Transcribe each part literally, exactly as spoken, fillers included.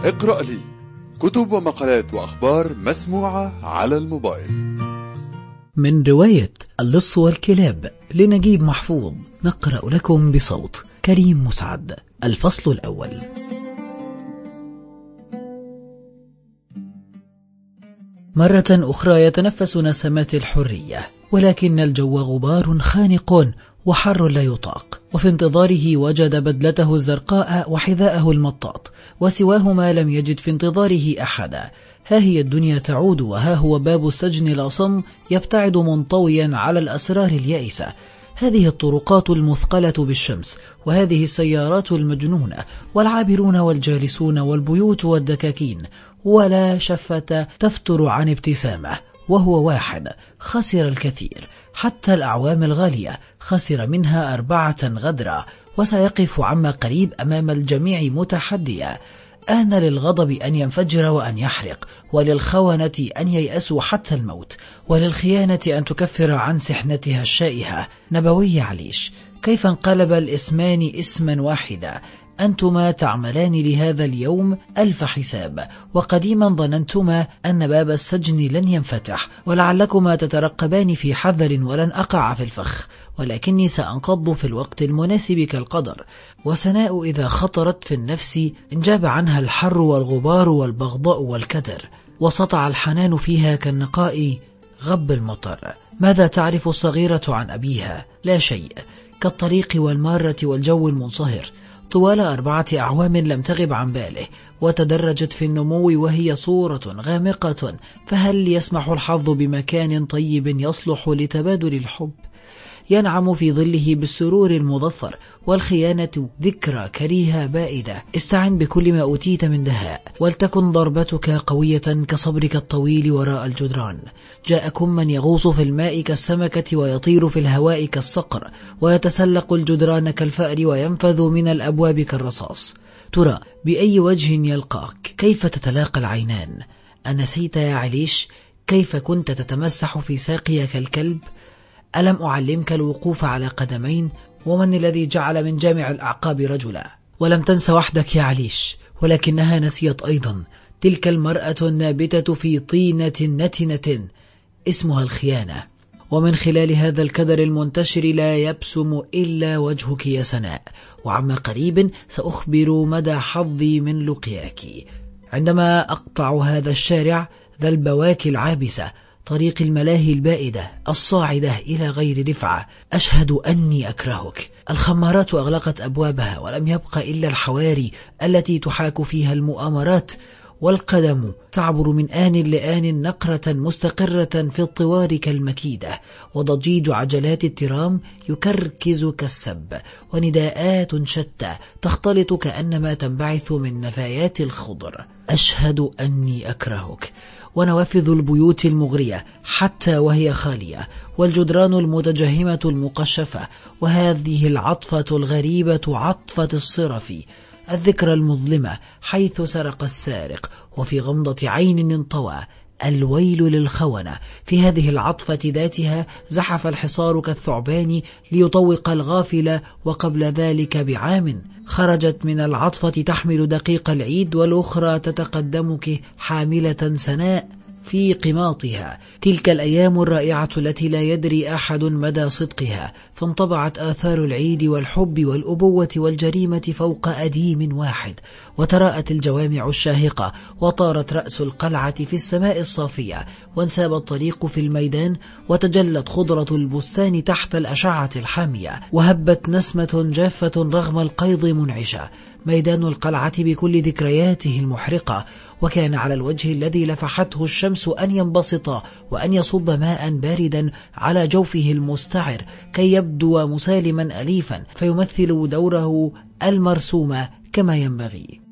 اقرأ لي كتب ومقالات وأخبار مسموعة على الموبايل. من رواية اللص والكلاب لنجيب محفوظ، نقرأ لكم بصوت كريم مسعد. الفصل الأول. مرة أخرى يتنفس نسمات الحرية، ولكن الجو غبار خانق وحر لا يطاق، وفي انتظاره وجد بدلته الزرقاء وحذاءه المطاط، وسواهما لم يجد في انتظاره أحدا. ها هي الدنيا تعود، وها هو باب السجن الأصم يبتعد منطويا على الأسرار اليائسة. هذه الطرقات المثقلة بالشمس، وهذه السيارات المجنونة، والعابرون والجالسون، والبيوت والدكاكين، ولا شفة تفتر عن ابتسامة. وهو واحد خسر الكثير، حتى الأعوام الغالية خسر منها أربعة غدرا، وسيقف عما قريب أمام الجميع متحديا. آن للغضب أن ينفجر وأن يحرق، وللخونة أن ييأسوا حتى الموت، وللخيانة أن تكفر عن سحنتها الشائهة. نبوي عليش، كيف انقلب الاسمان اسما واحدا؟ أنتما تعملان لهذا اليوم ألف حساب، وقديما ظننتما أن باب السجن لن ينفتح، ولعلكما تترقبان في حذر ولن أقع في الفخ، ولكني سأنقض في الوقت المناسب كالقدر. وسناء إذا خطرت في النفس انجاب عنها الحر والغبار والبغضاء والكدر، وسطع الحنان فيها كالنقاء غب المطر. ماذا تعرف الصغيرة عن أبيها؟ لا شيء، كالطريق والمارة والجو المنصهر. طوال أربعة أعوام لم تغب عن باله، وتدرجت في النمو وهي صورة غامقة. فهل يسمح الحظ بمكان طيب يصلح لتبادل الحب؟ ينعم في ظله بالسرور المظفر، والخيانة ذكرى كريهة بائدة. استعن بكل ما أوتيت من دهاء، ولتكن ضربتك قوية كصبرك الطويل وراء الجدران. جاءكم من يغوص في الماء كالسمكة، ويطير في الهواء كالصقر، ويتسلق الجدران كالفأر، وينفذ من الأبواب كالرصاص. ترى بأي وجه يلقاك؟ كيف تتلاقى العينان؟ أنسيت يا عليش كيف كنت تتمسح في ساقي كالكلب؟ ألم أعلمك الوقوف على قدمين؟ ومن الذي جعل من جامع الأعقاب رجلا؟ ولم تنس وحدك يا عليش، ولكنها نسيت أيضا تلك المرأة النابتة في طينة نتنة اسمها الخيانة. ومن خلال هذا الكدر المنتشر لا يبسم إلا وجهك يا سناء. وعما قريب سأخبر مدى حظي من لقياك. عندما أقطع هذا الشارع ذا البواكي العابسة، طريق الملاهي البائدة الصاعدة إلى غير رفعة، أشهد أني أكرهك. الخمارات أغلقت أبوابها، ولم يبق إلا الحواري التي تحاك فيها المؤامرات، والقدم تعبر من آن لآن نقرة مستقرة في الطوار كالمكيدة، وضجيج عجلات الترام يكركز كالسب، ونداءات شتى تختلط كأنما تنبعث من نفايات الخضر. أشهد أني أكرهك. ونوافذ البيوت المغرية حتى وهي خالية، والجدران المتجهمة المقشفة، وهذه العطفة الغريبة عطفة الصرف، الذكرى المظلمة حيث سرق السارق، وفي غمضة عين انطوى. الويل للخونة. في هذه العطفة ذاتها زحف الحصار كالثعبان ليطوق الغافل. وقبل ذلك بعام خرجت من العطفة تحمل دقيق العيد، والأخرى تتقدمك حاملة سناء في قماطها. تلك الأيام الرائعة التي لا يدري أحد مدى صدقها، فانطبعت آثار العيد والحب والأبوة والجريمة فوق أديم واحد، وتراءت الجوامع الشاهقة، وطارت رأس القلعة في السماء الصافية، وانساب الطريق في الميدان، وتجلت خضرة البستان تحت الأشعة الحامية، وهبت نسمة جافة رغم القيض منعشة. ميدان القلعة بكل ذكرياته المحرقة، وكان على الوجه الذي لفحته الشمس أن ينبسط وأن يصب ماء باردا على جوفه المستعر كي يبدو مسالما أليفا، فيمثل دوره المرسوم كما ينبغي.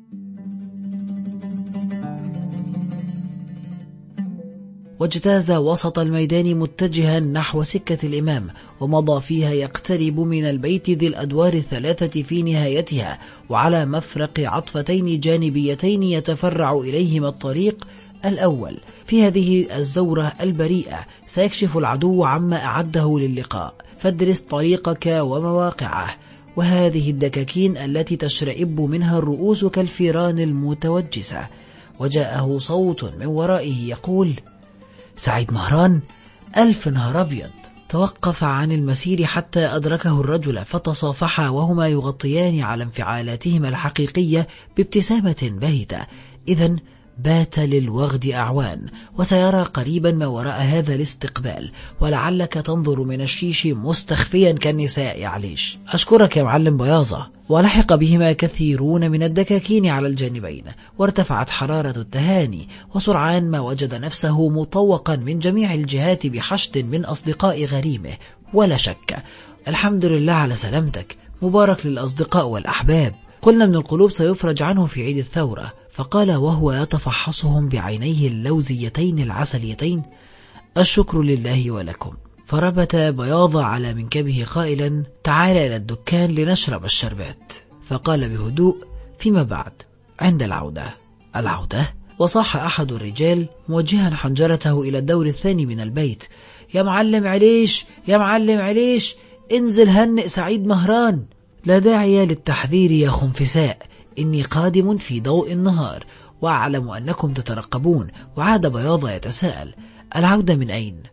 واجتاز وسط الميدان متجها نحو سكة الإمام، ومضى فيها يقترب من البيت ذي الأدوار الثلاثة في نهايتها، وعلى مفرق عطفتين جانبيتين يتفرع إليهما الطريق الأول. في هذه الزورة البريئة سيكشف العدو عما أعده للقاء، فادرس طريقك ومواقعه، وهذه الدكاكين التي تشرئب منها الرؤوس كالفيران المتوجسة. وجاءه صوت من ورائه يقول: سعيد مهران، ألف نهار أبيض. توقف عن المسير حتى أدركه الرجل، فتصافحا وهما يغطيان على انفعالاتهما الحقيقية بابتسامة باهتة. إذن بات للوغد أعوان، وسيرى قريبا ما وراء هذا الاستقبال، ولعلك تنظر من الشيش مستخفيا كالنساء يا عليش. أشكرك يا معلم بياضة. ولحق بهما كثيرون من الدكاكين على الجانبين، وارتفعت حرارة التهاني، وسرعان ما وجد نفسه مطوقا من جميع الجهات بحشد من أصدقاء غريمه. ولا شك، الحمد لله على سلامتك، مبارك للأصدقاء والأحباب. قلنا من القلوب سيفرج عنه في عيد الثورة. فقال وهو يتفحصهم بعينيه اللوزيتين العسليتين: الشكر لله ولكم. فربت بياضة على منكبه قائلا: تعال إلى الدكان لنشرب الشربات. فقال بهدوء: فيما بعد، عند العودة. العودة؟ وصاح أحد الرجال موجها حنجرته إلى الدور الثاني من البيت: يا معلم عليش، يا معلم عليش، انزل هنئ سعيد مهران. لا داعي للتحذير يا خنفساء، إني قادم في ضوء النهار، وأعلم أنكم تترقبون. وعاد بياضة يتساءل: العودة من أين؟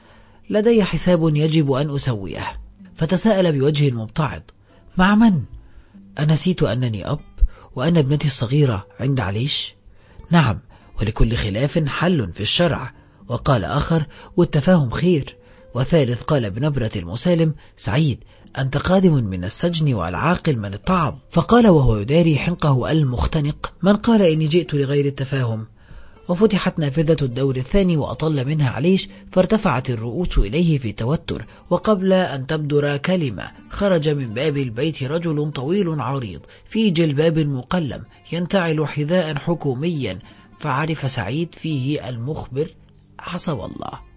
لدي حساب يجب أن أسويه. فتساءل بوجه مبتعض: مع من؟ أنسيت أنني أب، وأن ابنتي الصغيرة عند عليش؟ نعم، ولكل خلاف حل في الشرع. وقال آخر: والتفاهم خير. وثالث قال بنبرة المسالم: سعيد، أنت قادم من السجن والعاقل من الطعب. فقال وهو يداري حنقه المختنق: من قال إني جئت لغير التفاهم؟ وفتحت نافذة الدور الثاني وأطل منها عليش، فارتفعت الرؤوس إليه في توتر. وقبل أن تبدر كلمة خرج من باب البيت رجل طويل عريض في جلباب مقلم ينتعل حذاء حكوميا، فعرف سعيد فيه المخبر حسب الله.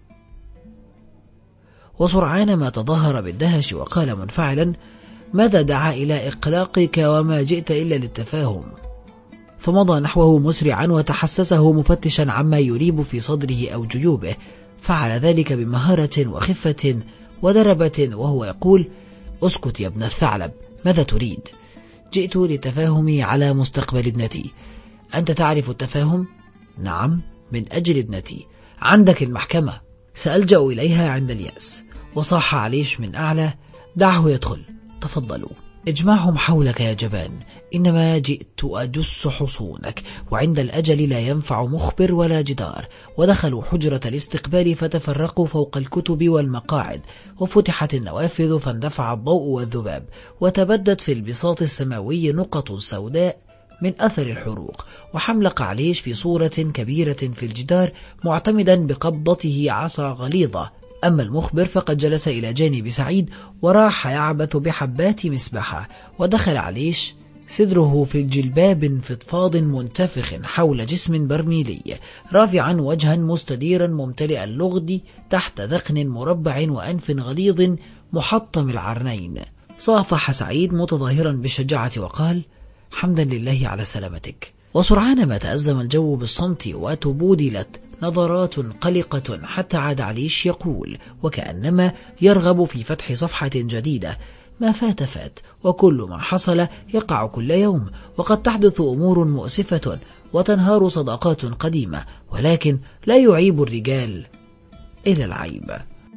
وسرعان ما تظاهر بالدهش وقال منفعلا: ماذا دعا إلى إقلاقك وما جئت إلا للتفاهم؟ فمضى نحوه مسرعا وتحسسه مفتشا عما يريب في صدره أو جيوبه. فعل ذلك بمهارة وخفة ودربة وهو يقول: اسكت يا ابن الثعلب، ماذا تريد؟ جئت لتفاهمي على مستقبل ابنتي. أنت تعرف التفاهم؟ نعم، من أجل ابنتي. عندك المحكمة، سألجأ إليها عند اليأس. وصاح عليش من أعلى: دعه يدخل، تفضلوا. اجمعهم حولك يا جبان، إنما جئت أجس حصونك، وعند الأجل لا ينفع مخبر ولا جدار. ودخلوا حجرة الاستقبال فتفرقوا فوق الكتب والمقاعد، وفتحت النوافذ فاندفع الضوء والذباب، وتبدت في البساط السماوي نقط سوداء من أثر الحروق. وحملق عليش في صورة كبيرة في الجدار معتمدا بقبضته عصا غليظة. أما المخبر فقد جلس إلى جانب سعيد وراح يعبث بحبات مسبحة. ودخل عليش صدره في الجلباب فضفاض منتفخ حول جسم برميلي، رافعا وجها مستديرا ممتلئ اللغد تحت ذقن مربع وأنف غليظ محطم العرنين. صافح سعيد متظاهرا بالشجاعة وقال: حمدا لله على سلامتك. وسرعان ما تأزم الجو بالصمت وتبودلت نظرات قلقة، حتى عاد عليش يقول وكأنما يرغب في فتح صفحة جديدة: ما فات فات، وكل ما حصل يقع كل يوم، وقد تحدث أمور مؤسفة وتنهار صداقات قديمة، ولكن لا يعيب الرجال إلى العيب.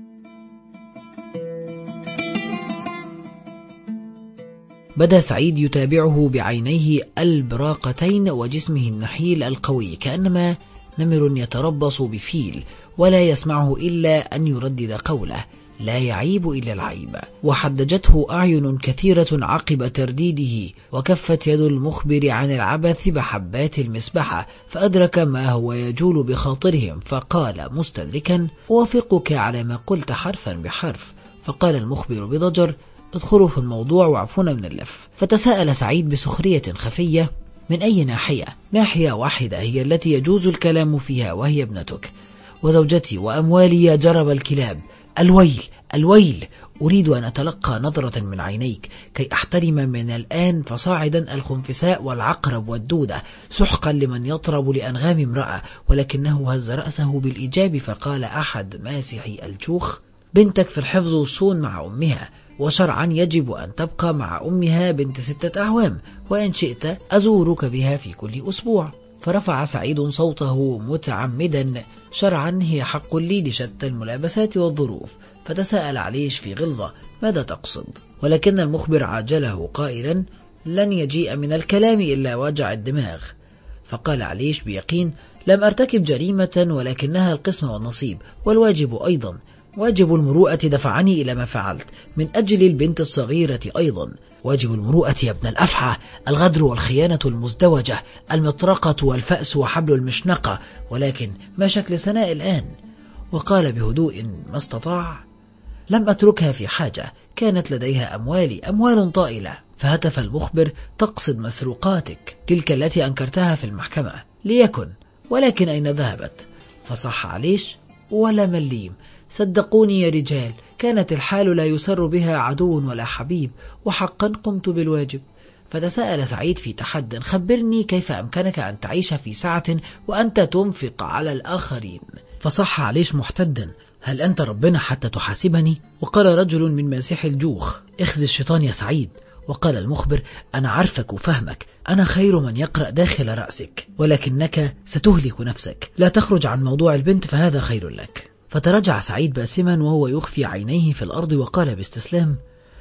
بدأ سعيد يتابعه بعينيه البراقتين وجسمه النحيل القوي كأنما نمر يتربص بفيل، ولا يسمعه إلا أن يردد قوله: لا يعيب إلا العيب. وحدجته أعين كثيرة عقب ترديده، وكفت يد المخبر عن العبث بحبات المسبحة، فأدرك ما هو يجول بخاطرهم، فقال مستدركا: أوافقك على ما قلت حرفا بحرف. فقال المخبر بضجر: ادخلوا في الموضوع وعفونا من اللف. فتساءل سعيد بسخرية خفية: من أي ناحية؟ ناحية واحدة هي التي يجوز الكلام فيها، وهي ابنتك وزوجتي وأموالي يا جرب الكلاب. الويل الويل، أريد أن أتلقى نظرة من عينيك كي أحترم من الآن فصاعدا الخنفساء والعقرب والدودة، سحقا لمن يطرب لأنغام امرأة. ولكنه هز رأسه بالإيجاب، فقال أحد ماسحي الجوخ: بنتك في الحفظ والصون مع أمها، وشرعا يجب أن تبقى مع أمها بنت ستة أعوام، وإن شئت أزورك بها في كل أسبوع. فرفع سعيد صوته متعمدا: شرعا هي حق لي لشتى الملابسات والظروف. فتساءل عليش في غلظة: ماذا تقصد؟ ولكن المخبر عاجله قائلا: لن يجيء من الكلام إلا وجع الدماغ. فقال عليش بيقين: لم أرتكب جريمة، ولكنها القسم والنصيب، والواجب أيضا. واجب المروءة دفعني إلى ما فعلت، من أجل البنت الصغيرة أيضا. واجب المروءة يا ابن الأفحى الغدر والخيانة المزدوجة، المطرقة والفأس وحبل المشنقة. ولكن ما شكل سناء الآن؟ وقال بهدوء ما استطاع: لم أتركها في حاجة، كانت لديها أموالي، أموال طائلة. فهتف المخبر: تقصد مسروقاتك تلك التي أنكرتها في المحكمة. ليكن، ولكن أين ذهبت؟ فصح عليش: ولا مليم، صدقوني يا رجال، كانت الحال لا يسر بها عدو ولا حبيب، وحقا قمت بالواجب. فتساءل سعيد في تحد: خبرني كيف أمكنك أن تعيش في سعة وأنت تنفق على الآخرين؟ فصح عليش محتدا: هل أنت ربنا حتى تحاسبني؟ وقال رجل من ماسح الجوخ: اخزي الشيطان يا سعيد. وقال المخبر: أنا عارفك وفهمك، أنا خير من يقرأ داخل رأسك، ولكنك ستهلك نفسك. لا تخرج عن موضوع البنت فهذا خير لك. فترجع سعيد باسما وهو يخفي عينيه في الأرض وقال باستسلام: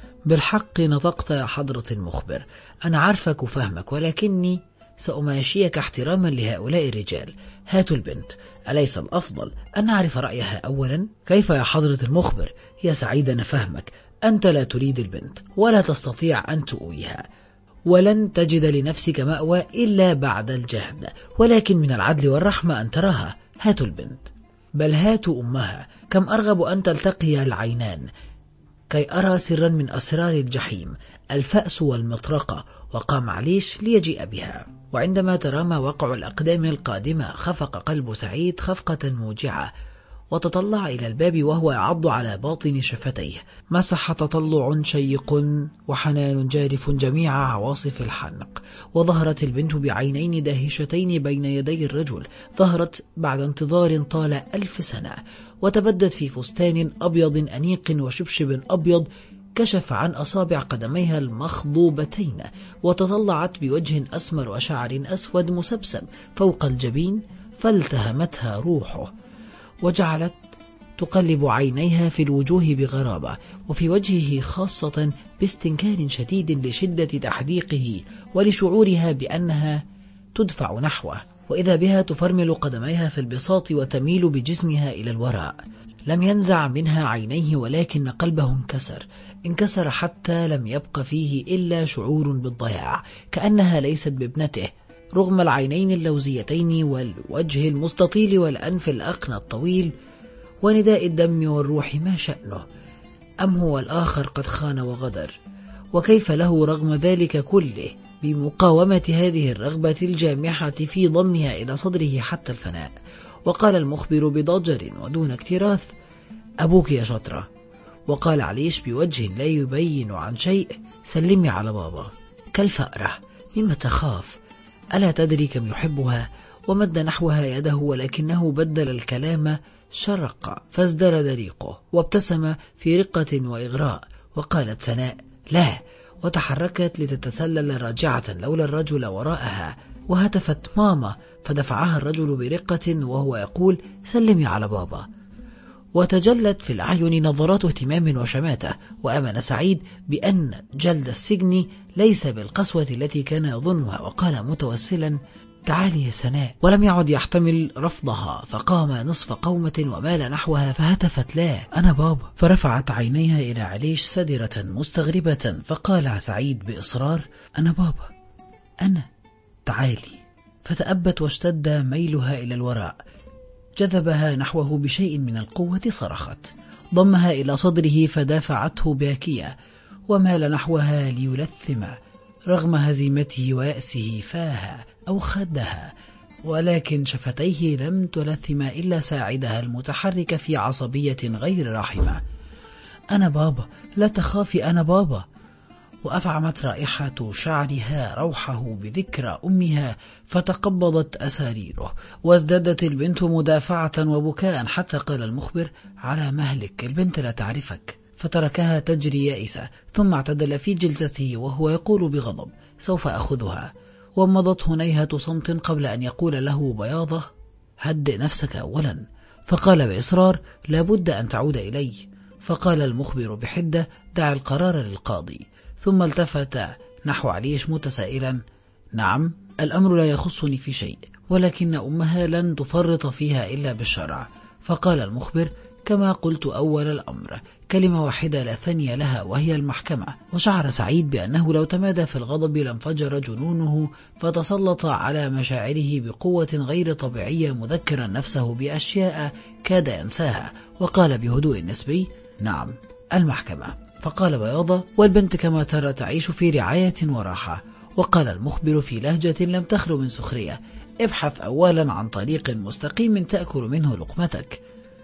بالحق نطقت يا حضرة المخبر، أنا عارفك وفهمك، ولكني سأماشيك احتراما لهؤلاء الرجال. هاتوا البنت، أليس الأفضل أن نعرف رأيها أولا؟ كيف يا حضرة المخبر؟ يا سعيد أنا فهمك، أنت لا تريد البنت ولا تستطيع أن تؤويها، ولن تجد لنفسك مأوى إلا بعد الجهد، ولكن من العدل والرحمة أن تراها. هاتوا البنت، بل هاتوا أمها. كم أرغب أن تلتقي العينان كي أرى سرا من أسرار الجحيم، الفأس والمطرقة. وقام عليش ليجيء بها، وعندما ترامى وقع الأقدام القادمة خفق قلب سعيد خفقة موجعة، وتطلع إلى الباب وهو يعض على باطن شفتيه. مسح تطلع شيق وحنان جارف جميع عواصف الحنق، وظهرت البنت بعينين داهشتين بين يدي الرجل. ظهرت بعد انتظار طال ألف سنة، وتبدت في فستان أبيض أنيق وشبشب أبيض كشف عن أصابع قدميها المخضوبتين، وتطلعت بوجه أسمر وشعر أسود مسبسب فوق الجبين، فالتهمتها روحه، وجعلت تقلب عينيها في الوجوه بغرابة، وفي وجهه خاصة باستنكار شديد لشدة تحديقه ولشعورها بأنها تدفع نحوه. وإذا بها تفرمل قدميها في البساط وتميل بجسمها إلى الوراء. لم ينزع منها عينيه، ولكن قلبه انكسر انكسر حتى لم يبق فيه إلا شعور بالضياع، كأنها ليست بابنته، رغم العينين اللوزيتين والوجه المستطيل والأنف الأقنى الطويل ونداء الدم والروح. ما شأنه؟ أم هو الآخر قد خان وغدر؟ وكيف له رغم ذلك كله بمقاومة هذه الرغبة الجامحة في ضمها إلى صدره حتى الفناء؟ وقال المخبر بضجر ودون اكتراث: أبوك يا شطرة. وقال عليش بوجه لا يبين عن شيء: سلمي على بابا. كالفأرة، مما تخاف؟ ألا تدري كم يحبها؟ ومد نحوها يده، ولكنه بدل الكلام شرق فازدرد ريقه، وابتسم في رقة وإغراء. وقالت سناء: لا، وتحركت لتتسلل راجعة لولا الرجل وراءها، وهتفت: ماما. فدفعها الرجل برقة وهو يقول: سلمي على بابا. وتجلت في الأعين نظرات اهتمام وشماتة. وأمن سعيد بأن جلد السجن ليس بالقسوة التي كان يظنها، وقال متوسلا: تعالي يا سناء. ولم يعد يحتمل رفضها، فقام نصف قومة ومال نحوها فهتفت: لا، أنا بابا. فرفعت عينيها إلى عليش سدرة مستغربة، فقال سعيد بإصرار: أنا بابا، أنا، تعالي. فتأبت واشتد ميلها إلى الوراء، جذبها نحوه بشيء من القوة، صرخت، ضمها إلى صدره فدافعته باكية، ومال نحوها ليلثم رغم هزيمته ويأسه فاها أو خدها، ولكن شفتيه لم تلثم إلا ساعدها المتحرك في عصبية غير رحمة. أنا بابا، لا تخافي، أنا بابا. وأفعمت رائحة شعرها روحه بذكرى أمها، فتقبضت أساريره، وازدادت البنت مدافعة وبكاء، حتى قال المخبر: على مهلك، البنت لا تعرفك. فتركها تجري يائسة، ثم اعتدل في جلسته وهو يقول بغضب: سوف أخذها. ومضت هنيهة صمت قبل أن يقول له بياضة: هدئ نفسك أولا. فقال بإصرار: لابد أن تعود إلي. فقال المخبر بحدة: دع القرار للقاضي. ثم التفت نحو عليش متسائلا: نعم، الأمر لا يخصني في شيء، ولكن أمها لن تفرط فيها إلا بالشرع. فقال المخبر: كما قلت أول الأمر، كلمة واحدة لا ثانية لها وهي المحكمة. وشعر سعيد بأنه لو تمادى في الغضب لانفجر جنونه، فتسلط على مشاعره بقوة غير طبيعية، مذكرا نفسه بأشياء كاد ينساها، وقال بهدوء نسبي: نعم، المحكمة. فقال بياضة: والبنت كما ترى تعيش في رعاية وراحة. وقال المخبر في لهجة لم تخلو من سخرية: ابحث أولا عن طريق مستقيم تأكل منه لقمتك.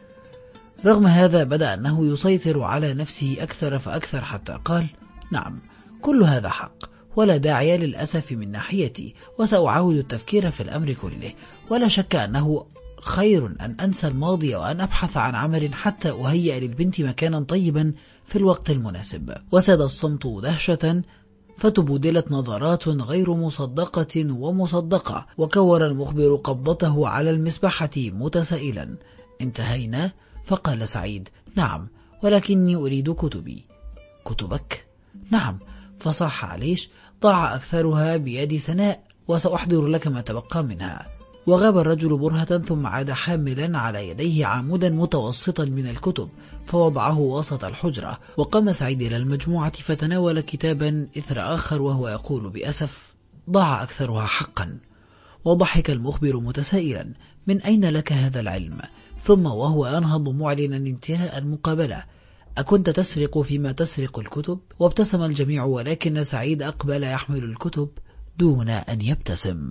رغم هذا بدأ أنه يسيطر على نفسه أكثر فأكثر، حتى قال: نعم، كل هذا حق، ولا داعي للأسف من ناحيتي، وسأعاود التفكير في الأمر كله. ولا شك أنه خير أن أنسى الماضي وأن أبحث عن عمل حتى أهيئ للبنت مكانا طيبا في الوقت المناسب. وساد الصمت دهشة، فتبدلت نظرات غير مصدقة ومصدقة، وكور المخبر قبضته على المسبحة متسائلا: انتهينا؟ فقال سعيد: نعم، ولكني أريد كتبي. كتبك؟ نعم. فصاح عليش: ضاع أكثرها بيد سناء، وسأحضر لك ما تبقى منها. وغاب الرجل برهة، ثم عاد حاملا على يديه عمودا متوسطا من الكتب، فوضعه وسط الحجرة. وقام سعيد إلى المجموعة فتناول كتابا إثر آخر وهو يقول بأسف: ضاع أكثرها حقا. وضحك المخبر متسائلا: من أين لك هذا العلم؟ ثم وهو ينهض معلنا انتهاء المقابلة: أكنت تسرق فيما تسرق الكتب؟ وابتسم الجميع، ولكن سعيد أقبل يحمل الكتب دون أن يبتسم.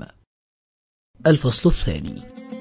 الفصل الثاني.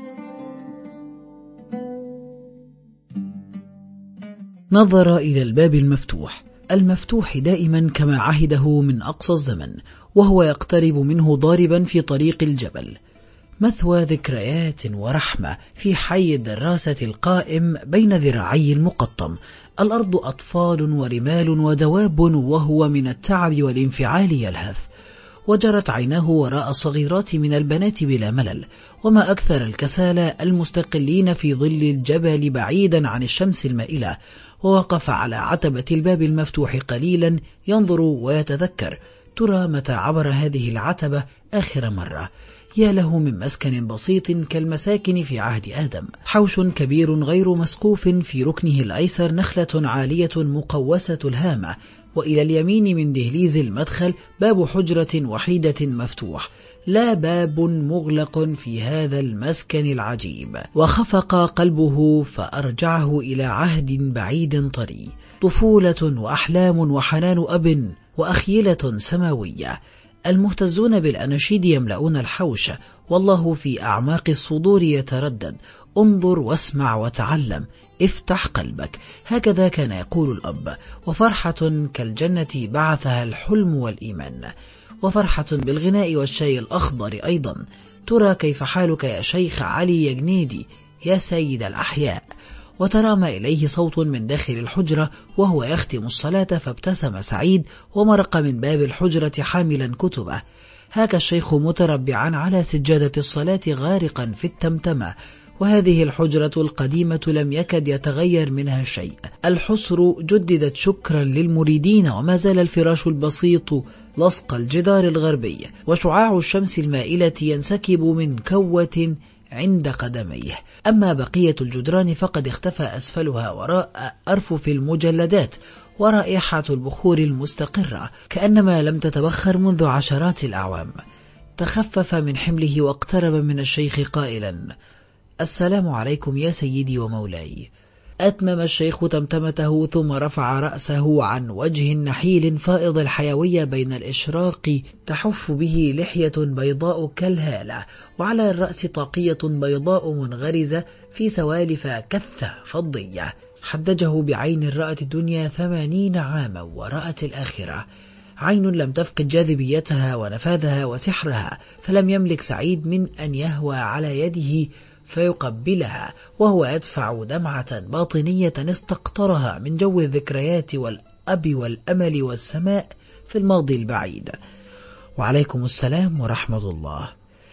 نظر إلى الباب المفتوح المفتوح دائما كما عهده من أقصى الزمن، وهو يقترب منه ضاربا في طريق الجبل، مثوى ذكريات ورحمة في حي الدراسة القائم بين ذراعي المقطم. الأرض أطفال ورمال ودواب، وهو من التعب والانفعال يلهث. وجرت عيناه وراء الصغيرات من البنات بلا ملل، وما أكثر الكسالى المستقلين في ظل الجبل بعيدا عن الشمس المائلة. ووقف على عتبة الباب المفتوح قليلا ينظر ويتذكر: ترى متى عبر هذه العتبة آخر مرة؟ يا له من مسكن بسيط كالمساكن في عهد آدم، حوش كبير غير مسقوف، في ركنه الأيسر نخلة عالية مقوسة الهامة، وإلى اليمين من دهليز المدخل باب حجرة وحيدة مفتوح، لا باب مغلق في هذا المسكن العجيب. وخفق قلبه فأرجعه إلى عهد بعيد طري، طفولة وأحلام وحنان أب وأخيلة سماوية. المهتزون بالأناشيد يملؤون الحوش، والله في أعماق الصدور يتردد: انظر واسمع وتعلم، افتح قلبك. هكذا كان يقول الأب. وفرحة كالجنة بعثها الحلم والإيمان، وفرحة بالغناء والشاي الأخضر أيضا. ترى كيف حالك يا شيخ علي يجنيدي يا سيد الأحياء؟ وترامى إليه صوت من داخل الحجرة وهو يختم الصلاة، فابتسم سعيد ومرق من باب الحجرة حاملا كتبه. هاك الشيخ متربعا على سجادة الصلاة غارقا في التمتمة، وهذه الحجرة القديمة لم يكد يتغير منها شيء. الحصر جددت شكرا للمريدين، وما زال الفراش البسيط لصق الجدار الغربي، وشعاع الشمس المائلة ينسكب من كوة عند قدميه. أما بقية الجدران فقد اختفى أسفلها وراء أرفف المجلدات، ورائحة البخور المستقرة كأنما لم تتبخر منذ عشرات الأعوام. تخفف من حمله واقترب من الشيخ قائلا: السلام عليكم يا سيدي ومولاي. أتمم الشيخ تمتمته، ثم رفع رأسه عن وجه نحيل فائض الحيوية بين الإشراق تحف به لحية بيضاء كالهالة، وعلى الرأس طاقية بيضاء منغرزة في سوالف كثة فضية. حدجه بعين رأت الدنيا ثمانين عاما ورأت الآخرة، عين لم تفقد جاذبيتها ونفاذها وسحرها، فلم يملك سعيد من أن يهوى على يده فيقبلها وهو يدفع دمعة باطنية استقطرها من جو الذكريات والأب والأمل والسماء في الماضي البعيد. وعليكم السلام ورحمة الله.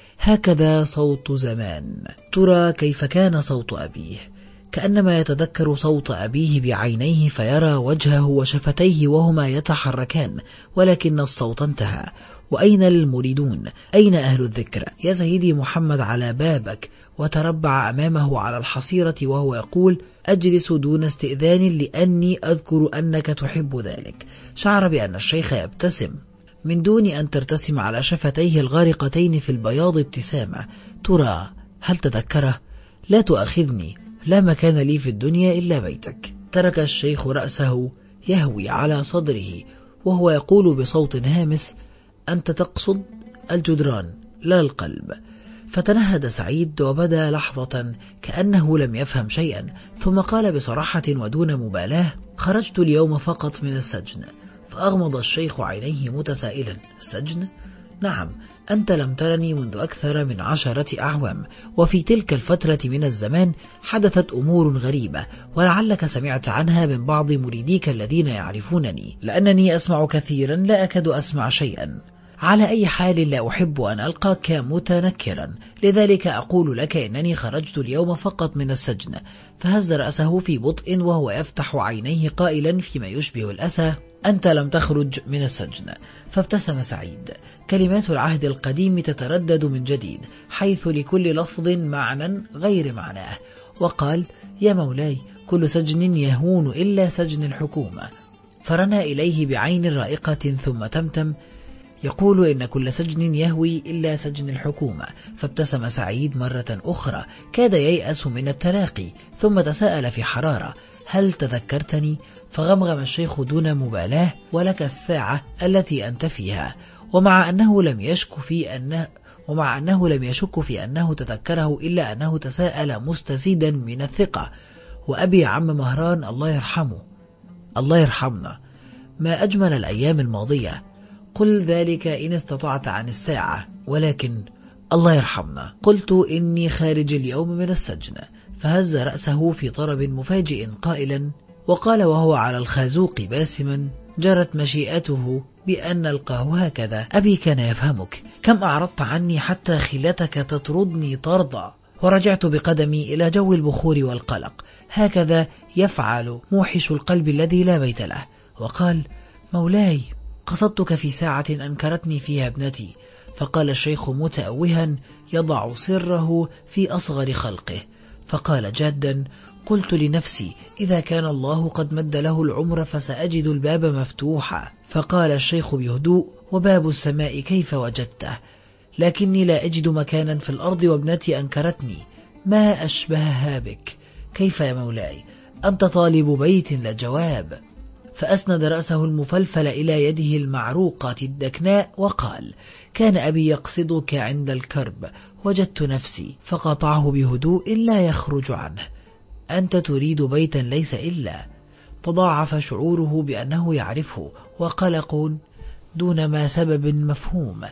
هكذا صوت زمان. ترى كيف كان صوت أبيه؟ كأنما يتذكر صوت أبيه بعينيه فيرى وجهه وشفتيه وهما يتحركان، ولكن الصوت انتهى. وأين المريدون؟ أين أهل الذكر؟ يا سيدي محمد على بابك، وتربع أمامه على الحصيرة وهو يقول: أجلس دون استئذان لأني أذكر أنك تحب ذلك. شعر بأن الشيخ يبتسم من دون أن ترتسم على شفتيه الغارقتين في البياض ابتسامة. ترى هل تذكره؟ لا تؤاخذني، لا مكان لي في الدنيا إلا بيتك. ترك الشيخ رأسه يهوي على صدره وهو يقول بصوت هامس: أنت تقصد الجدران لا القلب. فتنهد سعيد وبدا لحظة كأنه لم يفهم شيئا، ثم قال بصراحة ودون مبالاة: خرجت اليوم فقط من السجن. فأغمض الشيخ عينيه متسائلا: السجن؟ نعم، أنت لم ترني منذ أكثر من عشرة أعوام، وفي تلك الفترة من الزمان حدثت أمور غريبة، ولعلك سمعت عنها من بعض مريديك الذين يعرفونني، لأنني أسمع كثيرا لا أكد أسمع شيئا. على أي حال لا أحب أن ألقاك متنكرا، لذلك أقول لك إنني خرجت اليوم فقط من السجن. فهز رأسه في بطء وهو يفتح عينيه قائلا فيما يشبه الأسى: أنت لم تخرج من السجن. فابتسم سعيد. كلمات العهد القديم تتردد من جديد، حيث لكل لفظ معنى غير معناه، وقال: يا مولاي، كل سجن يهون إلا سجن الحكومة. فرنى إليه بعين رائقة ثم تمتم يقول: إن كل سجن يهوي إلا سجن الحكومة. فابتسم سعيد مرة أخرى، كاد ييأس من التراقي، ثم تساءل في حرارة: هل تذكرتني؟ فغمغم الشيخ دون مبالاة: ولك الساعة التي أنت فيها. ومع أنه لم يشك في أنه ومع أنه لم يشك في أنه تذكره، إلا أنه تساءل مستزيدا من الثقة: وأبي عم مهران الله يرحمه، الله يرحمنا، ما أجمل الأيام الماضية. قل ذلك إن استطعت عن الساعة، ولكن الله يرحمنا. قلت إني خارج اليوم من السجن. فهز رأسه في طرب مفاجئ قائلا، وقال وهو على الخازوق باسما: جرت مشيئته بأن نلقاه هكذا. أبي كان يفهمك، كم أعرضت عني حتى خلتك تطردني طردا، ورجعت بقدمي إلى جو البخور والقلق. هكذا يفعل موحش القلب الذي لا بيت له. وقال: مولاي، قصدتك في ساعة أنكرتني فيها ابنتي. فقال الشيخ متأوها يضع سره في أصغر خلقه، فقال جادا: قلت لنفسي إذا كان الله قد مد له العمر فسأجد الباب مفتوحا. فقال الشيخ بهدوء: وباب السماء كيف وجدته؟ لكني لا أجد مكانا في الأرض وابنتي أنكرتني، ما أشبهها بك. كيف يا مولاي؟ أنت طالب بيت لا جواب. فأسند رأسه المفلفل إلى يده المعروقة الدكناء وقال: كان أبي يقصدك عند الكرب، وجدت نفسي. فقطعه بهدوء لا يخرج عنه: أنت تريد بيتا ليس إلا. تضاعف شعوره بأنه يعرفه، وقلق دون ما سبب مفهوم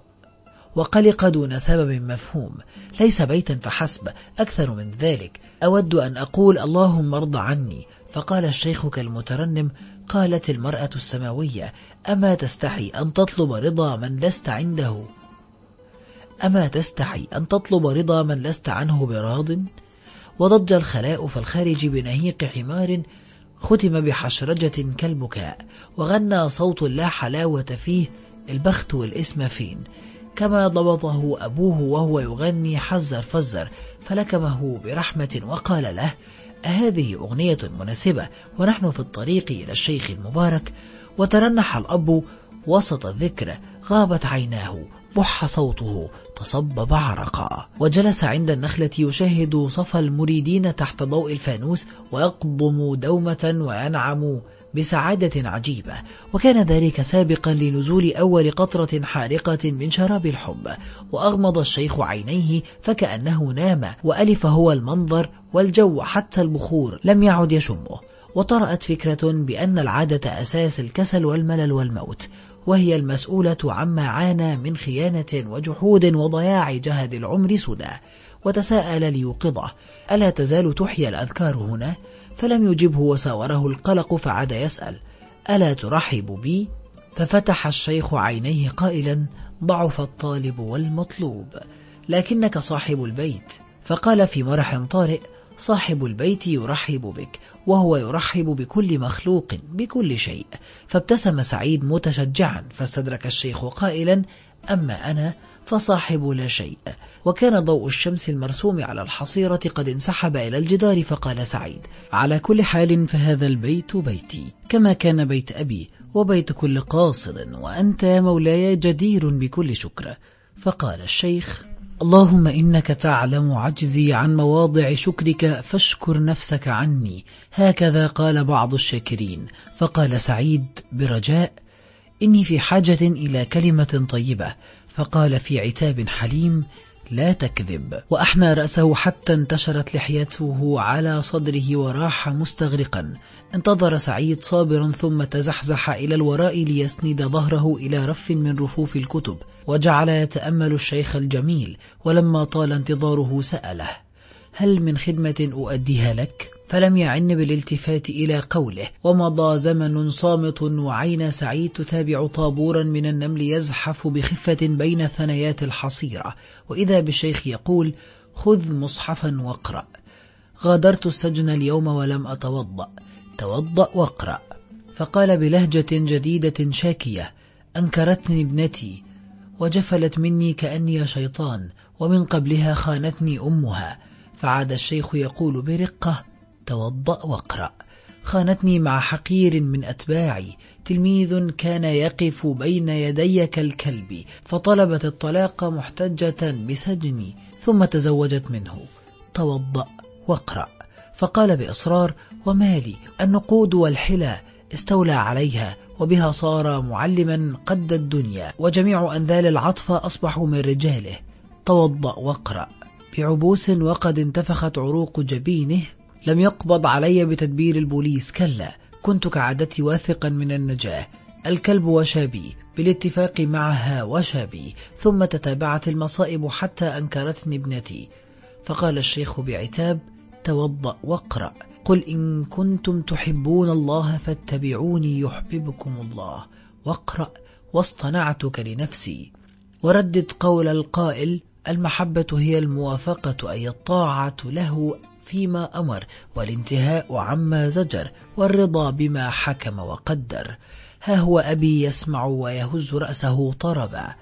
وقلق دون سبب مفهوم ليس بيتا فحسب، أكثر من ذلك. أود أن أقول اللهم ارض عني. فقال الشيخ كالمترنم: قالت المرأة السماوية: أما تستحي أن تطلب رضا من لست عنده أما تستحي أن تطلب رضا من لست عنه براض؟ وضج الخلاء في الخارج بنهيق حمار ختم بحشرجة كالبكاء، وغنى صوت لا حلاوة فيه: البخت والاسم فين؟ كما ضبطه أبوه وهو يغني حزر فزر، فلكمه برحمة وقال له: هذه أغنية مناسبة ونحن في الطريق إلى الشيخ المبارك. وترنح الأب وسط الذكر، غابت عيناه، بح صوته، تصبب عرقا، وجلس عند النخلة يشاهد صف المريدين تحت ضوء الفانوس، ويقضم دومة وينعم بسعادة عجيبة. وكان ذلك سابقا لنزول أول قطرة حارقة من شراب الحب. وأغمض الشيخ عينيه فكأنه نام، وألف هو المنظر والجو حتى البخور لم يعد يشمه. وطرأت فكرة بأن العادة أساس الكسل والملل والموت، وهي المسؤولة عما عانى من خيانة وجحود وضياع جهد العمر سدى، وتساءل ليوقظه: ألا تزال تحيا الأذكار هنا؟ فلم يجبه وساوره القلق، فعاد يسأل: ألا ترحب بي؟ ففتح الشيخ عينيه قائلا: ضعف الطالب والمطلوب، لكنك صاحب البيت. فقال في مرح طارئ: صاحب البيت يرحب بك، وهو يرحب بكل مخلوق بكل شيء. فابتسم سعيد متشجعا، فاستدرك الشيخ قائلا: أما أنا فصاحب لا شيء. وكان ضوء الشمس المرسوم على الحصيرة قد انسحب إلى الجدار، فقال سعيد: على كل حال فهذا البيت بيتي، كما كان بيت أبي وبيت كل قاصد، وأنت يا مولاي جدير بكل شكر. فقال الشيخ: اللهم إنك تعلم عجزي عن مواضع شكرك، فاشكر نفسك عني، هكذا قال بعض الشاكرين. فقال سعيد برجاء: إني في حاجة إلى كلمة طيبة. فقال في عتاب حليم: لا تكذب. وأحنى رأسه حتى انتشرت لحيته على صدره وراح مستغرقا. انتظر سعيد صابرا، ثم تزحزح إلى الوراء ليسند ظهره إلى رف من رفوف الكتب، وجعل يتأمل الشيخ الجميل. ولما طال انتظاره سأله: هل من خدمة أؤديها لك؟ فلم يعن بالالتفات إلى قوله. ومضى زمن صامت، وعين سعيد تتابع طابورا من النمل يزحف بخفة بين ثنيات الحصيرة، وإذا بالشيخ يقول: خذ مصحفا واقرأ. غادرت السجن اليوم ولم أتوضأ، توضأ واقرأ. فقال بلهجة جديدة شاكية: أنكرتني ابنتي وجفلت مني كأني شيطان، ومن قبلها خانتني أمها. فعاد الشيخ يقول برقة: توضأ واقرأ. خانتني مع حقير من أتباعي، تلميذ كان يقف بين يدي كالكلب، فطلبت الطلاق محتجة بسجني، ثم تزوجت منه. توضأ واقرأ. فقال بإصرار: ومالي، النقود والحلى استولى عليها، وبها صار معلما قد الدنيا، وجميع أنذال العطف أصبحوا من رجاله. توضأ واقرأ. بعبوس وقد انتفخت عروق جبينه: لم يقبض علي بتدبير البوليس، كلا، كنت كعادتي واثقا من النجاة. الكلب وشابي، بالاتفاق معها وشابي، ثم تتابعت المصائب حتى أنكرتني ابنتي. فقال الشيخ بعتاب: توضأ واقرأ. قل إن كنتم تحبون الله فاتبعوني يحببكم الله، واقرأ واصطنعتك لنفسي. وردد قول القائل: المحبة هي الموافقة، أي الطاعة له فيما أمر، والانتهاء عما زجر، والرضا بما حكم وقدر. ها هو أبي يسمع ويهز رأسه طربا،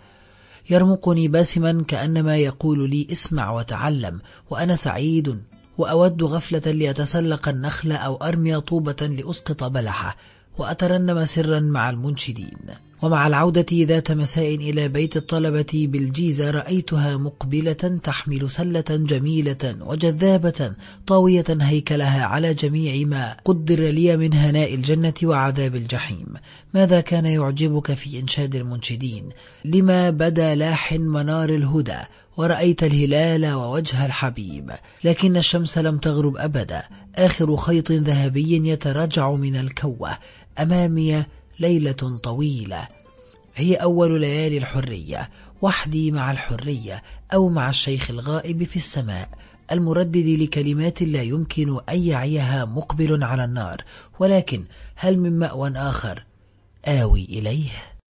يرمقني باسما كأنما يقول لي: اسمع وتعلم. وأنا سعيد، وأود غفلة لأتسلق النخل، أو أرمي طوبة لأسقط بلحة، وأترنم سرا مع المنشدين. ومع العودة ذات مساء إلى بيت الطلبة بالجيزة، رأيتها مقبلة تحمل سلة جميلة وجذابة طاوية هيكلها على جميع ما قدر لي من هناء الجنة وعذاب الجحيم. ماذا كان يعجبك في إنشاد المنشدين؟ لما بدا لاح منار الهدى، ورأيت الهلال ووجه الحبيب، لكن الشمس لم تغرب أبدا. آخر خيط ذهبي يتراجع من الكوة، أمامي ليلة طويلة، هي أول ليالي الحرية، وحدي مع الحرية، أو مع الشيخ الغائب في السماء، المردد لكلمات لا يمكن أن يعيها مقبل على النار. ولكن هل من مأوى آخر آوي إليه؟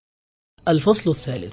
الفصل الثالث.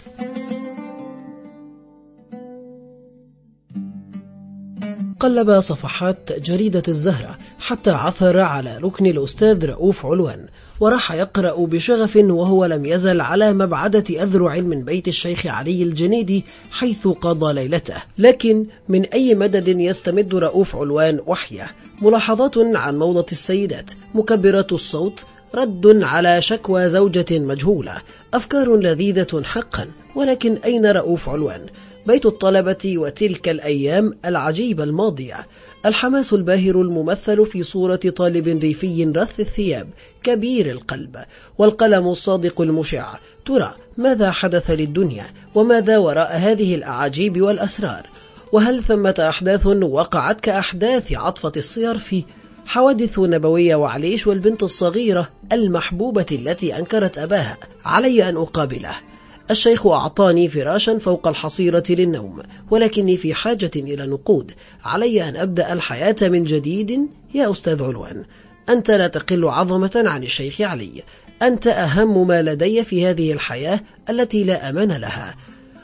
قلب صفحات جريدة الزهرة حتى عثر على ركن الأستاذ رؤوف علوان، وراح يقرأ بشغف، وهو لم يزل على مبعدة أذرع من بيت الشيخ علي الجنيدي حيث قضى ليلته. لكن من أي مدد يستمد رؤوف علوان وحيه؟ ملاحظات عن موضة السيدات، مكبرات الصوت، رد على شكوى زوجة مجهولة، أفكار لذيذة حقا. ولكن أين رؤوف علوان؟ بيت الطلبة وتلك الأيام العجيبة الماضية، الحماس الباهر الممثل في صورة طالب ريفي رث الثياب كبير القلب، والقلم الصادق المشع. ترى ماذا حدث للدنيا؟ وماذا وراء هذه الأعاجيب والأسرار؟ وهل ثمة أحداث وقعت كأحداث عطفة الصيرف؟ حوادث نبوية وعليش والبنت الصغيرة المحبوبة التي أنكرت أباها. علي أن أقابله. الشيخ أعطاني فراشا فوق الحصيرة للنوم، ولكني في حاجة إلى نقود. علي أن أبدأ الحياة من جديد يا أستاذ علوان. أنت لا تقل عظمة عن الشيخ علي. أنت أهم ما لدي في هذه الحياة التي لا أمان لها.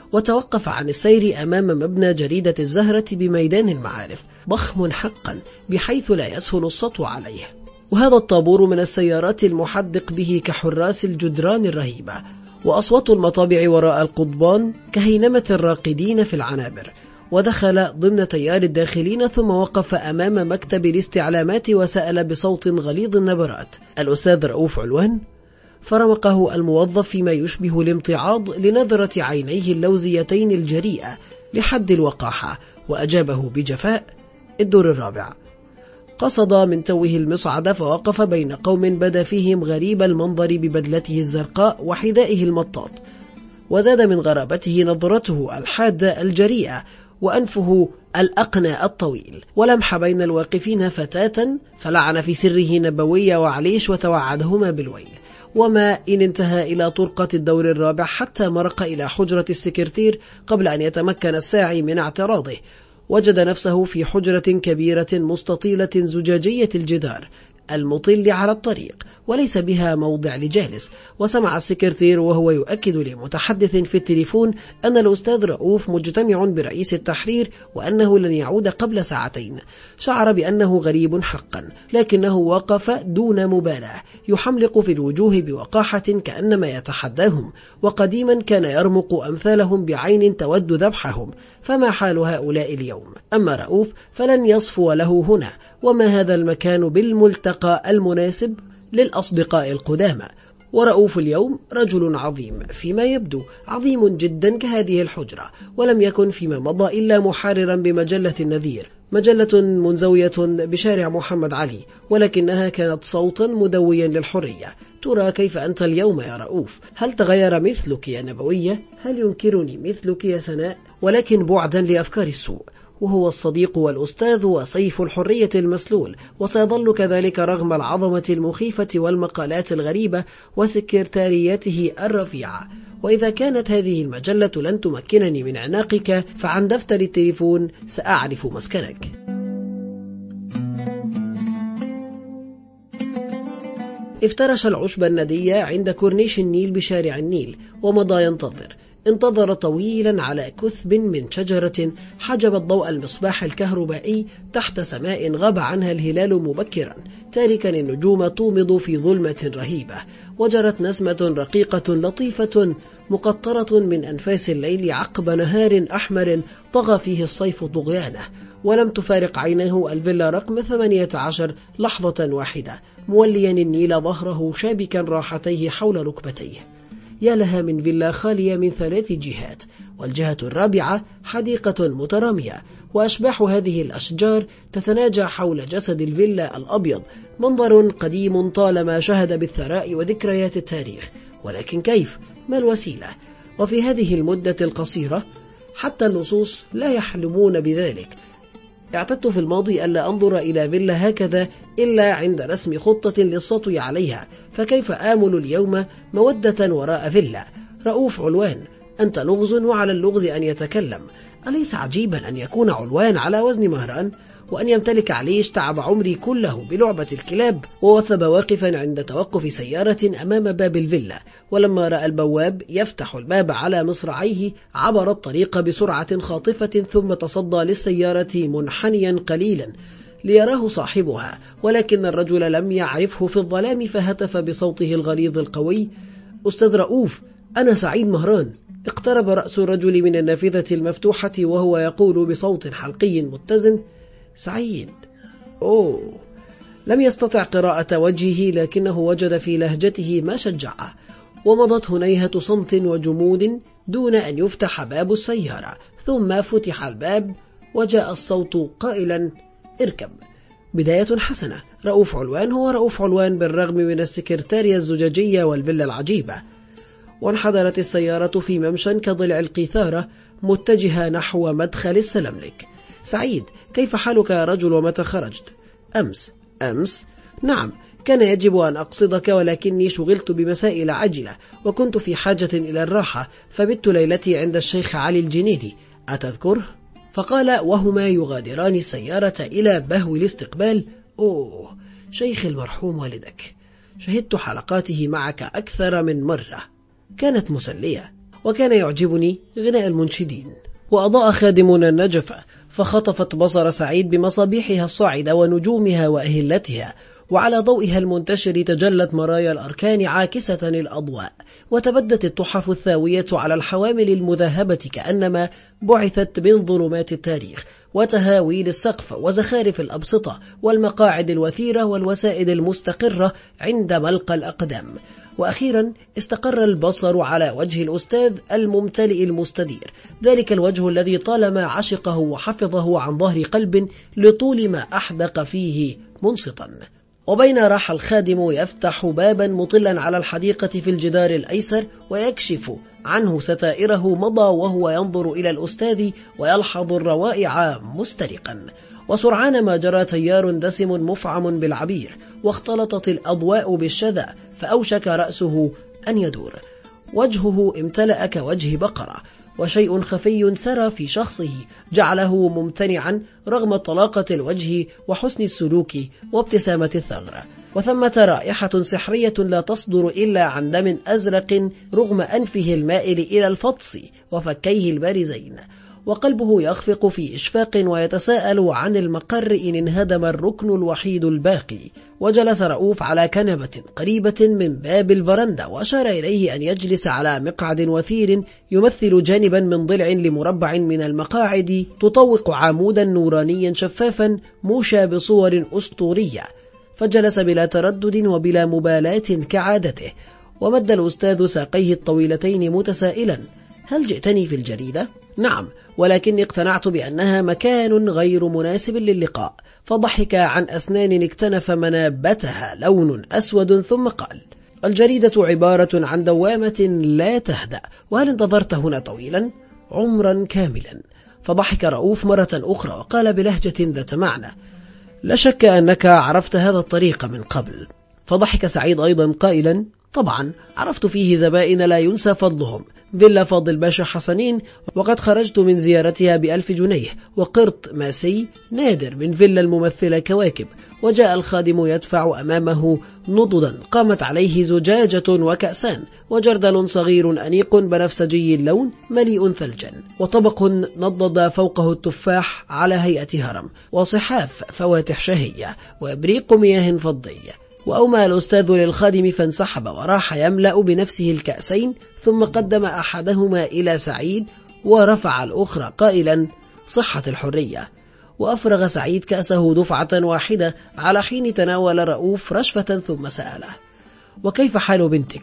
وتوقف عن السير أمام مبنى جريدة الزهرة بميدان المعارف، ضخم حقا بحيث لا يسهل السطو عليه، وهذا الطابور من السيارات المحدق به كحراس الجدران الرهيبة، وأصوات المطابع وراء القضبان كهينمة الراقدين في العنابر. ودخل ضمن تيار الداخلين ثم وقف أمام مكتب الاستعلامات وسأل بصوت غليظ النبرات: الأستاذ رؤوف علوان؟ فرمقه الموظف فيما يشبه الامتعاض لنظرة عينيه اللوزيتين الجريئة لحد الوقاحة، وأجابه بجفاء: الدور الرابع. قصد من توه المصعد فوقف بين قوم بدا فيهم غريب المنظر ببدلته الزرقاء وحذائه المطاط، وزاد من غرابته نظرته الحادة الجريئة وأنفه الأقنى الطويل. ولمح بين الواقفين فتاة فلعن في سره نبوية وعليش وتوعدهما بالويل. وما إن انتهى إلى طرقة الدور الرابع حتى مرق إلى حجرة السكرتير قبل أن يتمكن الساعي من اعتراضه. وجد نفسه في حجرة كبيرة مستطيلة زجاجية الجدار المطل على الطريق، وليس بها موضع لجالس. وسمع السكرتير وهو يؤكد لمتحدث في التليفون أن الأستاذ رؤوف مجتمع برئيس التحرير وأنه لن يعود قبل ساعتين. شعر بأنه غريب حقا، لكنه وقف دون مبالاة يحملق في الوجوه بوقاحة كأنما يتحداهم، وقديما كان يرمق أمثالهم بعين تود ذبحهم. فما حال هؤلاء اليوم؟ أما رؤوف فلن يصفو له هنا، وما هذا المكان بالملتقى المناسب للأصدقاء القدامى. ورؤوف اليوم رجل عظيم، فيما يبدو عظيم جدا كهذه الحجرة، ولم يكن فيما مضى إلا محررا بمجلة النذير، مجلة منزوية بشارع محمد علي، ولكنها كانت صوتا مدويا للحرية. ترى كيف أنت اليوم يا رؤوف؟ هل تغير مثلك يا نبوية؟ هل ينكرني مثلك يا سناء؟ ولكن بعدا لأفكار السوء. وهو الصديق والأستاذ وسيف الحرية المسلول، وسيظل كذلك رغم العظمة المخيفة والمقالات الغريبة وسكرتاريته الرفيعة. وإذا كانت هذه المجلة لن تمكنني من عناقك، فعن دفتر التليفون سأعرف مسكنك. افترش العشب الندية عند كورنيش النيل بشارع النيل ومضى ينتظر. انتظر طويلا على كثب من شجرة حجبت ضوء المصباح الكهربائي تحت سماء غاب عنها الهلال مبكرا، تاركا النجوم تومض في ظلمة رهيبة. وجرت نسمة رقيقة لطيفة مقطرة من أنفاس الليل عقب نهار أحمر طغى فيه الصيف طغيانه. ولم تفارق عينه الفيلا رقم ثمانية عشر لحظة واحدة، موليا النيل ظهره شابكا راحتيه حول ركبتيه. يا لها من فيلا خالية من ثلاث جهات، والجهة الرابعة حديقة مترامية، وأشباح هذه الأشجار تتناجى حول جسد الفيلا الأبيض. منظر قديم طالما شهد بالثراء وذكريات التاريخ، ولكن كيف؟ ما الوسيلة؟ وفي هذه المدة القصيرة حتى اللصوص لا يحلمون بذلك. اعتدت في الماضي ألا أنظر إلى فيلا هكذا إلا عند رسم خطة للسطو عليها، فكيف آمل اليوم مودة وراء فيلا؟ رؤوف علوان، أنت لغز وعلى اللغز أن يتكلم. أليس عجيبا أن يكون علوان على وزن مهران، وأن يمتلك عليش تعب عمري كله بلعبة الكلاب؟ ووثب واقفا عند توقف سيارة أمام باب الفيلا، ولما رأى البواب يفتح الباب على مصراعيه عبر الطريق بسرعة خاطفة ثم تصدى للسيارة منحنيا قليلا ليراه صاحبها، ولكن الرجل لم يعرفه في الظلام فهتف بصوته الغليظ القوي: أستاذ رؤوف، أنا سعيد مهران. اقترب رأس الرجل من النافذة المفتوحة وهو يقول بصوت حلقي متزن: سعيد. أوه. لم يستطع قراءة وجهه، لكنه وجد في لهجته ما شجعه. ومضت هنيهة صمت وجمود دون أن يفتح باب السيارة، ثم فتح الباب وجاء الصوت قائلا: اركب. بداية حسنة. رؤوف علوان هو رؤوف علوان بالرغم من السكرتارية الزجاجية والفيلا العجيبة. وانحدرت السيارة في ممشى كضلع القيثارة متجهة نحو مدخل السلملك. سعيد، كيف حالك يا رجل ومتى خرجت؟ أمس. أمس؟ نعم، كان يجب أن أقصدك ولكني شغلت بمسائل عاجلة وكنت في حاجة إلى الراحة، فبت ليلتي عند الشيخ علي الجنيدي، أتذكره؟ فقال وهما يغادران السيارة إلى بهو الاستقبال: أوه، شيخ المرحوم والدك، شهدت حلقاته معك أكثر من مرة، كانت مسلية، وكان يعجبني غناء المنشدين. وأضاء خادمنا النجفة فخطفت بصر سعيد بمصابيحها الصاعدة ونجومها وأهلتها، وعلى ضوئها المنتشر تجلت مرايا الأركان عاكسة الأضواء، وتبدت التحف الثاوية على الحوامل المذهبة كأنما بعثت من ظلمات التاريخ، وتهاويل السقف وزخارف الأبسطة والمقاعد الوثيرة والوسائد المستقرة عند ملقى الأقدام. وأخيرا استقر البصر على وجه الأستاذ الممتلئ المستدير، ذلك الوجه الذي طالما عشقه وحفظه عن ظهر قلب لطول ما أحدق فيه منصتا. وبين راح الخادم يفتح بابا مطلا على الحديقة في الجدار الأيسر ويكشف عنه ستائره، مضى وهو ينظر إلى الأستاذ ويلحظ الروائع مسترقا. وسرعان ما جرى تيار دسم مفعم بالعبير، واختلطت الأضواء بالشذا، فأوشك رأسه أن يدور. وجهه امتلأ كوجه بقرة، وشيء خفي سرى في شخصه جعله ممتنعا رغم طلاقة الوجه وحسن السلوك وابتسامة الثغرة. وثمة رائحة سحرية لا تصدر إلا عن دم أزرق رغم أنفه المائل إلى الفطس وفكيه البارزين، وقلبه يخفق في إشفاق ويتساءل عن المقر إن انهدم الركن الوحيد الباقي. وجلس رؤوف على كنبة قريبة من باب الفرندا، وأشار إليه أن يجلس على مقعد وثير يمثل جانبا من ضلع لمربع من المقاعد تطوق عمودا نورانيا شفافا موشى بصور أسطورية. فجلس بلا تردد وبلا مبالاة كعادته، ومد الأستاذ ساقيه الطويلتين متسائلا: هل جئتني في الجريدة؟ نعم، ولكني اقتنعت بأنها مكان غير مناسب للقاء. فضحك عن أسنان اكتنف منابتها لون أسود، ثم قال: الجريدة عبارة عن دوامة لا تهدأ، وهل انتظرت هنا طويلا؟ عمرا كاملا. فضحك رؤوف مرة أخرى وقال بلهجة ذات معنى: لا شك أنك عرفت هذا الطريق من قبل. فضحك سعيد أيضا قائلا: طبعا عرفت فيه زبائن لا ينسى فضلهم، فيلا فاضل باشا حسنين، وقد خرجت من زيارتها بألف جنيه، وقرط ماسي نادر من فيلا الممثلة كواكب. وجاء الخادم يدفع أمامه نضدا قامت عليه زجاجة وكأسان، وجردل صغير أنيق بنفسجي اللون مليء ثلجا، وطبق نضد فوقه التفاح على هيئة هرم، وصحاف فواتح شهية، وإبريق مياه فضية. وأومى الأستاذ للخادم فانسحب وراح يملأ بنفسه الكأسين، ثم قدم أحدهما إلى سعيد ورفع الأخرى قائلا: صحة الحرية. وأفرغ سعيد كأسه دفعة واحدة، على حين تناول رؤوف رشفة ثم سأله: وكيف حال بنتك؟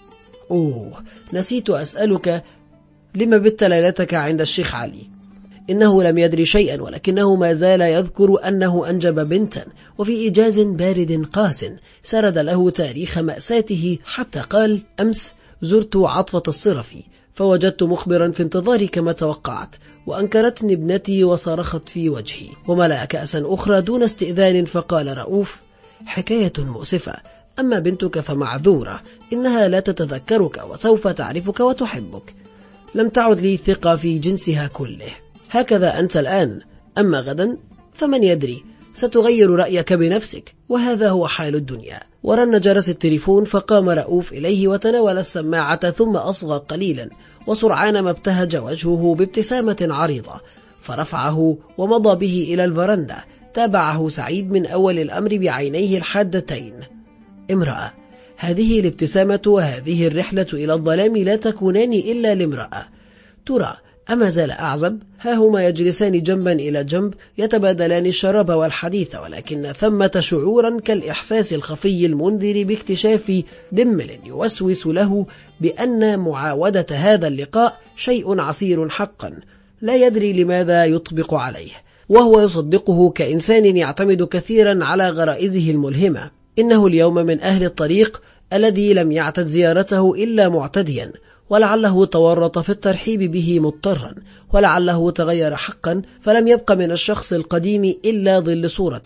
أوه، نسيت أسألك، لما بت ليلتك عند الشيخ علي؟ إنه لم يدري شيئا، ولكنه ما زال يذكر أنه أنجب بنتا. وفي إيجاز بارد قاس سرد له تاريخ مأساته، حتى قال: أمس زرت عطفة الصرفي فوجدت مخبرا في انتظاري كما توقعت، وأنكرتني ابنتي وصرخت في وجهي. وملأ كأسا أخرى دون استئذان، فقال رؤوف: حكاية مؤسفة، أما بنتك فمعذورة، إنها لا تتذكرك وسوف تعرفك وتحبك. لم تعد لي ثقة في جنسها كله. هكذا أنت الآن، أما غدا فمن يدري، ستغير رأيك بنفسك، وهذا هو حال الدنيا. ورن جرس التليفون، فقام رؤوف إليه وتناول السماعة، ثم أصغى قليلا، وسرعان ما ابتهج وجهه بابتسامة عريضة، فرفعه ومضى به إلى الفرندا. تابعه سعيد من أول الأمر بعينيه الحادتين: امرأة، هذه الابتسامة وهذه الرحلة إلى الظلام لا تكونان إلا لامرأة. ترى أما زال أعزب؟ ها هما يجلسان جنبا إلى جنب يتبادلان الشراب والحديث، ولكن ثمة شعورا كالإحساس الخفي المنذر باكتشاف دمل يوسوس له بأن معاودة هذا اللقاء شيء عسير حقا، لا يدري لماذا يطبق عليه، وهو يصدقه كإنسان يعتمد كثيرا على غرائزه الملهمة. إنه اليوم من أهل الطريق الذي لم يعتد زيارته إلا معتديا، ولعله تورط في الترحيب به مضطرا، ولعله تغير حقا، فلم يبق من الشخص القديم إلا ظل صورته.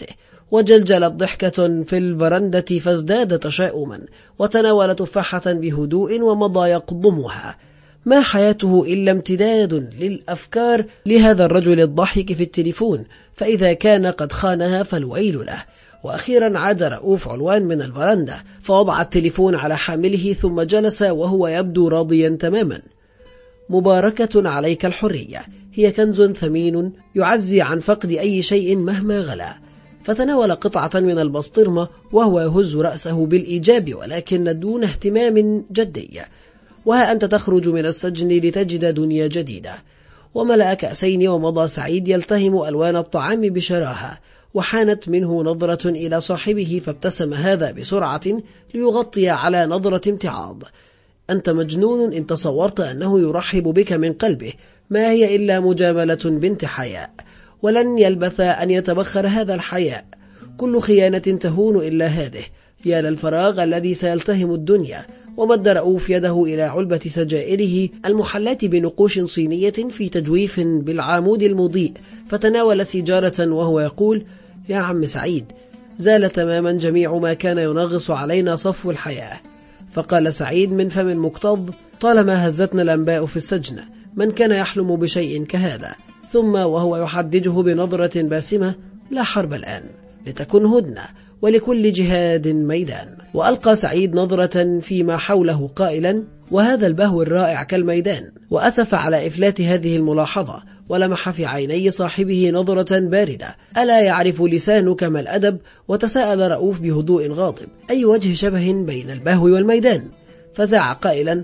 وجلجلت ضحكة في الفرندة فازداد تشاؤما، وتناول تفاحة بهدوء ومضى يقضمها. ما حياته إلا امتداد للأفكار لهذا الرجل الضحك في التليفون، فإذا كان قد خانها فالويل له. وأخيرا عاد رؤوف علوان من الفرندة فوضع التليفون على حامله ثم جلس وهو يبدو راضيا تماما. مباركة عليك الحرية، هي كنز ثمين يعزي عن فقد أي شيء مهما غلا. فتناول قطعة من البسطرمة وهو يهز رأسه بالإيجاب ولكن دون اهتمام جدي. وها أنت تخرج من السجن لتجد دنيا جديدة. وملأ كأسين ومضى سعيد يلتهم ألوان الطعام بشراهة، وحانت منه نظرة إلى صاحبه فابتسم هذا بسرعة ليغطي على نظرة امتعاض. أنت مجنون إن تصورت أنه يرحب بك من قلبه، ما هي إلا مجاملة بنت حياء، ولن يلبث أن يتبخر هذا الحياء. كل خيانة تهون إلا هذه. يا للفراغ الذي سيلتهم الدنيا. ومد رؤوف يده إلى علبة سجائره المحلاة بنقوش صينية في تجويف بالعامود المضيء، فتناول سيجارة وهو يقول: يا عم سعيد، زال تماما جميع ما كان ينغص علينا صفو الحياة. فقال سعيد من فم مكتظ: طالما هزتنا الأنباء في السجن، من كان يحلم بشيء كهذا؟ ثم وهو يحدجه بنظرة باسمة: لا حرب الآن، لتكن هدنة، ولكل جهاد ميدان. وألقى سعيد نظرة فيما حوله قائلا: وهذا البهو الرائع كالميدان. وأسف على إفلات هذه الملاحظة، ولمح في عيني صاحبه نظرة باردة: ألا يعرف لسانك ما الأدب؟ وتساءل رؤوف بهدوء غاضب: أي وجه شبه بين البهو والميدان؟ فزع قائلا: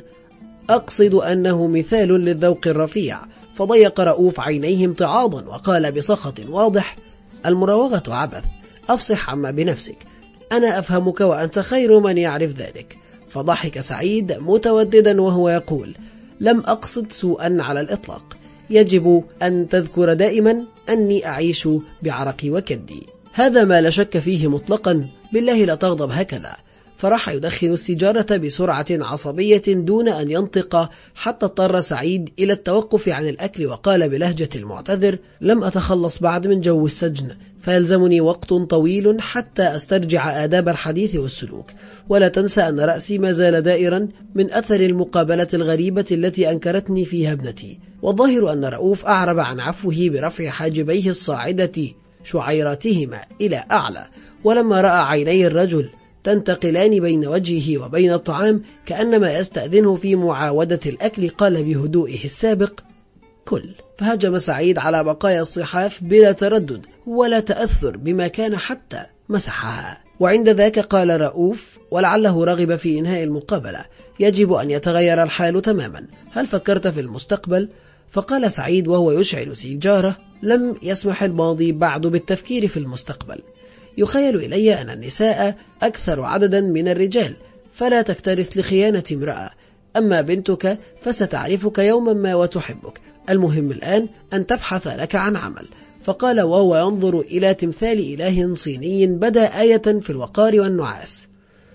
أقصد أنه مثال للذوق الرفيع. فضيق رؤوف عينيه امتعاضا وقال بسخط واضح: المراوغة عبث، أفصح عما بنفسك، أنا أفهمك وأنت خير من يعرف ذلك. فضحك سعيد متوددا وهو يقول: لم أقصد سوءا على الإطلاق، يجب أن تذكر دائما أني أعيش بعرقي وكدي، هذا ما لا شك فيه مطلقا، بالله لا تغضب هكذا. فراح يدخن السيجارة بسرعة عصبية دون أن ينطق، حتى اضطر سعيد إلى التوقف عن الأكل وقال بلهجة المعتذر: لم أتخلص بعد من جو السجن، فيلزمني وقت طويل حتى أسترجع آداب الحديث والسلوك، ولا تنسى أن رأسي ما زال دائرا من أثر المقابلة الغريبة التي أنكرتني فيها ابنتي. والظاهر أن رؤوف أعرب عن عفوه برفع حاجبيه الصاعدة شعيراتهما إلى أعلى، ولما رأى عيني الرجل تنتقلان بين وجهه وبين الطعام كأنما يستأذنه في معاودة الأكل، قال بهدوئه السابق: كل. فهجم سعيد على بقايا الصحاف بلا تردد ولا تأثر بما كان حتى مسحها. وعند ذاك قال رؤوف ولعله رغب في إنهاء المقابلة: يجب أن يتغير الحال تماما، هل فكرت في المستقبل؟ فقال سعيد وهو يشعل سيجارة: لم يسمح الماضي بعد بالتفكير في المستقبل. يخيل إلي أن النساء أكثر عددا من الرجال، فلا تكترث لخيانة امرأة، أما بنتك فستعرفك يوما ما وتحبك، المهم الآن أن تبحث لك عن عمل. فقال وهو ينظر إلى تمثال إله صيني بدا آية في الوقار والنعاس: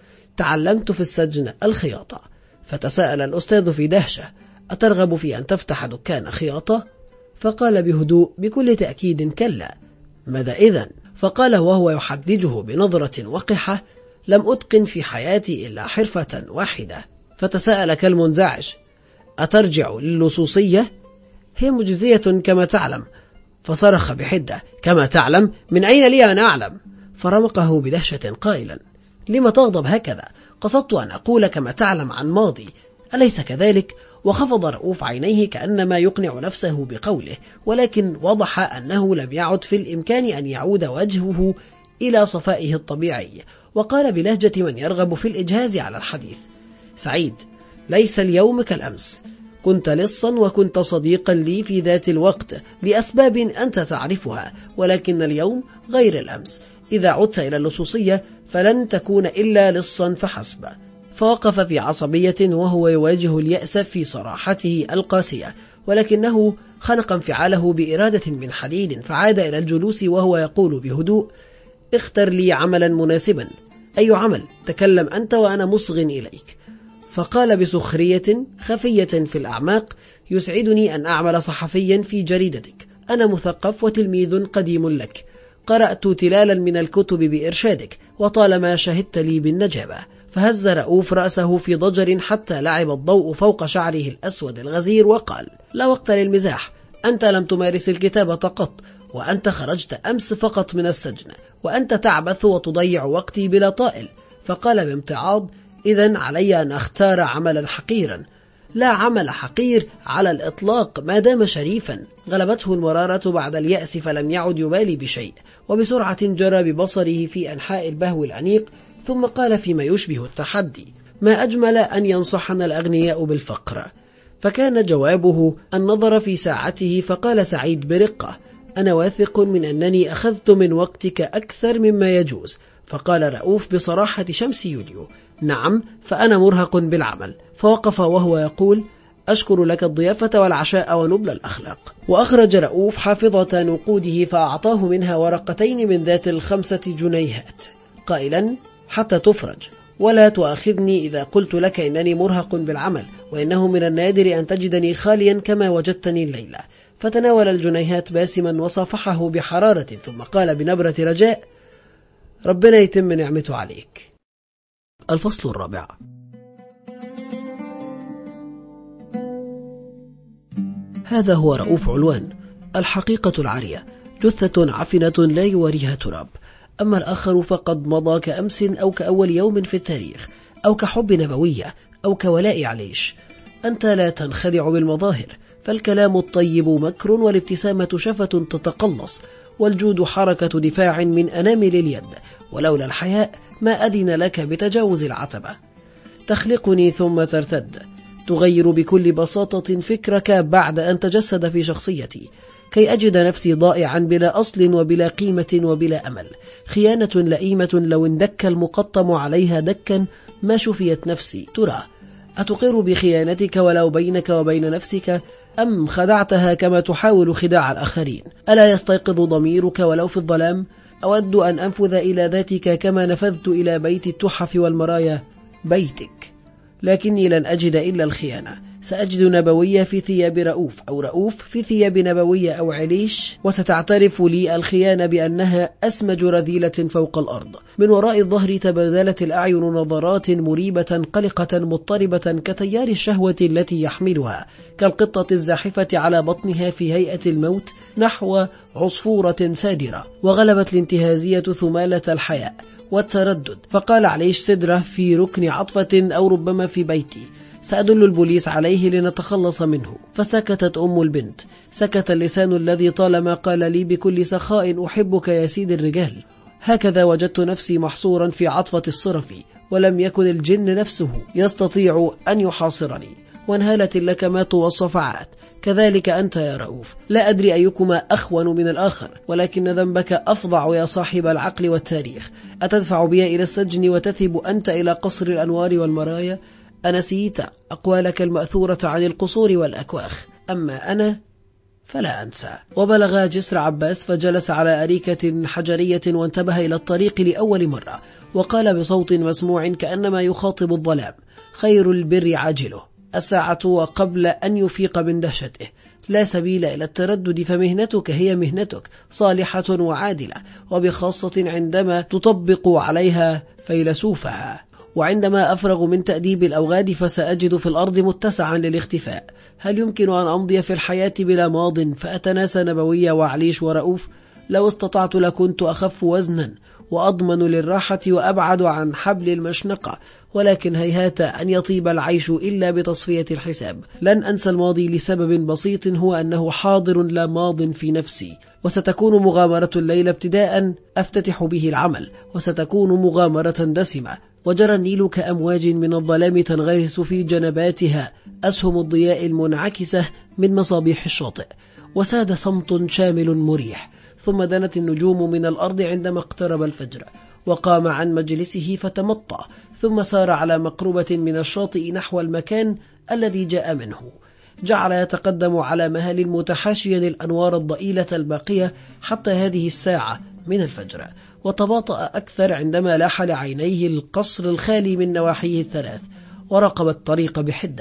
تعلمت في السجن الخياطة. فتساءل الأستاذ في دهشة: أترغب في أن تفتح دكان خياطة؟ فقال بهدوء: بكل تأكيد كلا. ماذا إذن؟ فقال وهو يحدجه بنظرة وقحة: لم أتقن في حياتي إلا حرفة واحدة. فتساءل كالمنزعج: أترجع للصوصية؟ هي مجزية كما تعلم. فصرخ بحدة: كما تعلم؟ من أين لي أن أعلم؟ فرمقه بدهشة قائلا: لما تغضب هكذا؟ قصدت أن أقول كما تعلم عن ماضي، أليس كذلك؟ وخفض رؤوف عينيه كأنما يقنع نفسه بقوله، ولكن وضح أنه لم يعد في الإمكان أن يعود وجهه إلى صفائه الطبيعي، وقال بلهجة من يرغب في الإجهاز على الحديث: سعيد، ليس اليوم كالأمس، كنت لصا وكنت صديقا لي في ذات الوقت لأسباب أنت تعرفها، ولكن اليوم غير الأمس، إذا عدت إلى اللصوصية فلن تكون إلا لصا فحسب. فوقف في عصبية وهو يواجه اليأس في صراحته القاسية، ولكنه خنق انفعاله بإرادة من حديد، فعاد إلى الجلوس وهو يقول بهدوء: اختر لي عملا مناسبا. أي عمل؟ تكلم أنت وأنا مصغ إليك. فقال بسخرية خفية في الأعماق: يسعدني أن أعمل صحفيا في جريدتك، أنا مثقف وتلميذ قديم لك. قرأت تلالا من الكتب بإرشادك، وطالما شهدت لي بالنجابة. فهز رؤوف رأسه في ضجر حتى لعب الضوء فوق شعره الأسود الغزير وقال: لا وقت للمزاح، أنت لم تمارس الكتابة قط، وأنت خرجت أمس فقط من السجن، وأنت تعبث وتضيع وقتي بلا طائل. فقال بامتعاض: إذن علي أن أختار عملا حقيرا. لا عمل حقير على الإطلاق ما دام شريفا. غلبته المرارة بعد اليأس فلم يعد يبالي بشيء، وبسرعة جرى ببصره في أنحاء البهو الأنيق، ثم قال فيما يشبه التحدي: ما أجمل أن ينصحنا الأغنياء بالفقر. فكان جوابه النظر في ساعته، فقال سعيد برقة: أنا واثق من أنني أخذت من وقتك أكثر مما يجوز. فقال رؤوف بصراحة شمس يوليو: نعم، فأنا مرهق بالعمل. فوقف وهو يقول: أشكر لك الضيافة والعشاء ونبل الأخلاق. وأخرج رؤوف حافظة نقوده فأعطاه منها ورقتين من ذات الخمسة جنيهات، قائلا: حتى تفرج، ولا تؤاخذني إذا قلت لك إنني مرهق بالعمل، وإنه من النادر أن تجدني خاليا كما وجدتني الليلة. فتناول الجنيهات باسما وصافحه بحرارة، ثم قال بنبرة رجاء: ربنا يتم نعمته عليك. الفصل الرابع. هذا هو رؤوف علوان، الحقيقة العارية، جثة عفنة لا يواريها تراب. أما الآخر فقد مضى كأمس، أو كأول يوم في التاريخ، أو كحب نبوية، أو كولاء عليش. أنت لا تنخدع بالمظاهر، فالكلام الطيب مكر، والابتسامة شفة تتقلص، والجود حركة دفاع من أنامل اليد، ولولا الحياء ما أذن لك بتجاوز العتبة. تخلقني ثم ترتد، تغير بكل بساطة فكرك بعد أن تجسد في شخصيتي، كي أجد نفسي ضائعا بلا أصل وبلا قيمة وبلا أمل. خيانة لئيمة لو اندك المقطم عليها دكا ما شفيت نفسي. ترى أتقر بخيانتك ولو بينك وبين نفسك، أم خدعتها كما تحاول خداع الآخرين؟ ألا يستيقظ ضميرك ولو في الظلام؟ أود أن أنفذ إلى ذاتك كما نفذت إلى بيت التحف والمرايا، بيتك، لكني لن أجد إلا الخيانة. سأجد نبوية في ثياب رؤوف، أو رؤوف في ثياب نبوية أو عليش، وستعترف لي الخيانة بأنها أسمج رذيلة فوق الأرض. من وراء الظهر تبادلت الأعين نظرات مريبة قلقة مضطربة كتيار الشهوة التي يحملها، كالقطة الزاحفة على بطنها في هيئة الموت نحو عصفورة سادرة. وغلبت الانتهازية ثمالة الحياء والتردد، فقال عليش سدرة في ركن عطفة أو ربما في بيتي: سأدل البوليس عليه لنتخلص منه. فسكتت أم البنت، سكت اللسان الذي طالما قال لي بكل سخاء: أحبك يا سيد الرجال. هكذا وجدت نفسي محصورا في عطفة الصرف، ولم يكن الجن نفسه يستطيع أن يحاصرني. وانهالت اللكمات والصفعات. كذلك أنت يا رؤوف، لا أدري أيكما أخون من الآخر، ولكن ذنبك أفظع يا صاحب العقل والتاريخ. أتدفع بي إلى السجن وتذهب أنت إلى قصر الأنوار والمرايا؟ أنسيت أقوالك المأثورة عن القصور والأكواخ، أما أنا فلا أنسى. وبلغ جسر عباس، فجلس على أريكة حجرية وانتبه إلى الطريق لأول مرة، وقال بصوت مسموع كأنما يخاطب الظلام: خير البر عاجله، الساعة وقبل أن يفيق من دهشته. لا سبيل إلى التردد، فمهنتك هي مهنتك، صالحة وعادلة، وبخاصة عندما تطبق عليها فيلسوفها. وعندما أفرغ من تأديب الأوغاد فسأجد في الأرض متسعا للاختفاء. هل يمكن أن أمضي في الحياة بلا ماض فأتناسى نبوية وعليش ورؤوف؟ لو استطعت لكنت أخف وزنا وأضمن للراحة وأبعد عن حبل المشنقة، ولكن هيهات أن يطيب العيش إلا بتصفية الحساب. لن أنسى الماضي لسبب بسيط، هو أنه حاضر لا ماض في نفسي. وستكون مغامرة الليلة ابتداء أفتتح به العمل، وستكون مغامرة دسمة. وجرى النيل كأمواج من الظلام تنغرس في جنباتها أسهم الضياء المنعكسة من مصابيح الشاطئ، وساد صمت شامل مريح. ثم دنت النجوم من الأرض عندما اقترب الفجر، وقام عن مجلسه فتمطى، ثم سار على مقربة من الشاطئ نحو المكان الذي جاء منه. جعل يتقدم على مهل متحاشيا الأنوار الضئيلة الباقية حتى هذه الساعة من الفجر، وتباطأ أكثر عندما لاح لعينيه القصر الخالي من نواحيه الثلاث، وراقب الطريق بحدة،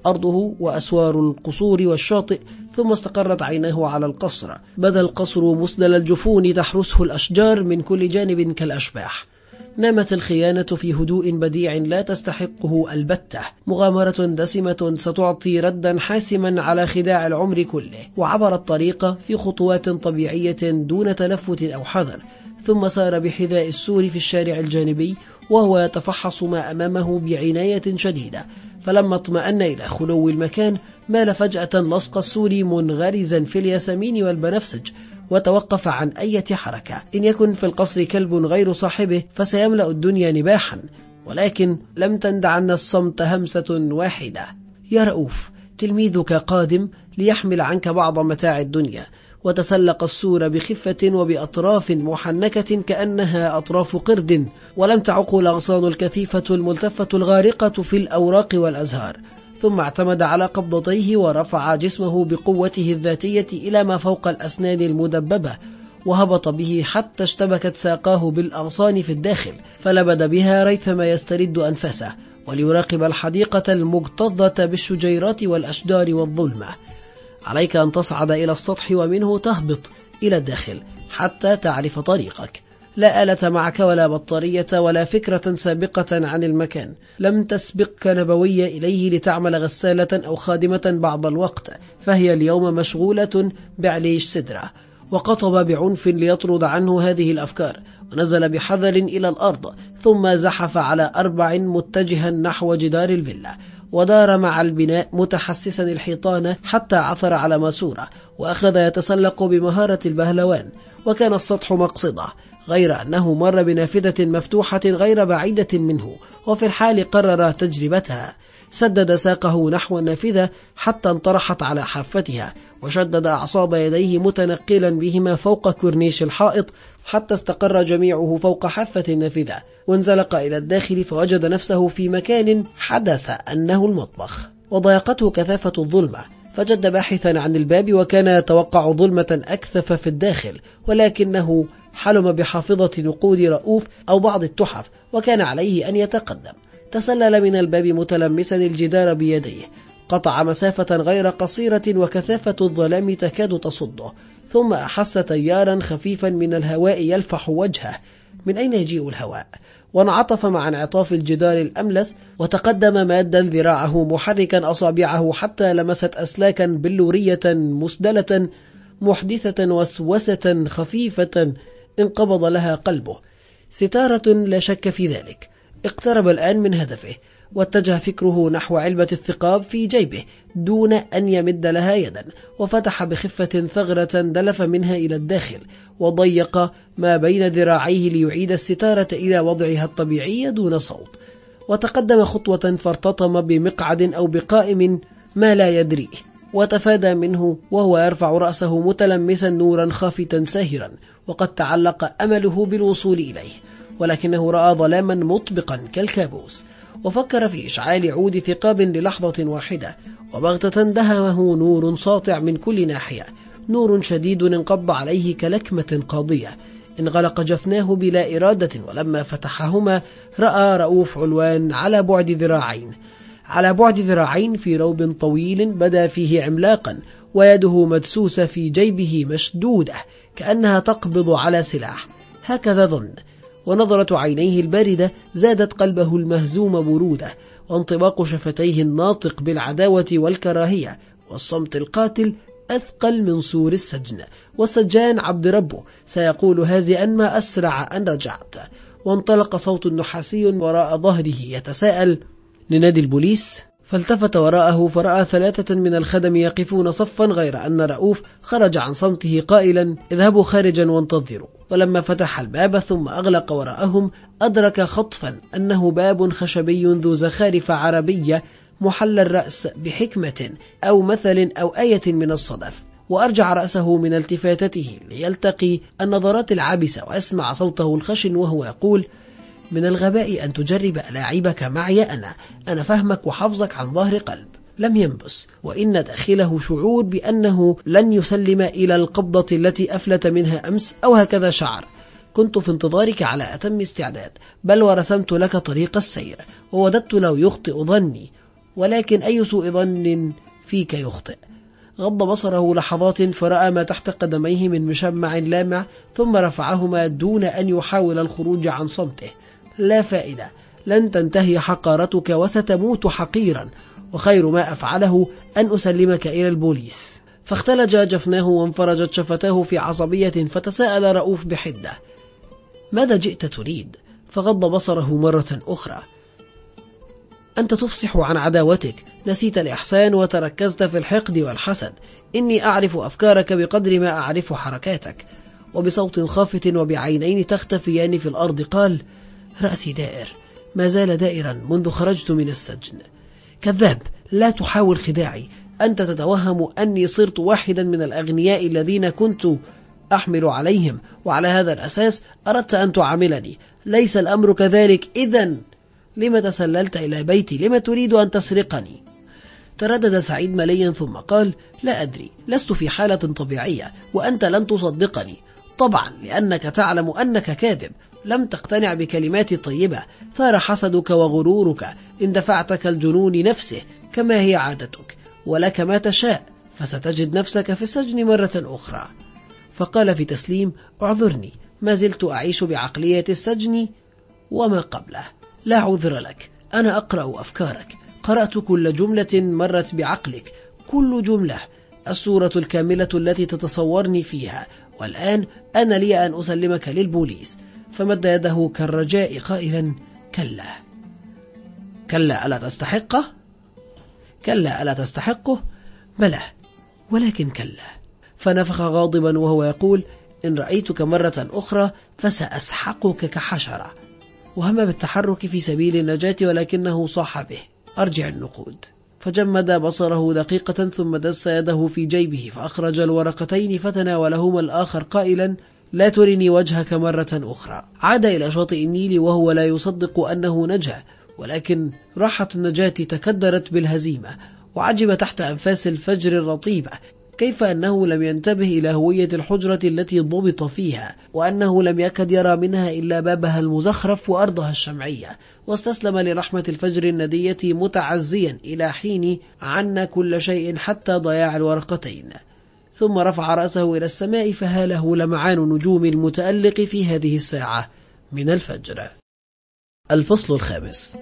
أرضه وأسوار القصور والشاطئ، ثم استقرت عيناه على القصر. بدا القصر مسدل الجفون تحرسه الأشجار من كل جانب كالأشباح. نامت الخيانة في هدوء بديع لا تستحقه البتة، مغامرة دسمة ستعطي ردا حاسما على خداع العمر كله. وعبر الطريق في خطوات طبيعية دون تلفت أو حذر، ثم سار بحذاء السور في الشارع الجانبي وهو يتفحص ما أمامه بعناية شديدة. فلما اطمأن إلى خلو المكان مال فجأة لصق السور منغرزا في الياسمين والبنفسج، وتوقف عن أي حركة. إن يكن في القصر كلب غير صاحبه فسيملأ الدنيا نباحا. ولكن لم تند عنا الصمت همسة واحدة: يا رؤوف، تلميذك قادم ليحمل عنك بعض متاع الدنيا. وتسلق السور بخفة وبأطراف محنكة كأنها أطراف قرد، ولم تعق الأغصان الكثيفة الملتفة الغارقة في الأوراق والأزهار. ثم اعتمد على قبضتيه ورفع جسمه بقوته الذاتية إلى ما فوق الأسنان المدببة، وهبط به حتى اشتبكت ساقاه بالأغصان في الداخل، فلبد بها ريثما يسترد أنفاسه وليراقب الحديقة المكتظة بالشجيرات والأشجار والظلمة. عليك أن تصعد إلى السطح ومنه تهبط إلى الداخل حتى تعرف طريقك. لا آلة معك ولا بطارية ولا فكرة سابقة عن المكان. لم تسبقك نبوية إليه لتعمل غسالة أو خادمة بعض الوقت، فهي اليوم مشغولة بعليش سدرة. وقطب بعنف ليطرد عنه هذه الأفكار، ونزل بحذر إلى الأرض، ثم زحف على أربع متجها نحو جدار الفيلا، ودار مع البناء متحسسا الحيطان حتى عثر على ماسورة، وأخذ يتسلق بمهارة البهلوان. وكان السطح مقصده، غير أنه مر بنافذة مفتوحة غير بعيدة منه، وفي الحال قرر تجربتها. سدد ساقه نحو النافذة حتى انطرحت على حافتها، وشدد أعصاب يديه متنقلا بهما فوق كورنيش الحائط حتى استقر جميعه فوق حافة النافذة، وانزلق إلى الداخل فوجد نفسه في مكان حدث أنه المطبخ، وضايقته كثافة الظلمة، فجد باحثا عن الباب، وكان يتوقع ظلمة أكثف في الداخل، ولكنه حلم بحافظة نقود رؤوف أو بعض التحف، وكان عليه أن يتقدم. تسلل من الباب متلمسا الجدار بيديه، قطع مسافة غير قصيرة وكثافة الظلام تكاد تصده، ثم أحس تيارا خفيفا من الهواء يلفح وجهه. من أين يجيء الهواء؟ وانعطف مع انعطاف الجدار الأملس، وتقدم مادا ذراعه محركا أصابعه حتى لمست أسلاكا بلورية مسدلة محدثة وسوسة خفيفة انقبض لها قلبه. ستارة لا شك في ذلك. اقترب الآن من هدفه، واتجه فكره نحو علبة الثقاب في جيبه دون أن يمد لها يدا، وفتح بخفة ثغرة دلف منها إلى الداخل، وضيق ما بين ذراعيه ليعيد الستارة إلى وضعها الطبيعي دون صوت. وتقدم خطوة فارتطم بمقعد أو بقائم ما لا يدريه، وتفادى منه وهو يرفع رأسه متلمسا نورا خافتا ساهرا، وقد تعلق أمله بالوصول إليه، ولكنه رأى ظلاما مطبقا كالكابوس، وفكر في إشعال عود ثقاب للحظة واحدة، وبغتة دهمه نور ساطع من كل ناحية، نور شديد انقض عليه كلكمة قاضية. انغلق جفناه بلا إرادة، ولما فتحهما رأى رؤوف علوان على بعد ذراعين على بعد ذراعين في روب طويل بدا فيه عملاقا، ويده مدسوسة في جيبه مشدودة كأنها تقبض على سلاح، هكذا ظن. ونظرة عينيه الباردة زادت قلبه المهزوم برودة، وانطباق شفتيه الناطق بالعداوة والكراهية، والصمت القاتل أثقل من سور السجن، والسجان عبد ربه سيقول هازئا ما أسرع أن رجعت. وانطلق صوت نحاسي وراء ظهره يتساءل: لنادي البوليس؟ فالتفت وراءه فرأى ثلاثة من الخدم يقفون صفا، غير أن رؤوف خرج عن صمته قائلا: اذهبوا خارجا وانتظروا. ولما فتح الباب ثم أغلق وراءهم أدرك خطفا أنه باب خشبي ذو زخارف عربية محل الرأس بحكمة أو مثل أو آية من الصدف، وأرجع رأسه من التفاتته ليلتقي النظرات العابسة وأسمع صوته الخشن وهو يقول: من الغباء أن تجرب ألاعبك معي أنا أنا فهمك وحفظك عن ظهر قلب. لم ينبس، وإن داخله شعور بأنه لن يسلم إلى القبضة التي أفلت منها أمس، أو هكذا شعر. كنت في انتظارك على أتم استعداد، بل ورسمت لك طريق السير، ووددت لو يخطئ ظني ولكن أي سوء ظن فيك يخطئ. غض بصره لحظات فرأى ما تحت قدميه من مشمع لامع، ثم رفعهما دون أن يحاول الخروج عن صمته. لا فائدة، لن تنتهي حقارتك وستموت حقيرا، وخير ما أفعله أن أسلمك إلى البوليس. فاختلج جفناه وانفرجت شفتاه في عصبية، فتساءل رؤوف بحدة: ماذا جئت تريد؟ فغض بصره مرة أخرى. أنت تفصح عن عداوتك، نسيت الإحسان وتركزت في الحقد والحسد. إني أعرف أفكارك بقدر ما أعرف حركاتك. وبصوت خافت وبعينين تختفيان في الأرض قال: رأسي دائر، ما زال دائرا منذ خرجت من السجن. كذاب، لا تحاول خداعي. أنت تتوهم أني صرت واحدا من الأغنياء الذين كنت أحمل عليهم، وعلى هذا الأساس أردت أن تعاملني. ليس الأمر كذلك. إذن لما تسللت إلى بيتي؟ لما تريد أن تسرقني؟ تردد سعيد مليا ثم قال: لا أدري، لست في حالة طبيعية، وأنت لن تصدقني. طبعا لأنك تعلم أنك كاذب. لم تقتنع بكلماتي الطيبة، ثار حسدك وغرورك، اندفعتك الجنون نفسه كما هي عادتك، ولك ما تشاء، فستجد نفسك في السجن مرة أخرى. فقال في تسليم: اعذرني، ما زلت أعيش بعقلية السجن وما قبله. لا عذر لك، أنا أقرأ أفكارك، قرأت كل جملة مرت بعقلك، كل جملة، الصورة الكاملة التي تتصورني فيها، والآن أنا لي أن أسلمك للبوليس. فمد يده كالرجاء قائلا: كلا. كلا، ألا تستحقه؟ كلا، ألا تستحقه؟ بلى، ولكن كلا. فنفخ غاضبا وهو يقول: إن رأيتك مرة أخرى فسأسحقك كحشرة. وهم بالتحرك في سبيل النجاة، ولكنه صاح به: أرجع النقود. فجمد بصره دقيقة ثم دس يده في جيبه فأخرج الورقتين فتناولهما الآخر قائلا: لا ترني وجهك مرة أخرى. عاد إلى شاطئ النيل وهو لا يصدق أنه نجا، ولكن راحة النجاة تكدرت بالهزيمة، وعجب تحت أنفاس الفجر الرطيبة كيف أنه لم ينتبه إلى هوية الحجرة التي ضبط فيها، وأنه لم يكد يرى منها إلا بابها المزخرف وأرضها الشمعية، واستسلم لرحمة الفجر الندية متعزيا إلى حين عنا كل شيء حتى ضياع الورقتين. ثم رفع رأسه إلى السماء فهاله لمعان نجوم المتألق في هذه الساعة من الفجر. الفصل الخامس.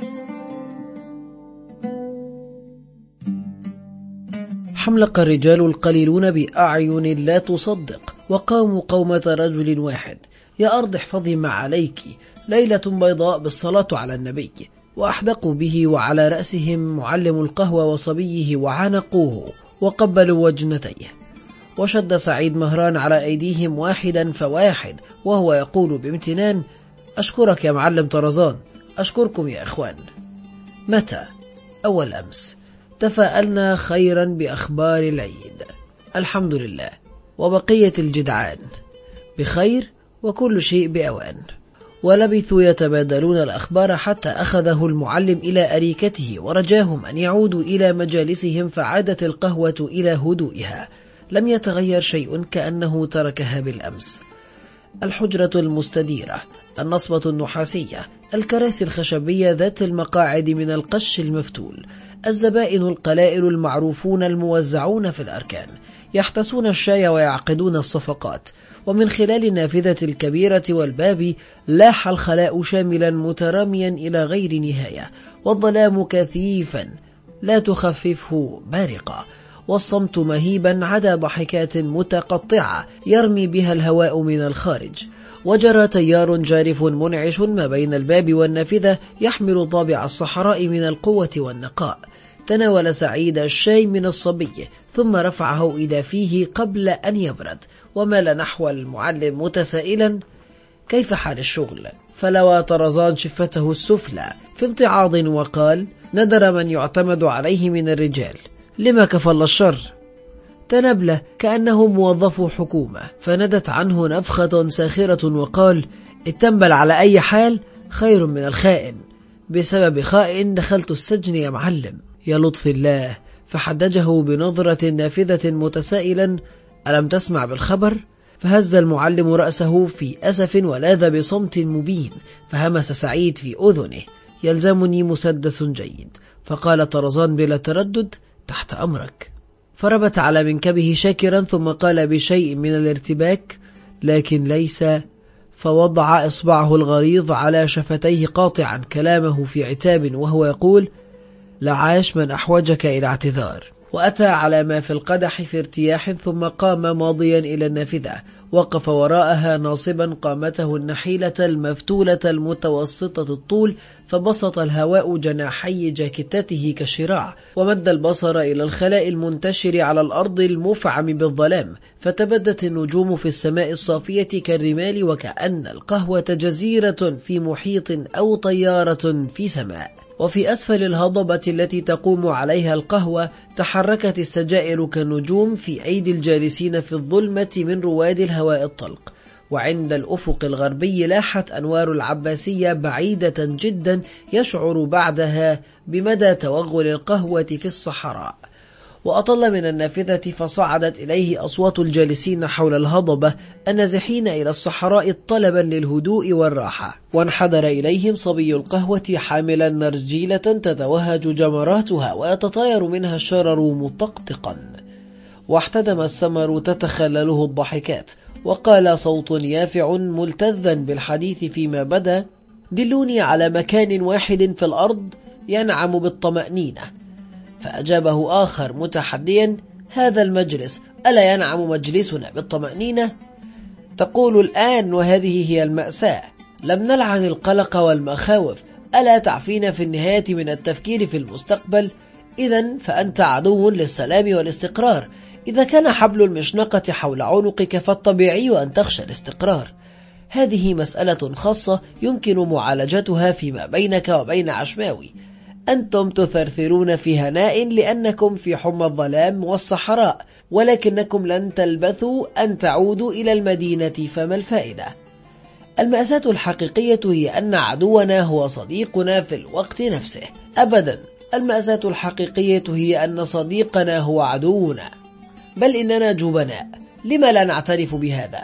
حملق الرجال القليلون بأعين لا تصدق، وقاموا قومة رجل واحد: يا أرض احفظي ما عليك، ليلة بيضاء بالصلاة على النبي. وأحدقوا به وعلى رأسهم معلم القهوة وصبيه، وعانقوه وقبلوا وجنتيه. وشد سعيد مهران على أيديهم واحدا فواحد وهو يقول بامتنان: أشكرك يا معلم طرزان، أشكركم يا إخوان. متى؟ أول أمس. تفاءلنا خيرا بأخبار العيد، الحمد لله، وبقية الجدعان بخير، وكل شيء بأوان. ولبثوا يتبادلون الأخبار حتى أخذه المعلم إلى أريكته ورجاهم أن يعودوا إلى مجالسهم، فعادت القهوة إلى هدوئها، لم يتغير شيء كأنه تركها بالأمس. الحجرة المستديرة، النصبة النحاسية، الكراسي الخشبية ذات المقاعد من القش المفتول، الزبائن القلائل المعروفون الموزعون في الأركان، يحتسون الشاي ويعقدون الصفقات. ومن خلال النافذة الكبيرة والباب لاح الخلاء شاملا متراميا إلى غير نهاية، والظلام كثيفا لا تخففه بارقة، والصمت مهيبا عدا ضحكات متقطعة يرمي بها الهواء من الخارج. وجرى تيار جارف منعش ما بين الباب والنافذة يحمل طابع الصحراء من القوة والنقاء. تناول سعيد الشاي من الصبي ثم رفعه إلى فيه قبل أن يبرد، ومال نحو المعلم متسائلا: كيف حال الشغل؟ فلوى طرزان شفته السفلى في امتعاض وقال: ندر من يعتمد عليه من الرجال، لما كفل الشر؟ تنبله كأنه موظف حكومة، فندت عنه نفخة ساخرة وقال: التنبل على أي حال خير من الخائن، بسبب خائن دخلت السجن يا معلم. يا لطف الله. فحدجه بنظرة نافذة متسائلا: ألم تسمع بالخبر؟ فهز المعلم رأسه في أسف ولاذ بصمت مبين، فهمس سعيد في أذنه: يلزمني مسدس جيد. فقال طرزان بلا تردد: تحت أمرك. فربت على منكبه شاكرا، ثم قال بشيء من الارتباك: لكن ليس. فوضع إصبعه الغليظ على شفتيه قاطعا كلامه في عتاب وهو يقول: لعاش من أحوجك إلى اعتذار. وأتى على ما في القدح في ارتياح، ثم قام ماضيا إلى النافذة، وقف وراءها ناصبا قامته النحيلة المفتولة المتوسطة الطول، فبسط الهواء جناحي جاكتته كالشراع، ومد البصر إلى الخلاء المنتشر على الأرض المفعم بالظلام، فتبدت النجوم في السماء الصافية كالرمال، وكأن القهوة جزيرة في محيط أو طيارة في سماء. وفي أسفل الهضبة التي تقوم عليها القهوة تحركت السجائر كالنجوم في أيدي الجالسين في الظلمة من رواد الهواء الطلق. وعند الأفق الغربي لاحت أنوار العباسية بعيدة جدا، يشعر بعدها بمدى توغل القهوة في الصحراء. وأطل من النافذة، فصعدت إليه أصوات الجالسين حول الهضبة النازحين إلى الصحراء طلبا للهدوء والراحة. وانحدر إليهم صبي القهوة حاملا نرجيلة تتوهج جمراتها ويتطاير منها الشرر مطقطقا، واحتدم السمر تتخلله الضحكات. وقال صوت يافع ملتذا بالحديث فيما بدا: دلوني على مكان واحد في الأرض ينعم بالطمأنينة. فأجابه آخر متحديا: هذا المجلس، ألا ينعم مجلسنا بالطمأنينة؟ تقول الآن وهذه هي المأساة. لم نلعن القلق والمخاوف، ألا تعفين في النهاية من التفكير في المستقبل؟ إذن فأنت عدو للسلام والاستقرار. إذا كان حبل المشنقة حول عنقك فالطبيعي أن تخشى الاستقرار. هذه مسألة خاصة يمكن معالجتها فيما بينك وبين عشماوي. أنتم تثرثرون في هناء لأنكم في حمى الظلام والصحراء، ولكنكم لن تلبثوا أن تعودوا إلى المدينة، فما الفائدة؟ المأساة الحقيقية هي أن عدونا هو صديقنا في الوقت نفسه. أبدا، المأساة الحقيقية هي أن صديقنا هو عدونا. بل إننا جبناء، لما لا نعترف بهذا؟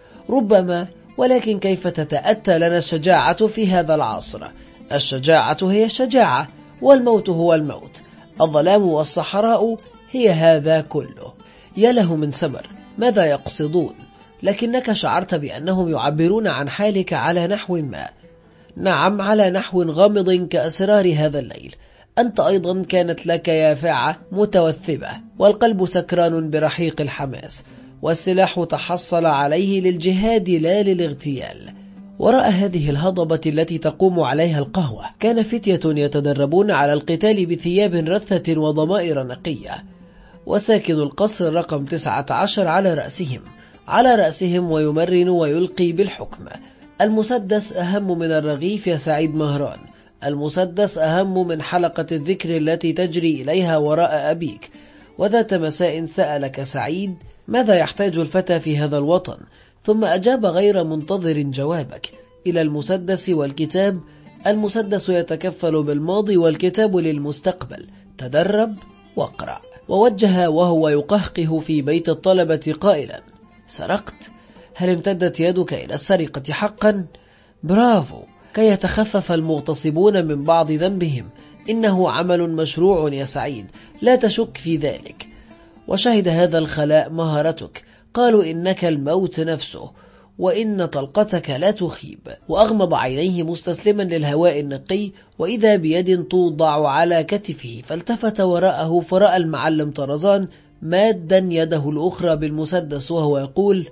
ربما، ولكن كيف تتأتى لنا الشجاعة في هذا العصر؟ الشجاعة هي الشجاعة، والموت هو الموت، الظلام والصحراء هي هذا كله. يا له من سمر، ماذا يقصدون؟ لكنك شعرت بأنهم يعبرون عن حالك على نحو ما. نعم، على نحو غامض كأسرار هذا الليل. أنت أيضا كانت لك يافعة متوثبة، والقلب سكران برحيق الحماس، والسلاح تحصل عليه للجهاد لا للاغتيال. وراء هذه الهضبة التي تقوم عليها القهوة كان فتية يتدربون على القتال بثياب رثة وضمائر نقية، وساكن القصر رقم تسعة عشر على رأسهم على رأسهم ويمرن ويلقي بالحكم. المسدس أهم من الرغيف يا سعيد مهران، المسدس أهم من حلقة الذكر التي تجري إليها وراء أبيك. وذات مساء سألك سعيد: ماذا يحتاج الفتى في هذا الوطن؟ ثم أجاب غير منتظر جوابك: إلى المسدس والكتاب. المسدس يتكفل بالماضي والكتاب للمستقبل. تدرب واقرأ. ووجه وهو يقهقه في بيت الطلبة قائلا: سرقت؟ هل امتدت يدك إلى السرقة حقا؟ برافو، كي يتخفف المغتصبون من بعض ذنبهم. إنه عمل مشروع يا سعيد، لا تشك في ذلك. وشهد هذا الخلاء مهارتك، قالوا إنك الموت نفسه، وإن طلقتك لا تخيب. وأغمض عينيه مستسلما للهواء النقي، وإذا بيد توضع على كتفه، فالتفت وراءه فرأى المعلم طرزان مادا يده الأخرى بالمسدس وهو يقول: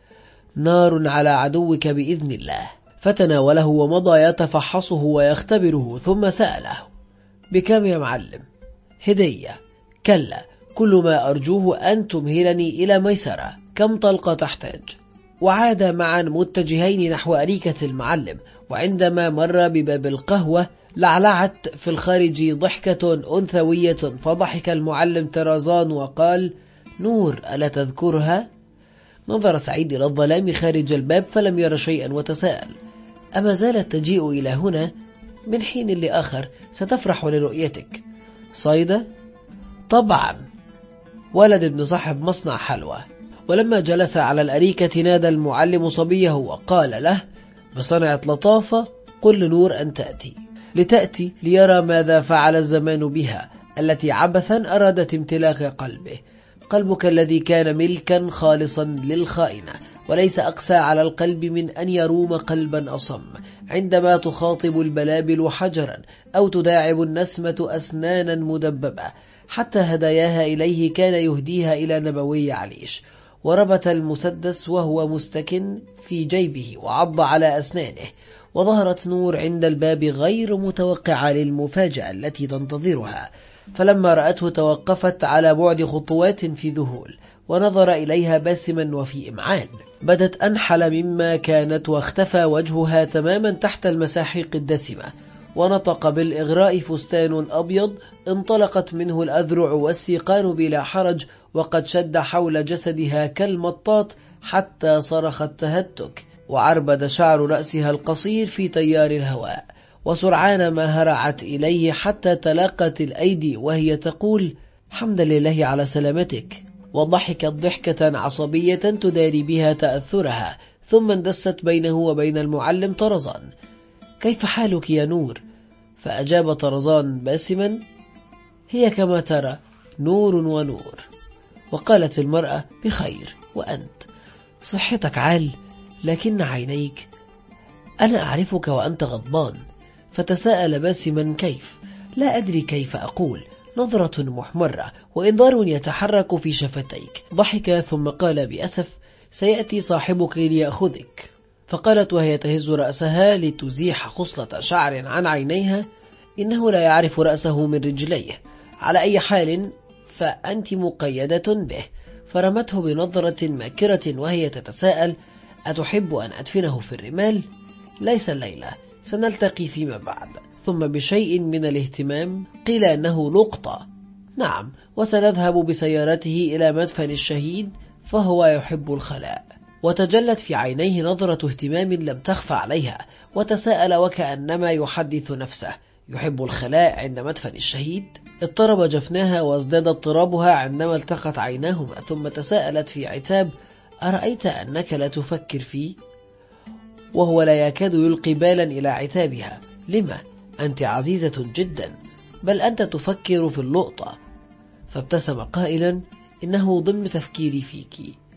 نار على عدوك بإذن الله. فتناوله ومضى يتفحصه ويختبره، ثم سأله: بكم يا معلم؟ هدية. كلا، كل ما أرجوه أن تمهلني إلى ميسرة. كم طلقة تحتاج؟ وعاد معا متجهين نحو أريكة المعلم، وعندما مر بباب القهوة لعلعت في الخارج ضحكة أنثوية، فضحك المعلم طرزان وقال: نور، ألا تذكرها؟ نظر سعيد إلى الظلام خارج الباب فلم ير شيئا، وتساءل: أما زالت تجيء إلى هنا؟ من حين لآخر ستفرح لرؤيتك. صيدة؟ طبعا، ولد ابن صاحب مصنع حلوى. ولما جلس على الأريكة نادى المعلم صبيه وقال له بصنعة لطافة: قل لنور أن تأتي. لتأتي ليرى ماذا فعل الزمان بها التي عبثا أرادت امتلاك قلبه. قلبك الذي كان ملكا خالصا للخائنة، وليس أقسى على القلب من أن يروم قلبا أصم عندما تخاطب البلابل حجرا أو تداعب النسمة أسنانا مدببة. حتى هداياها إليه كان يهديها إلى نبوي عليش، وربط المسدس وهو مستكن في جيبه وعض على أسنانه. وظهرت نور عند الباب غير متوقعة للمفاجأة التي تنتظرها، فلما رأته توقفت على بعد خطوات في ذهول، ونظر إليها باسما وفي إمعان. بدت أنحل مما كانت، واختفى وجهها تماما تحت المساحيق الدسمة، ونطق بالإغراء فستان أبيض انطلقت منه الأذرع والسيقان بلا حرج، وقد شد حول جسدها كالمطاط حتى صرخ التهتك، وعربد شعر رأسها القصير في تيار الهواء. وسرعان ما هرعت إليه حتى تلاقت الأيدي وهي تقول: حمدا لله على سلامتك. وضحكت ضحكة عصبية تداري بها تأثرها، ثم اندست بينه وبين المعلم طرزان: كيف حالك يا نور؟ فأجاب طرزان باسما: هي كما ترى، نور ونور. وقالت المرأة: بخير، وأنت؟ صحتك عال، لكن عينيك، أنا أعرفك وأنت غضبان. فتساءل باسما: كيف؟ لا أدري كيف أقول. نظرة محمرة وإنذار يتحرك في شفتيك. ضحك ثم قال بأسف: سيأتي صاحبك ليأخذك. فقالت وهي تهز رأسها لتزيح خصلة شعر عن عينيها: إنه لا يعرف رأسه من رجليه، على أي حال فأنت مقيدة به. فرمته بنظرة ماكرة وهي تتساءل: أتحب أن أدفنه في الرمال؟ ليس الليلة، سنلتقي فيما بعد. ثم بشيء من الاهتمام قيل أنه لقطة. نعم، وسنذهب بسيارته إلى مدفن الشهيد، فهو يحب الخلاء. وتجلت في عينيه نظرة اهتمام لم تخفى عليها، وتساءل وكأنما يحدث نفسه: يحب الخلاء عند مدفن الشهيد؟ اضطرب جفناها وازداد اضطرابها عندما التقت عيناهما، ثم تساءلت في عتاب: أرأيت أنك لا تفكر فيه؟ وهو لا يكاد يلقي بالا إلى عتابها: لما؟ أنت عزيزة جدا، بل أنت تفكر في اللقطة. فابتسم قائلا: إنه ضمن تفكيري فيك.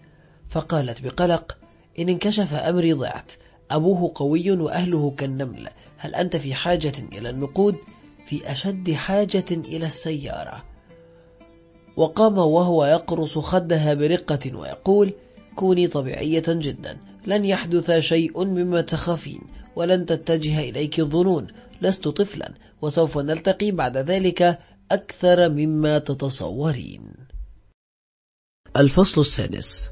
فقالت بقلق: إن انكشف أمري ضعت، أبوه قوي وأهله كالنمل، هل أنت في حاجة إلى النقود؟ في أشد حاجة إلى السيارة. وقام وهو يقرص خدها برقة ويقول: كوني طبيعية جدا، لن يحدث شيء مما تخافين، ولن تتجه إليك الظنون، لست طفلا، وسوف نلتقي بعد ذلك أكثر مما تتصورين. الفصل السادس.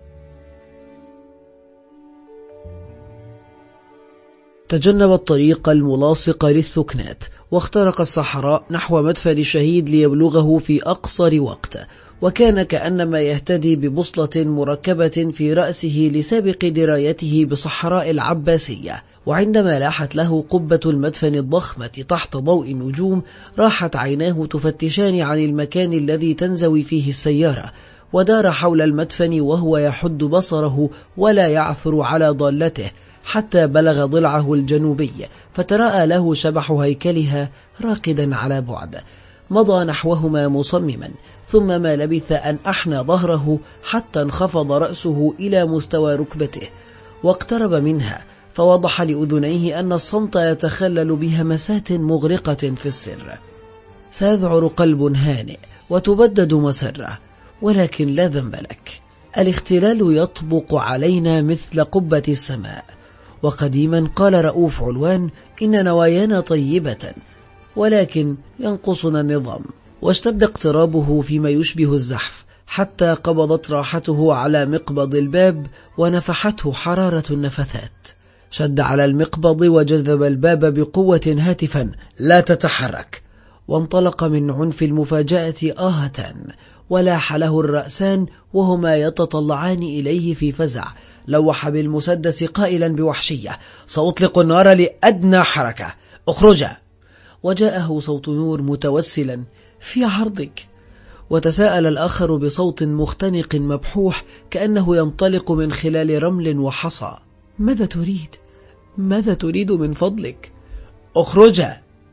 تجنب الطريق الملاصق للثكنات، واخترق الصحراء نحو مدفن الشهيد ليبلغه في أقصر وقت، وكان كأنما يهتدي ببوصلة مركبة في رأسه لسابق درايته بصحراء العباسية. وعندما لاحت له قبة المدفن الضخمة تحت ضوء النجوم، راحت عيناه تفتشان عن المكان الذي تنزوي فيه السيارة، ودار حول المدفن وهو يحد بصره ولا يعثر على ضالته، حتى بلغ ضلعه الجنوبي، فتراءى له شبح هيكلها راقدا على بعد. مضى نحوهما مصمما، ثم ما لبث أن أحنى ظهره حتى انخفض رأسه إلى مستوى ركبته، واقترب منها، فوضح لأذنيه أن الصمت يتخلل بهمسات مغرقة في السر. سيذعر قلب هانئ وتبدد مسرة، ولكن لا ذنب لك. الاختلال يطبق علينا مثل قبة السماء. وقديما قال رؤوف علوان: إن نوايانا طيبة، ولكن ينقصنا النظام. واشتد اقترابه فيما يشبه الزحف، حتى قبضت راحته على مقبض الباب ونفحته حرارة النفثات. شد على المقبض وجذب الباب بقوة هاتفا: لا تتحرك. وانطلق من عنف المفاجأة آهة، ولاح له الرأسان وهما يتطلعان إليه في فزع. لوح بالمسدس قائلا بوحشية: سأطلق النار لأدنى حركة، اخرجا. وجاءه صوت نور متوسلا: في عرضك. وتساءل الآخر بصوت مختنق مبحوح كأنه ينطلق من خلال رمل وحصى: ماذا تريد؟ ماذا تريد من فضلك؟ اخرجا.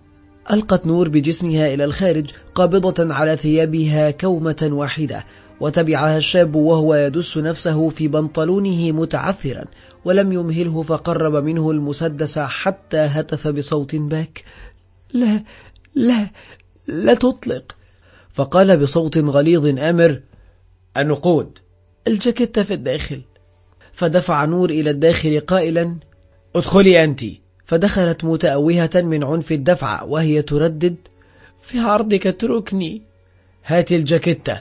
ألقت نور بجسمها إلى الخارج قابضة على ثيابها كومة واحدة، وتبعها الشاب وهو يدس نفسه في بنطلونه متعثرا، ولم يمهله فقرب منه المسدس حتى هتف بصوت باك: لا لا لا تطلق. فقال بصوت غليظ آمر: النقود. الجاكيتة في الداخل. فدفع نور إلى الداخل قائلا: ادخلي أنت. فدخلت متأوهة من عنف الدفع وهي تردد: في عرضك اتركني. هات الجاكيتة.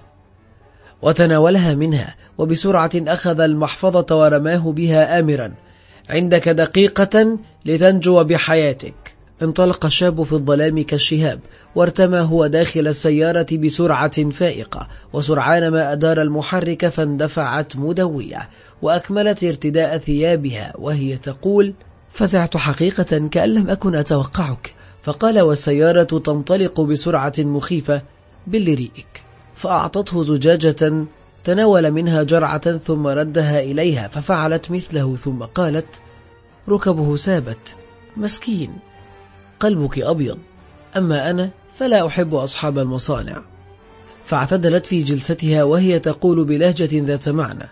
وتناولها منها وبسرعة أخذ المحفظة ورماه بها آمرا: عندك دقيقة لتنجو بحياتك. انطلق الشاب في الظلام كالشهاب، وارتمى هو داخل السيارة بسرعة فائقة، وسرعان ما أدار المحرك فاندفعت مدوية، وأكملت ارتداء ثيابها وهي تقول: فزعت حقيقة كأن لم أكن أتوقعك. فقال: والسيارة تنطلق بسرعة مخيفة باللريئك. فأعطته زجاجة تناول منها جرعة ثم ردها إليها، ففعلت مثله ثم قالت: ركبه سابت، مسكين، قلبك أبيض، أما أنا فلا أحب أصحاب المصانع. فاعتدلت في جلستها وهي تقول بلهجة ذات معنى: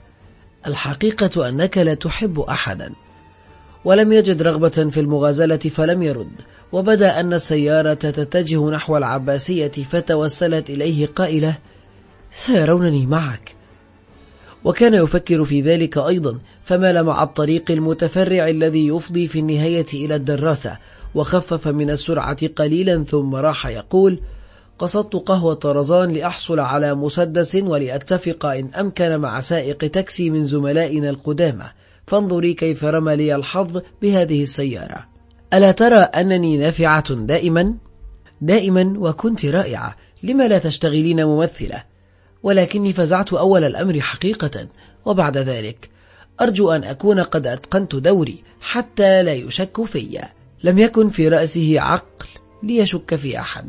الحقيقة أنك لا تحب أحدا. ولم يجد رغبة في المغازلة فلم يرد، وبدأ أن السيارة تتجه نحو العباسية، فتوسلت إليه قائلة: سيرونني معك. وكان يفكر في ذلك أيضا، فمال مع الطريق المتفرع الذي يفضي في النهاية إلى الدراسة، وخفف من السرعة قليلا ثم راح يقول: قصدت قهوة طرزان لأحصل على مسدس ولأتفق إن أمكن مع سائق تاكسي من زملائنا القدامى، فانظري كيف رمى لي الحظ بهذه السيارة. ألا ترى أنني نافعة دائما؟ دائما وكنت رائعة، لما لا تشتغلين ممثلة؟ ولكني فزعت أول الأمر حقيقة، وبعد ذلك أرجو أن أكون قد أتقنت دوري حتى لا يشك في. لم يكن في رأسه عقل ليشك في أحد.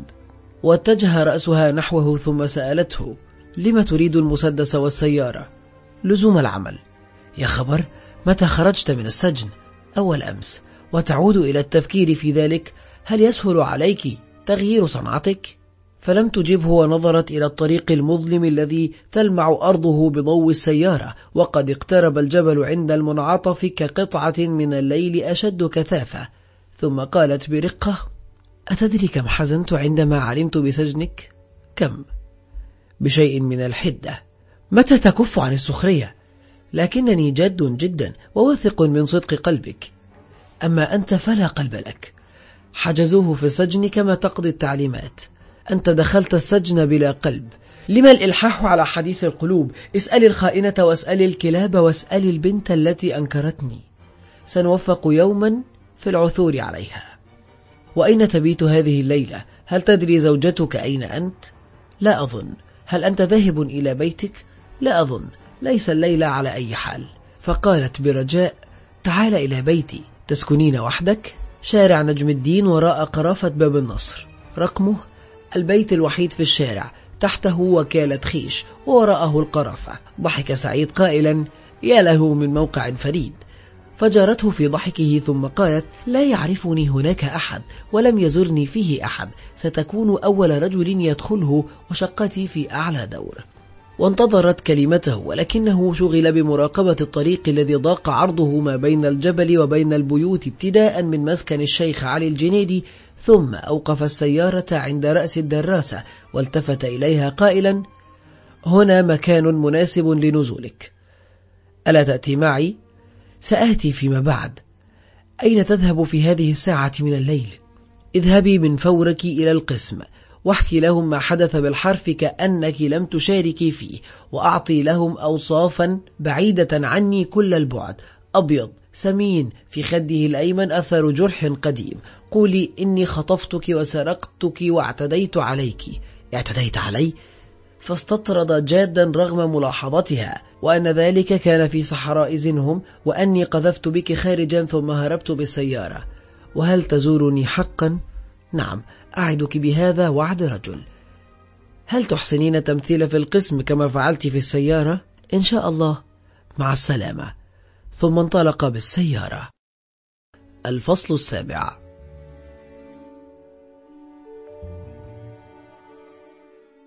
واتجه رأسها نحوه ثم سألته: لما تريد المسدس والسيارة؟ لزوم العمل. يا خبر، متى خرجت من السجن؟ أول أمس، وتعود إلى التفكير في ذلك؟ هل يسهل عليك تغيير صنعتك؟ فلم تجبه، ونظرت إلى الطريق المظلم الذي تلمع أرضه بضوء السيارة، وقد اقترب الجبل عند المنعطف كقطعة من الليل أشد كثافة. ثم قالت برقة: أتدري كم حزنت عندما علمت بسجنك؟ كم؟ بشيء من الحدة. متى تكف عن السخرية؟ لكنني جد جدا وواثق من صدق قلبك. أما أنت فلا قلب لك. حجزوه في السجن كما تقضي التعليمات. أنت دخلت السجن بلا قلب. لما الإلحاح على حديث القلوب؟ اسأل الخائنة واسأل الكلاب واسأل البنت التي أنكرتني. سنوفق يوما في العثور عليها. وأين تبيت هذه الليلة؟ هل تدري زوجتك أين أنت؟ لا أظن. هل أنت ذاهب إلى بيتك؟ لا أظن. ليس الليلة على أي حال. فقالت برجاء: تعال إلى بيتي. تسكنين وحدك؟ شارع نجم الدين وراء قرافة باب النصر. رقمه البيت الوحيد في الشارع، تحته وكالة خيش ووراءه القرافة. ضحك سعيد قائلا: يا له من موقع فريد. فجارته في ضحكه ثم قالت: لا يعرفني هناك أحد ولم يزرني فيه أحد، ستكون أول رجل يدخله وشقتي في أعلى دور. وانتظرت كلمته، ولكنه شغل بمراقبة الطريق الذي ضاق عرضه ما بين الجبل وبين البيوت، ابتداء من مسكن الشيخ علي الجنيدي، ثم أوقف السيارة عند رأس الدراسة والتفت إليها قائلا: هنا مكان مناسب لنزولك. ألا تأتي معي؟ سآتي فيما بعد. أين تذهب في هذه الساعة من الليل؟ اذهبي من فورك إلى القسم واحكي لهم ما حدث بالحرف كأنك لم تشاركي فيه، وأعطي لهم أوصافا بعيدة عني كل البعد. أبيض سمين في خده الأيمن أثر جرح قديم. قولي: إني خطفتك وسرقتك واعتديت عليك. اعتديت علي؟ فاستطرد جادا رغم ملاحظتها، وأن ذلك كان في صحراء زنهم، وأني قذفت بك خارجا ثم هربت بالسيارة. وهل تزورني حقا؟ نعم، أعدك بهذا وعد رجل. هل تحسنين تمثيل في القسم كما فعلت في السيارة؟ إن شاء الله. مع السلامة. ثم انطلق بالسيارة. الفصل السابع.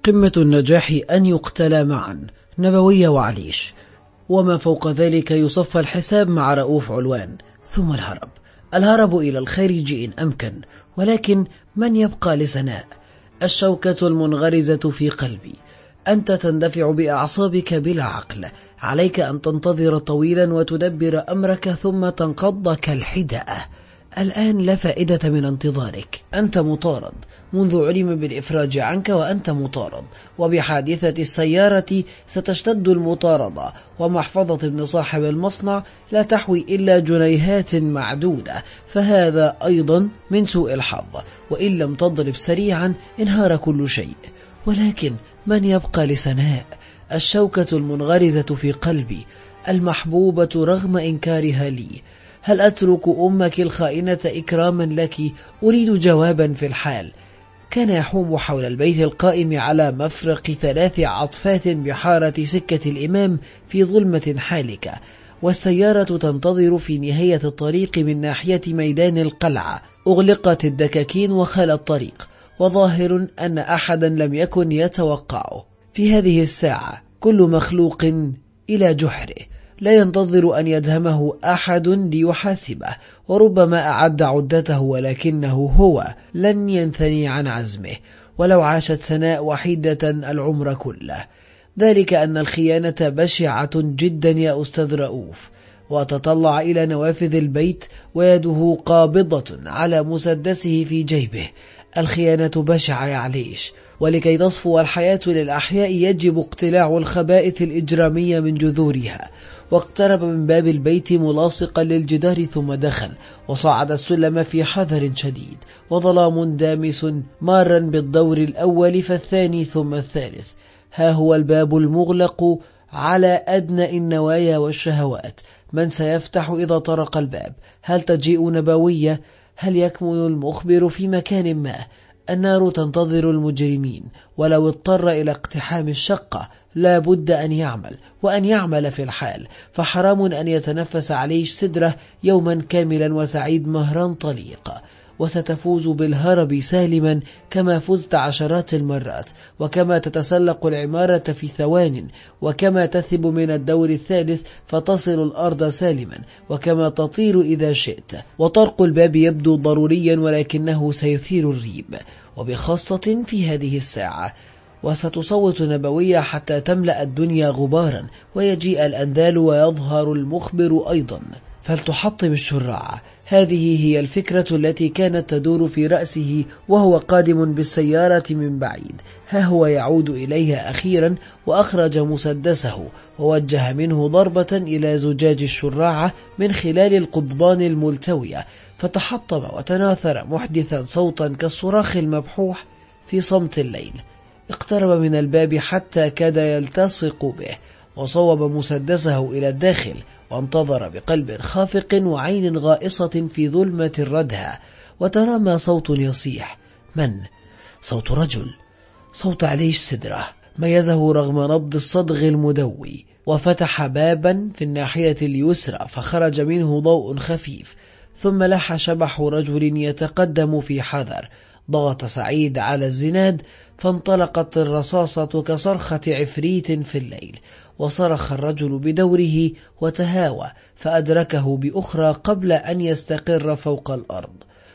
قمة النجاح أن يقتلا معا نبوية وعليش، وما فوق ذلك يصفى الحساب مع رؤوف علوان. ثم الهرب الهرب إلى الخارج إن أمكن، ولكن من يبقى لسناء؟ الشوكة المنغرزة في قلبي. أنت تندفع بأعصابك بلا عقل، عليك أن تنتظر طويلا وتدبر أمرك ثم تنقض كالحدأة. الآن لا فائدة من انتظارك، أنت مطارد منذ علم بالإفراج عنك، وأنت مطارد، وبحادثة السيارة ستشتد المطاردة، ومحفظة ابن صاحب المصنع لا تحوي إلا جنيهات معدودة، فهذا أيضا من سوء الحظ، وإن لم تضرب سريعا انهار كل شيء. ولكن من يبقى لسناء؟ الشوكة المنغرزة في قلبي، المحبوبة رغم إنكارها لي. هل أترك أمك الخائنة إكراما لك؟ أريد جوابا في الحال. كان يحوم حول البيت القائم على مفرق ثلاث عطفات بحارة سكة الإمام في ظلمة حالكة، والسيارة تنتظر في نهاية الطريق من ناحية ميدان القلعة. أغلقت الدكاكين وخلى الطريق، وظاهر أن أحدا لم يكن يتوقعه. في هذه الساعة كل مخلوق إلى جحره، لا ينتظر أن يدهمه أحد ليحاسبه، وربما أعد عدته، ولكنه هو لن ينثني عن عزمه. ولو عاشت سناء وحيدة العمر كله. ذلك أن الخيانة بشعة جدا يا أستاذ رؤوف. وتطلع إلى نوافذ البيت ويده قابضة على مسدسه في جيبه. الخيانة بشعة يا عليش، ولكي تصفو الحياة للأحياء يجب اقتلاع الخبائث الإجرامية من جذورها. واقترب من باب البيت ملاصقا للجدار، ثم دخل وصعد السلم في حذر شديد، وظلام دامس مارا بالدور الأول فالثاني ثم الثالث. ها هو الباب المغلق على أدنى النوايا والشهوات. من سيفتح إذا طرق الباب؟ هل تجيء نبوية؟ هل يكمن المخبر في مكان ما؟ النار تنتظر المجرمين، ولو اضطر إلى اقتحام الشقة لا بد أن يعمل، وأن يعمل في الحال، فحرام أن يتنفس عليه سدره يوما كاملا وسعيد مهران طليق. وستفوز بالهرب سالما كما فزت عشرات المرات، وكما تتسلق العمارة في ثوان، وكما تثب من الدور الثالث فتصل الأرض سالما، وكما تطير إذا شئت. وطرق الباب يبدو ضروريا، ولكنه سيثير الريب، وبخاصة في هذه الساعة. وستصوت نبوية حتى تملأ الدنيا غبارا، ويجيء الأنذال ويظهر المخبر أيضا، فلتحطم الشراع. هذه هي الفكرة التي كانت تدور في رأسه وهو قادم بالسيارة من بعيد. ها هو يعود إليها أخيرا، وأخرج مسدسه ووجه منه ضربة إلى زجاج الشراعة من خلال القضبان الملتوية، فتحطم وتناثر محدثا صوتا كالصراخ المبحوح في صمت الليل. اقترب من الباب حتى كاد يلتصق به، وصوب مسدسه إلى الداخل، وانتظر بقلب خافق وعين غائصة في ظلمة الردهة. وترامى صوت يصيح. من؟ صوت رجل، صوت عليش سدرة. ميزه رغم نبض الصدغ المدوي، وفتح بابا في الناحية اليسرى فخرج منه ضوء خفيف، ثم لح شبح رجل يتقدم في حذر. ضغط سعيد على الزناد، فانطلقت الرصاصة كصرخة عفريت في الليل، وصرخ الرجل بدوره وتهاوى، فأدركه بأخرى قبل أن يستقر فوق الأرض.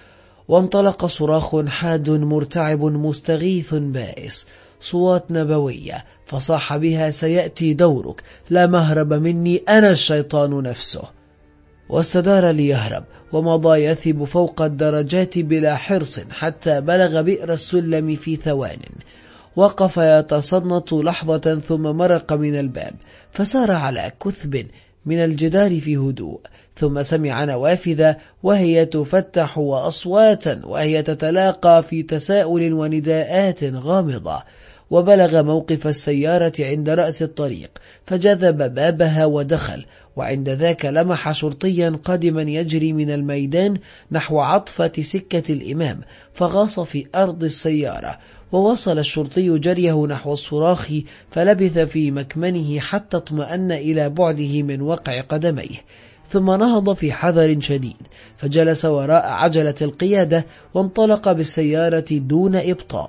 وانطلق صراخ حاد مرتعب مستغيث بائس، صوات نبوية، فصاح بها: سيأتي دورك، لا مهرب مني، أنا الشيطان نفسه. واستدار ليهرب، ومضى يثب فوق الدرجات بلا حرص حتى بلغ بئر السلم في ثوان. وقف يتصنت لحظة ثم مرق من الباب، فسار على كثب من الجدار في هدوء، ثم سمع نوافذ وهي تفتح وأصواتا وهي تتلاقى في تساؤل ونداءات غامضة. وبلغ موقف السيارة عند رأس الطريق، فجذب بابها ودخل، وعند ذاك لمح شرطيا قادما يجري من الميدان نحو عطفة سكة الإمام، فغاص في أرض السيارة. ووصل الشرطي جريه نحو الصراخ، فلبث في مكمنه حتى اطمأن إلى بعده من وقع قدميه، ثم نهض في حذر شديد، فجلس وراء عجلة القيادة وانطلق بالسيارة دون إبطاء.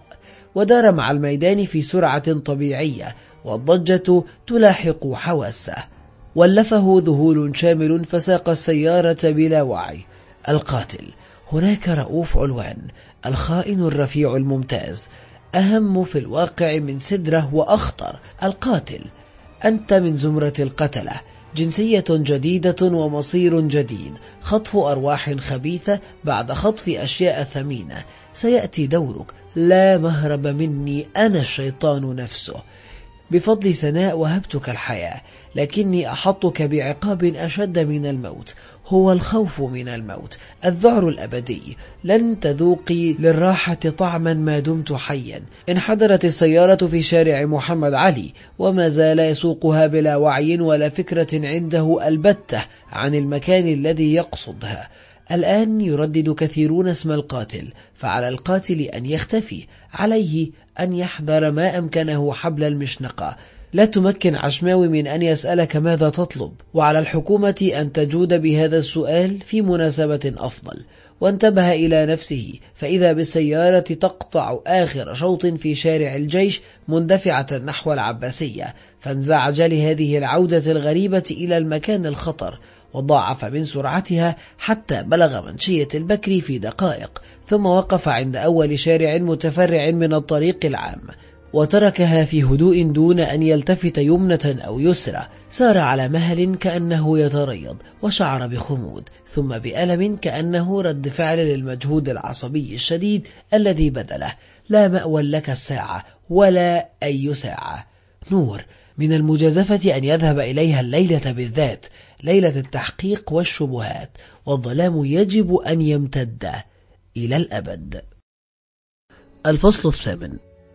ودار مع الميدان في سرعة طبيعية، والضجة تلاحق حواسه. ولفه ذهول شامل فساق السيارة بلا وعي. القاتل هناك رؤوف علوان، الخائن الرفيع الممتاز، أهم في الواقع من سدرة وأخطر. القاتل أنت من زمرة القتلة، جنسية جديدة ومصير جديد، خطف أرواح خبيثة بعد خطف أشياء ثمينة. سيأتي دورك، لا مهرب مني، أنا الشيطان نفسه. بفضل سناء وهبتك الحياة، لكني أحطك بعقاب أشد من الموت، هو الخوف من الموت، الذعر الأبدي. لن تذوقي للراحة طعما ما دمت حيا. انحدرت السيارة في شارع محمد علي، وما زال يسوقها بلا وعي ولا فكرة عنده البتة عن المكان الذي يقصدها. الآن يردد كثيرون اسم القاتل، فعلى القاتل أن يختفي، عليه أن يحذر ما أمكنه حبل المشنقة. لا تمكن عشماوي من أن يسألك ماذا تطلب، وعلى الحكومة أن تجود بهذا السؤال في مناسبة أفضل. وانتبه إلى نفسه، فإذا بالسيارة تقطع آخر شوط في شارع الجيش مندفعة نحو العباسية، فانزعج لهذه العودة الغريبة إلى المكان الخطر، وضاعف من سرعتها حتى بلغ منشية البكري في دقائق، ثم وقف عند أول شارع متفرع من الطريق العام، وتركها في هدوء دون أن يلتفت يمنة أو يسرى. سار على مهل كأنه يتريض، وشعر بخمود ثم بألم كأنه رد فعل للمجهود العصبي الشديد الذي بذله. لا مأوى لك الساعة ولا أي ساعة. نور من المجازفة أن يذهب إليها الليلة بالذات، ليلة التحقيق والشبهات، والظلام يجب أن يمتد إلى الأبد. الفصل الثامن.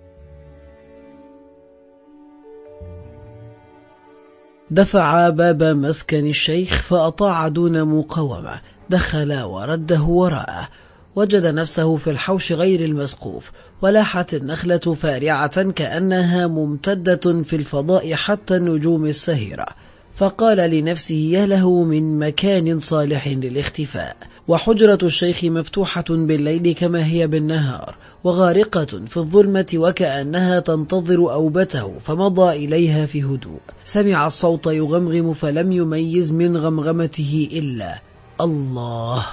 دفع باب مسكن الشيخ فأطاع دون مقاومة، دخل ورده وراءه، وجد نفسه في الحوش غير المسقوف، ولاحت النخلة فارعة كأنها ممتدة في الفضاء حتى النجوم السهرة، فقال لنفسه يا له من مكان صالح للاختفاء. وحجرة الشيخ مفتوحة بالليل كما هي بالنهار، وغارقة في الظلمة وكأنها تنتظر أوبته، فمضى إليها في هدوء. سمع الصوت يغمغم فلم يميز من غمغمته إلا الله،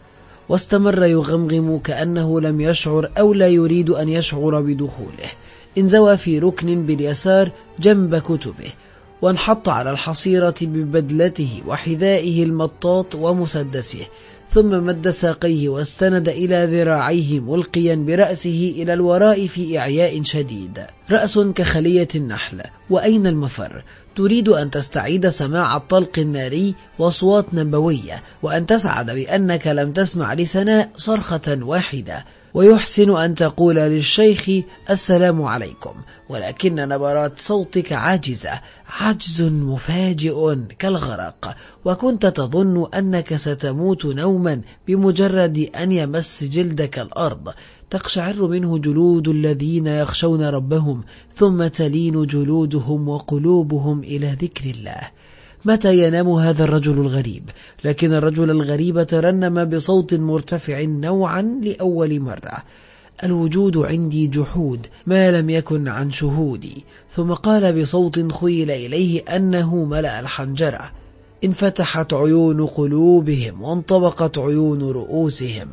واستمر يغمغم كأنه لم يشعر أو لا يريد أن يشعر بدخوله. انزوى في ركن باليسار جنب كتبه، وانحط على الحصيرة ببدلته وحذائه المطاط ومسدسه، ثم مد ساقيه واستند إلى ذراعيه ملقيا برأسه إلى الوراء في إعياء شديد. رأس كخلية النحل. وأين المفر؟ تريد أن تستعيد سماع الطلق الناري وصوات نبوية، وأن تسعد بأنك لم تسمع لسناء صرخة واحدة، ويحسن أن تقول للشيخ السلام عليكم، ولكن نبرات صوتك عاجزة، عجز مفاجئ كالغرق، وكنت تظن أنك ستموت نوما بمجرد أن يمس جلدك الأرض، تقشعر منه جلود الذين يخشون ربهم، ثم تلين جلودهم وقلوبهم إلى ذكر الله. متى ينام هذا الرجل الغريب؟ لكن الرجل الغريب ترنم بصوت مرتفع نوعا لأول مرة: الوجود عندي جحود ما لم يكن عن شهودي. ثم قال بصوت خيل إليه أنه ملأ الحنجرة: انفتحت عيون قلوبهم وانطبقت عيون رؤوسهم.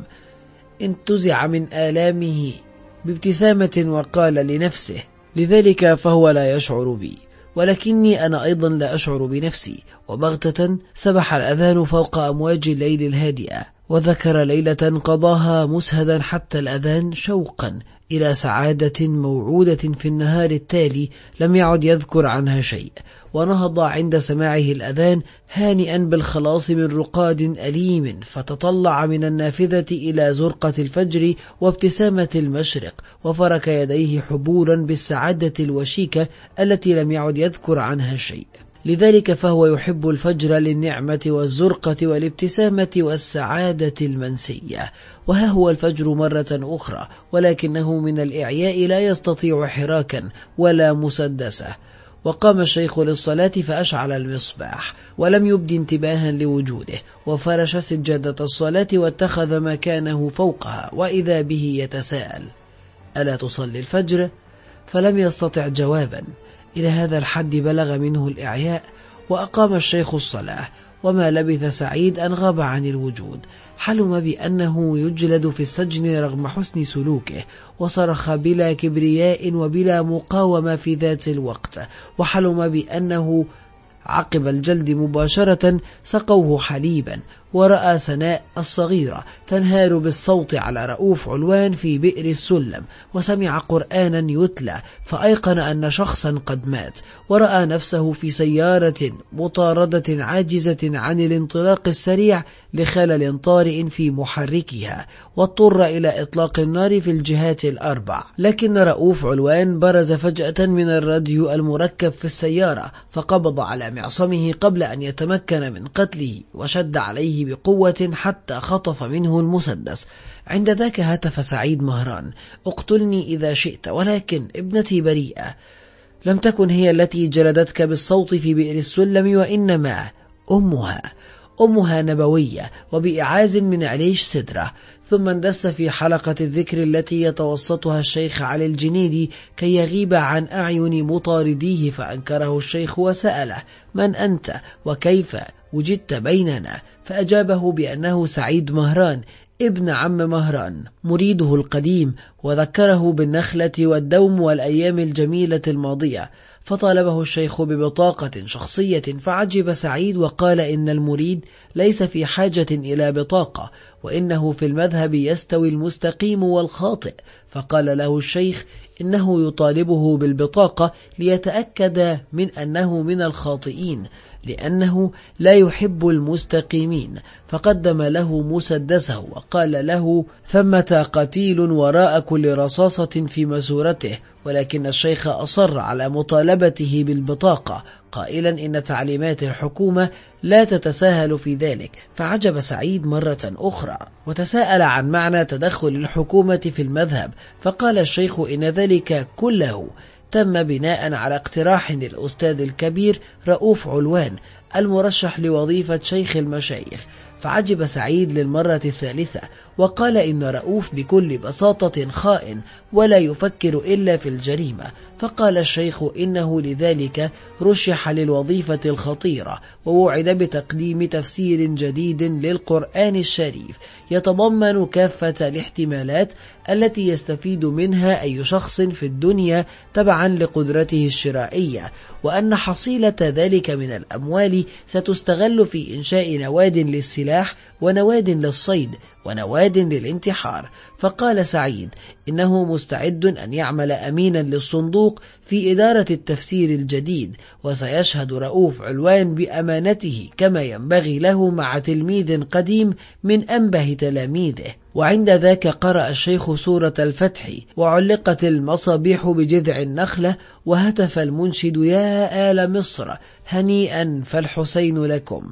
انتزع من آلامه بابتسامة وقال لنفسه: لذلك فهو لا يشعر بي، ولكني أنا أيضا لا أشعر بنفسي. وبغتة سبح الأذان فوق أمواج الليل الهادئة، وذكر ليلة قضاها مسهدا حتى الأذان شوقا إلى سعادة موعودة في النهار التالي لم يعد يذكر عنها شيء، ونهض عند سماعه الأذان هانئا بالخلاص من رقاد أليم، فتطلع من النافذة إلى زرقة الفجر وابتسامة المشرق، وفرك يديه حبورا بالسعادة الوشيكة التي لم يعد يذكر عنها شيء. لذلك فهو يحب الفجر للنعمة والزرقة والابتسامة والسعادة المنسية. وها هو الفجر مرة أخرى، ولكنه من الإعياء لا يستطيع حراكا ولا مسدسة. وقام الشيخ للصلاة فأشعل المصباح، ولم يبد انتباها لوجوده، وفرش سجادة الصلاة واتخذ مكانه فوقها، وإذا به يتساءل: ألا تصلي الفجر؟ فلم يستطع جوابا. إلى هذا الحد بلغ منه الإعياء، وأقام الشيخ الصلاة، وما لبث سعيد أن غاب عن الوجود. حلم بأنه يجلد في السجن رغم حسن سلوكه، وصرخ بلا كبرياء وبلا مقاومة في ذات الوقت. وحلم بأنه عقب الجلد مباشرة سقوه حليبا، ورأى سناء الصغيرة تنهار بالصوت على رؤوف علوان في بئر السلم، وسمع قرآنا يتلى فأيقن أن شخصا قد مات، ورأى نفسه في سيارة مطاردة عاجزة عن الانطلاق السريع لخلل طارئ في محركها، واضطر إلى إطلاق النار في الجهات الأربع. لكن رؤوف علوان برز فجأة من الراديو المركب في السيارة، فقبض على معصمه قبل أن يتمكن من قتله، وشد عليه بقوة حتى خطف منه المسدس. عند ذاك هتف سعيد مهران: اقتلني إذا شئت، ولكن ابنتي بريئة، لم تكن هي التي جلدتك بالصوت في بئر السلم، وإنما أمها أمها نبوية وبإعاز من عليش سدرة. ثم اندس في حلقة الذكر التي يتوسطها الشيخ علي الجنيدي كي يغيب عن أعين مطارديه، فأنكره الشيخ وسأله: من أنت وكيف وجدت بيننا؟ فأجابه بأنه سعيد مهران ابن عم مهران مريده القديم، وذكره بالنخلة والدوم والأيام الجميلة الماضية. فطالبه الشيخ ببطاقة شخصية، فعجب سعيد وقال إن المريد ليس في حاجة إلى بطاقة، وإنه في المذهب يستوي المستقيم والخاطئ. فقال له الشيخ إنه يطالبه بالبطاقة ليتأكد من أنه من الخاطئين، لأنه لا يحب المستقيمين. فقدم له مسدسه وقال له: ثمة قتيل وراء كل رصاصة في مسورته. ولكن الشيخ أصر على مطالبته بالبطاقة، قائلا إن تعليمات الحكومة لا تتساهل في ذلك. فعجب سعيد مرة أخرى وتساءل عن معنى تدخل الحكومة في المذهب، فقال الشيخ إن ذلك كله تم بناء على اقتراح للأستاذ الكبير رؤوف علوان المرشح لوظيفة شيخ المشايخ. فعجب سعيد للمرة الثالثة وقال إن رؤوف بكل بساطة خائن ولا يفكر إلا في الجريمة. فقال الشيخ إنه لذلك رشح للوظيفة الخطيرة، ووعد بتقديم تفسير جديد للقرآن الشريف يتضمن كافة الاحتمالات التي يستفيد منها أي شخص في الدنيا تبعا لقدرته الشرائية، وأن حصيلة ذلك من الأموال ستستغل في إنشاء نواد للسلاح ونواد للصيد ونواد للانتحار. فقال سعيد إنه مستعد أن يعمل أمينا للصندوق في إدارة التفسير الجديد، وسيشهد رؤوف علوان بأمانته كما ينبغي له مع تلميذ قديم من أنبه تلاميذه. وعند ذاك قرأ الشيخ سورة الفتح، وعلقت المصابيح بجذع النخلة، وهتف المنشد: يا آل مصر هنيئا فالحسين لكم.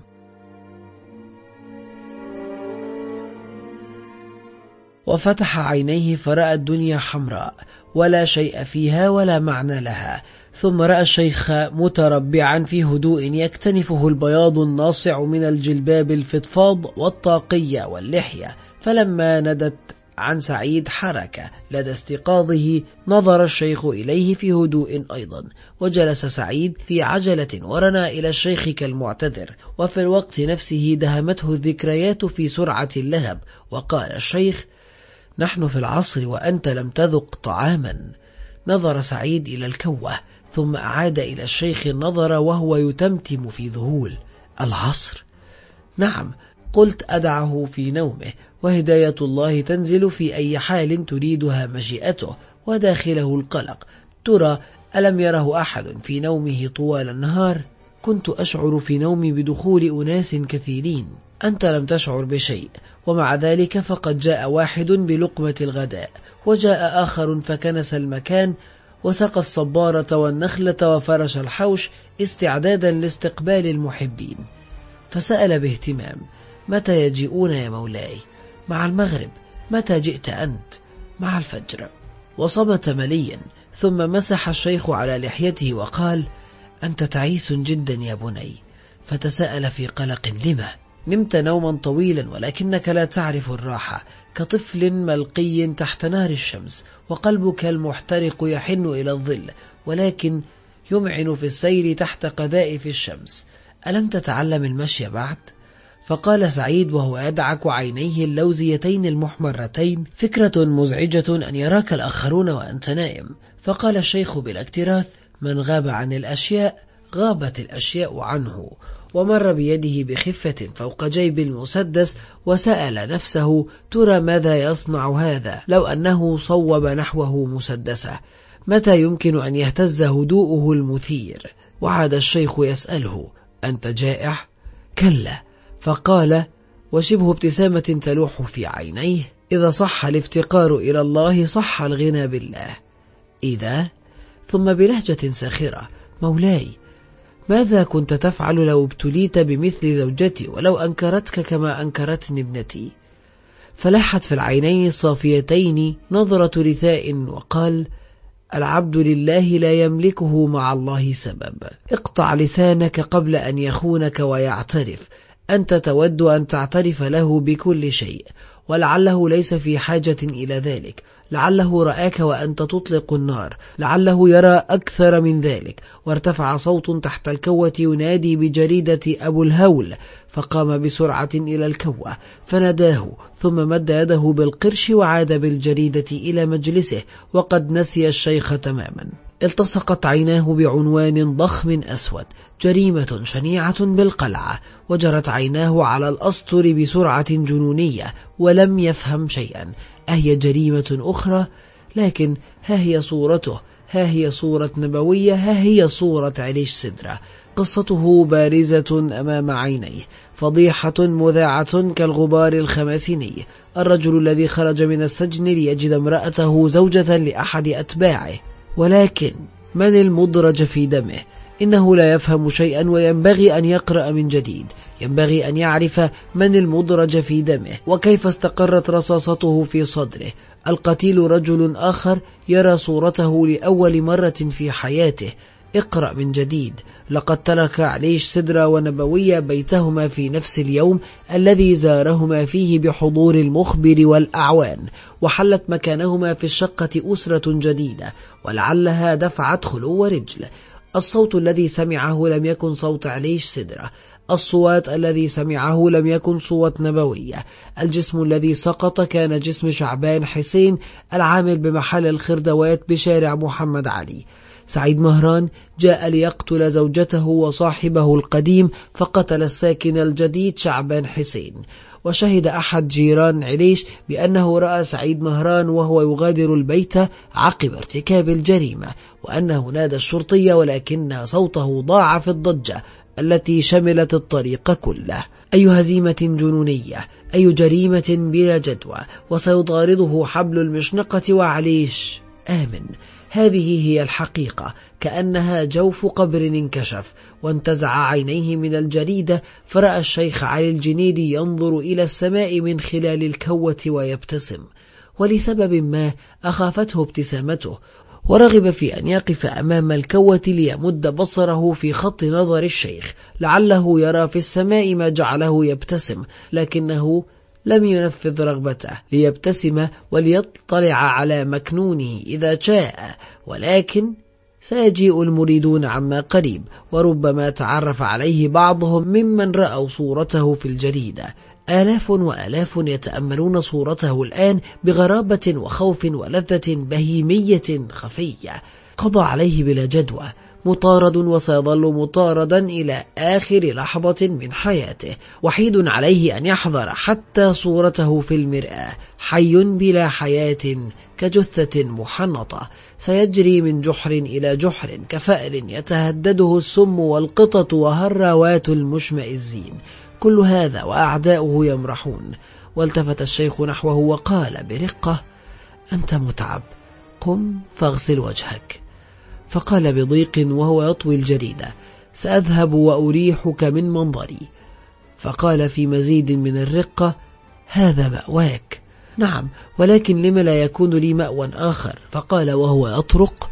وفتح عينيه فرأى الدنيا حمراء ولا شيء فيها ولا معنى لها. ثم رأى الشيخ متربعا في هدوء يكتنفه البياض الناصع من الجلباب الفضفاض والطاقية واللحية. فلما ندت عن سعيد حركة لدى استيقاظه نظر الشيخ إليه في هدوء أيضا، وجلس سعيد في عجلة ورنا إلى الشيخ كالمعتذر، وفي الوقت نفسه دهمته الذكريات في سرعة اللهب. وقال الشيخ: نحن في العصر وأنت لم تذق طعاما. نظر سعيد إلى الكوة ثم أعاد إلى الشيخ النظر وهو يتمتم في ذهول. العصر؟ نعم، قلت أدعه في نومه، وهداية الله تنزل في أي حال تريدها مشيئته، وداخله القلق. ترى ألم يره أحد في نومه طوال النهار؟ كنت أشعر في نومي بدخول أناس كثيرين، أنت لم تشعر بشيء. ومع ذلك فقد جاء واحد بلقمة الغداء، وجاء آخر فكنس المكان وسقى الصبارة والنخلة وفرش الحوش استعدادا لاستقبال المحبين. فسأل باهتمام: متى يجيئون يا مولاي؟ مع المغرب. متى جئت أنت؟ مع الفجر. وصمت مليا، ثم مسح الشيخ على لحيته وقال: أنت تعيس جدا يا بني. فتساءل في قلق: لما؟ نمت نوما طويلا ولكنك لا تعرف الراحة، كطفل ملقي تحت نار الشمس، وقلبك المحترق يحن إلى الظل، ولكن يمعن في السير تحت قذائف الشمس. ألم تتعلم المشي بعد؟ فقال سعيد وهو يدعك عينيه اللوزيتين المحمرتين: فكرة مزعجة أن يراك الآخرون وأنت نائم. فقال الشيخ بلا اكتراث: من غاب عن الأشياء غابت الأشياء عنه. ومر بيده بخفة فوق جيب المسدس وسأل نفسه: ترى ماذا يصنع هذا لو أنه صوب نحوه مسدسه؟ متى يمكن أن يهتز هدوءه المثير؟ وعاد الشيخ يسأله: أنت جائع؟ كلا. فقال وشبه ابتسامة تلوح في عينيه: إذا صح الافتقار إلى الله صح الغنى بالله. إذا ثم بلهجة ساخرة: مولاي، ماذا كنت تفعل لو ابتليت بمثل زوجتي ولو أنكرتك كما أنكرتني ابنتي؟ فلاحت في العينين الصافيتين نظرة رثاء وقال: العبد لله لا يملكه مع الله سبب. اقطع لسانك قبل أن يخونك ويعترف. أنت تود أن تعترف له بكل شيء، ولعله ليس في حاجة إلى ذلك. لعله رآك وأنت تطلق النار، لعله يرى أكثر من ذلك. وارتفع صوت تحت الكوة ينادي بجريدة أبو الهول، فقام بسرعة إلى الكوة فناداه، ثم مد يده بالقرش وعاد بالجريدة إلى مجلسه وقد نسي الشيخ تماما. التصقت عيناه بعنوان ضخم أسود: جريمة شنيعة بالقلعة، وجرت عيناه على الأسطر بسرعة جنونية ولم يفهم شيئا. أهي جريمة أخرى؟ لكن ها هي صورته، ها هي صورة نبوية، ها هي صورة عليش سدرة. قصته بارزة أمام عينيه، فضيحة مذاعة كالغبار الخماسيني. الرجل الذي خرج من السجن ليجد امرأته زوجة لأحد أتباعه، ولكن من المدرج في دمه؟ إنه لا يفهم شيئا وينبغي أن يقرأ من جديد. ينبغي أن يعرف من المدرج في دمه وكيف استقرت رصاصته في صدره. القتيل رجل آخر يرى صورته لأول مرة في حياته. اقرأ من جديد. لقد ترك عليش سدرة ونبوية بيتهما في نفس اليوم الذي زارهما فيه بحضور المخبر والأعوان، وحلت مكانهما في الشقة أسرة جديدة، ولعلها دفعت خلو رجل. الصوت الذي سمعه لم يكن صوت عليش سدرة، الصوات الذي سمعه لم يكن صوت نبوية. الجسم الذي سقط كان جسم شعبان حسين العامل بمحل الخردوات بشارع محمد علي. سعيد مهران جاء ليقتل زوجته وصاحبه القديم، فقتل الساكن الجديد شعبان حسين. وشهد أحد جيران عليش بأنه رأى سعيد مهران وهو يغادر البيت عقب ارتكاب الجريمة، وأنه نادى الشرطية ولكن صوته ضاع في الضجة التي شملت الطريق كله. أي هزيمة جنونية، أي جريمة بلا جدوى، وسيطارده حبل المشنقة وعليش آمن. هذه هي الحقيقة، كأنها جوف قبر انكشف. وانتزع عينيه من الجريدة فرأى الشيخ علي الجنيدي ينظر إلى السماء من خلال الكوة ويبتسم، ولسبب ما أخافته ابتسامته، ورغب في أن يقف أمام الكوة ليمد بصره في خط نظر الشيخ لعله يرى في السماء ما جعله يبتسم، لكنه لم ينفذ رغبته ليبتسم وليطلع على مكنونه إذا شاء. ولكن سيجيء المريدون عما قريب، وربما تعرف عليه بعضهم ممن رأوا صورته في الجريدة. آلاف وآلاف يتأملون صورته الآن بغرابة وخوف ولذة بهيمية خفية. قضى عليه بلا جدوى، مطارد وسيظل مطاردا إلى آخر لحظة من حياته. وحيد عليه أن يحضر حتى صورته في المرآة، حي بلا حياة كجثة محنطة، سيجري من جحر إلى جحر كفأر يتهدده السم والقطط وهراوات المشمئزين. كل هذا وأعداؤه يمرحون. والتفت الشيخ نحوه وقال برقة: أنت متعب، قم فاغسل وجهك. فقال بضيق وهو يطوي الجريدة: سأذهب وأريحك من منظري. فقال في مزيد من الرقة: هذا مأواك. نعم، ولكن لم لا يكون لي مأوى آخر؟ فقال وهو يطرق: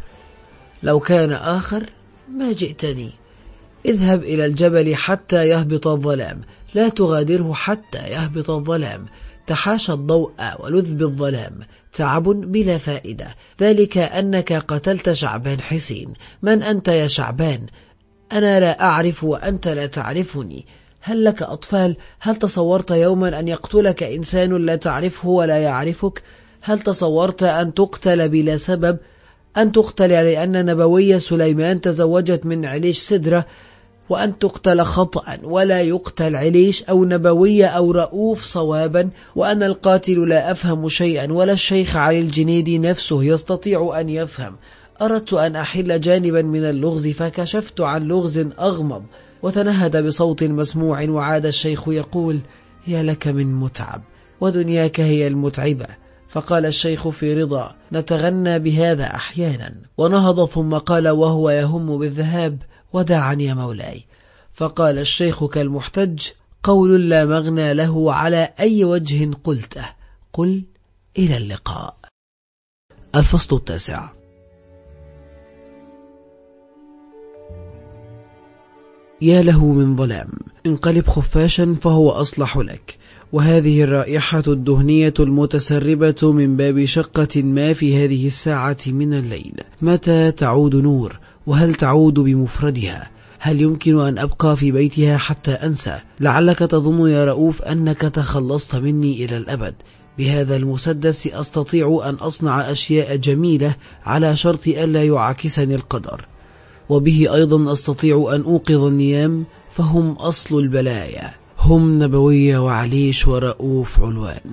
لو كان آخر ما جئتني. اذهب إلى الجبل حتى يهبط الظلام، لا تغادره حتى يهبط الظلام. تحاشى الضوء ولذ بالظلام، تعب بلا فائدة. ذلك أنك قتلت شعبان حسين. من أنت يا شعبان؟ أنا لا أعرف وأنت لا تعرفني. هل لك أطفال؟ هل تصورت يوما أن يقتلك إنسان لا تعرفه ولا يعرفك؟ هل تصورت أن تقتل بلا سبب؟ أن تقتل لأن نبوية سليمان تزوجت من عليش سدرة، وأن تقتل خطأ ولا يقتل عليش أو نبوية أو رؤوف صوابا، وأنا القاتل لا أفهم شيئا ولا الشيخ علي الجنيدي نفسه يستطيع أن يفهم. أردت أن أحل جانبا من اللغز فكشفت عن لغز أغمض، وتنهد بصوت مسموع وعاد الشيخ يقول: يا لك من متعب، ودنياك هي المتعبة. فقال الشيخ في رضا: نتغنى بهذا أحيانا. ونهض ثم قال وهو يهم بالذهاب: وداعا يا مولاي. فقال الشيخ كالمحتج: قول لا مغنى له على أي وجه قلته، قل إلى اللقاء. الفصل التاسع. يا له من ظلام، انقلب خفاشا فهو أصلح لك. وهذه الرائحة الدهنية المتسربة من باب شقة ما في هذه الساعة من الليل، متى تعود نور؟ وهل تعود بمفردها؟ هل يمكن أن أبقى في بيتها حتى أنسى؟ لعلك تظن يا رؤوف أنك تخلصت مني إلى الأبد. بهذا المسدس أستطيع أن أصنع أشياء جميلة على شرط ألا يعاكسني القدر، وبه أيضا أستطيع أن أوقظ النيام، فهم أصل البلايا، هم نبوية وعليش ورؤوف علوان.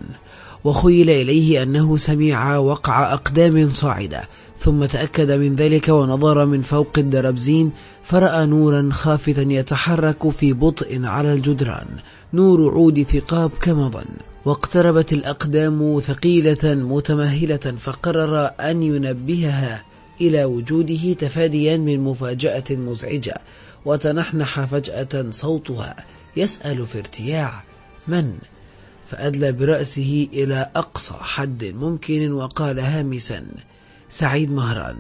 وخيل إليه أنه سمع وقع أقدام صاعدة، ثم تأكد من ذلك ونظر من فوق الدربزين فرأى نورا خافتا يتحرك في بطء على الجدران، نور عود ثقاب كما ظن. واقتربت الأقدام ثقيلة متمهلة، فقرر أن ينبهها إلى وجوده تفاديا من مفاجأة مزعجة. وتنحنح فجأة صوتها يسأل في ارتياع: من؟ فأدلى برأسه إلى أقصى حد ممكن وقال هامسا: سعيد مهران.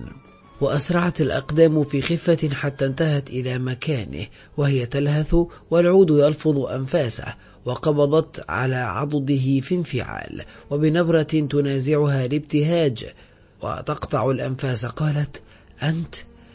وأسرعت الأقدام في خفة حتى انتهت إلى مكانه وهي تلهث والعود يلفظ أنفاسه، وقبضت على عضده في انفعال، وبنبرة تنازعها الابتهاج وتقطع الأنفاس قالت: أنت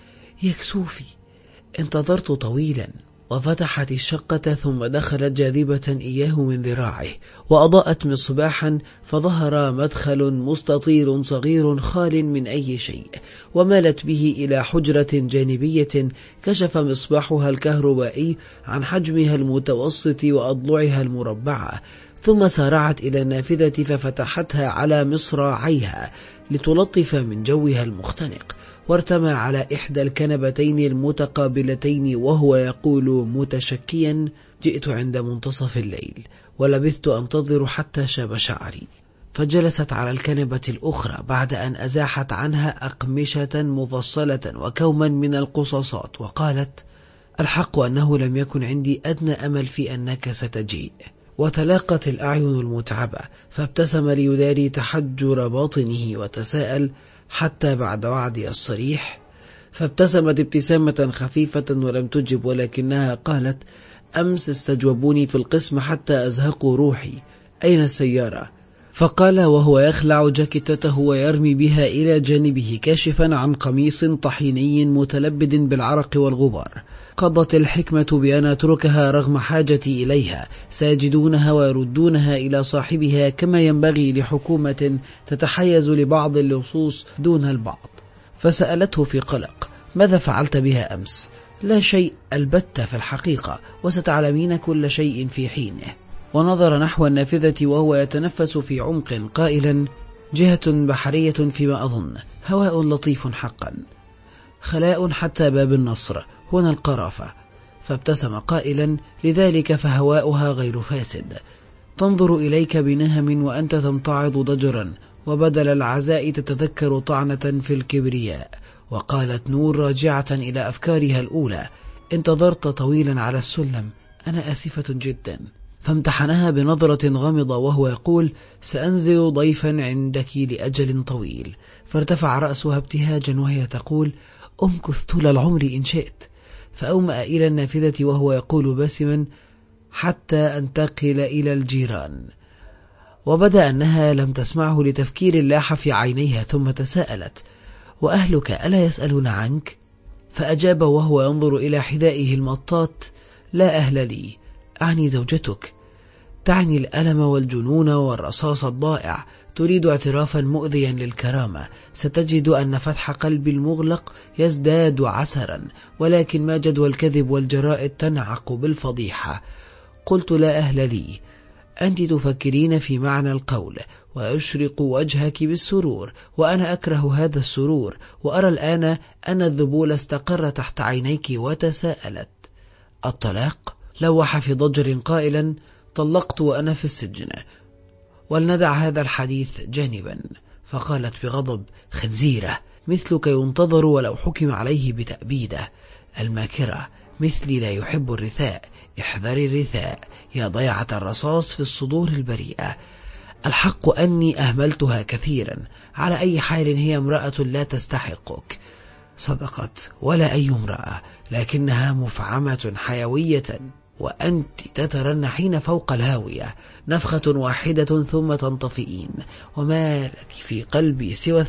يكسوفي. انتظرت طويلا، وفتحت الشقة ثم دخلت جاذبة إياه من ذراعه، وأضاءت مصباحا فظهر مدخل مستطيل صغير خال من أي شيء، ومالت به إلى حجرة جانبية كشف مصباحها الكهربائي عن حجمها المتوسط وأضلعها المربعة، ثم سارعت إلى النافذة ففتحتها على مصراعيها لتلطف من جوها المختنق، وارتمى على إحدى الكنبتين المتقابلتين وهو يقول متشكيا: جئت عند منتصف الليل ولبثت أنتظر حتى شاب شعري. فجلست على الكنبة الأخرى بعد أن أزاحت عنها أقمشة مفصلة وكوما من القصاصات، وقالت: الحق أنه لم يكن عندي أدنى أمل في أنك ستجيء. وتلاقت الأعين المتعبة، فابتسم ليداري تحجر باطنه وتساءل: حتى بعد وعدي الصريح؟ فابتسمت ابتسامة خفيفة ولم تجب، ولكنها قالت: أمس استجوبوني في القسم حتى أزهقوا روحي، أين السيارة؟ فقال وهو يخلع جاكيتته ويرمي بها إلى جانبه كاشفا عن قميص طحيني متلبد بالعرق والغبار: قضت الحكمة بأن أتركها رغم حاجتي إليها، سيجدونها ويردونها إلى صاحبها كما ينبغي لحكومة تتحيز لبعض اللصوص دون البعض. فسألته في قلق: ماذا فعلت بها أمس؟ لا شيء البتة في الحقيقة، وستعلمين كل شيء في حينه. ونظر نحو النافذة وهو يتنفس في عمق قائلا: جهة بحرية فيما أظن، هواء لطيف حقا، خلاء حتى باب النصر، هنا القرافة. فابتسم قائلا: لذلك فهواؤها غير فاسد، تنظر إليك بنهم وأنت تمتعض ضجرا، وبدل العزاء تتذكر طعنة في الكبرياء. وقالت نور راجعة إلى أفكارها الأولى: انتظرت طويلا على السلم، أنا آسفة جدا. فامتحنها بنظرة غامضة وهو يقول: سأنزل ضيفا عندك لأجل طويل. فارتفع رأسها ابتهاجا وهي تقول: أمكث طول العمر إن شئت. فأومأ إلى النافذة وهو يقول باسما: حتى أنتقل إلى الجيران. وبدا أنها لم تسمعه لتفكير لاح في عينيها، ثم تساءلت: وأهلك ألا يسألون عنك؟ فأجاب وهو ينظر إلى حذائه المطاط: لا أهل لي، أعني زوجتك. تعني الألم والجنون والرصاص الضائع، تريد اعترافا مؤذيا للكرامة. ستجد أن فتح قلبي المغلق يزداد عسرا، ولكن ما جدوى الكذب والجرائد تنعق بالفضيحة. قلت: لا أهل لي. أنت تفكرين في معنى القول، ويشرق وجهك بالسرور، وأنا أكره هذا السرور، وأرى الآن أن الذبول استقر تحت عينيك. وتساءلت: الطلاق؟ لوح في ضجر قائلا: طلقت وأنا في السجن. ولندع هذا الحديث جانبا. فقالت بغضب: خنزيرة، مثلك ينتظر ولو حكم عليه بتأبيده. الماكرة، مثلي لا يحب الرثاء، احذري الرثاء يا ضيعة الرصاص في الصدور البريئة. الحق أني أهملتها كثيرا، على أي حال هي امرأة لا تستحقك. صدقت، ولا أي امرأة، لكنها مفعمة حيوية، وأنت تترنحين فوق الهاوية، نفخة واحدة ثم تنطفئين. وما لك في قلبي سوى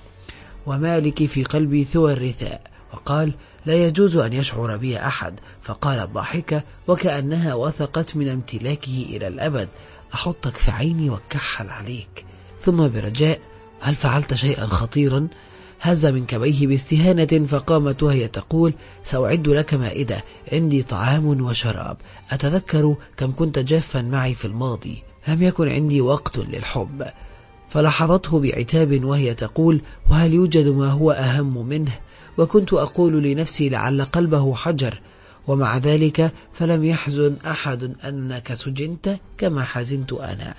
وما لك في قلبي سوى الرثاء. وقال: لا يجوز أن يشعر بي أحد. فقالت ضاحكة وكأنها وثقت من امتلاكه إلى الأبد: أحطك في عيني وكحل عليك. ثم برجاء: هل فعلت شيئا خطيرا؟ هز من كبيه باستهانة، فقامت وهي تقول: سأعد لك مائدة، عندي طعام وشراب. أتذكر كم كنت جافا معي في الماضي، لم يكن عندي وقت للحب. فلاحظته بعتاب وهي تقول: وهل يوجد ما هو أهم منه؟ وكنت أقول لنفسي لعل قلبه حجر، ومع ذلك فلم يحزن أحد أنك سجنت كما حزنت أنا،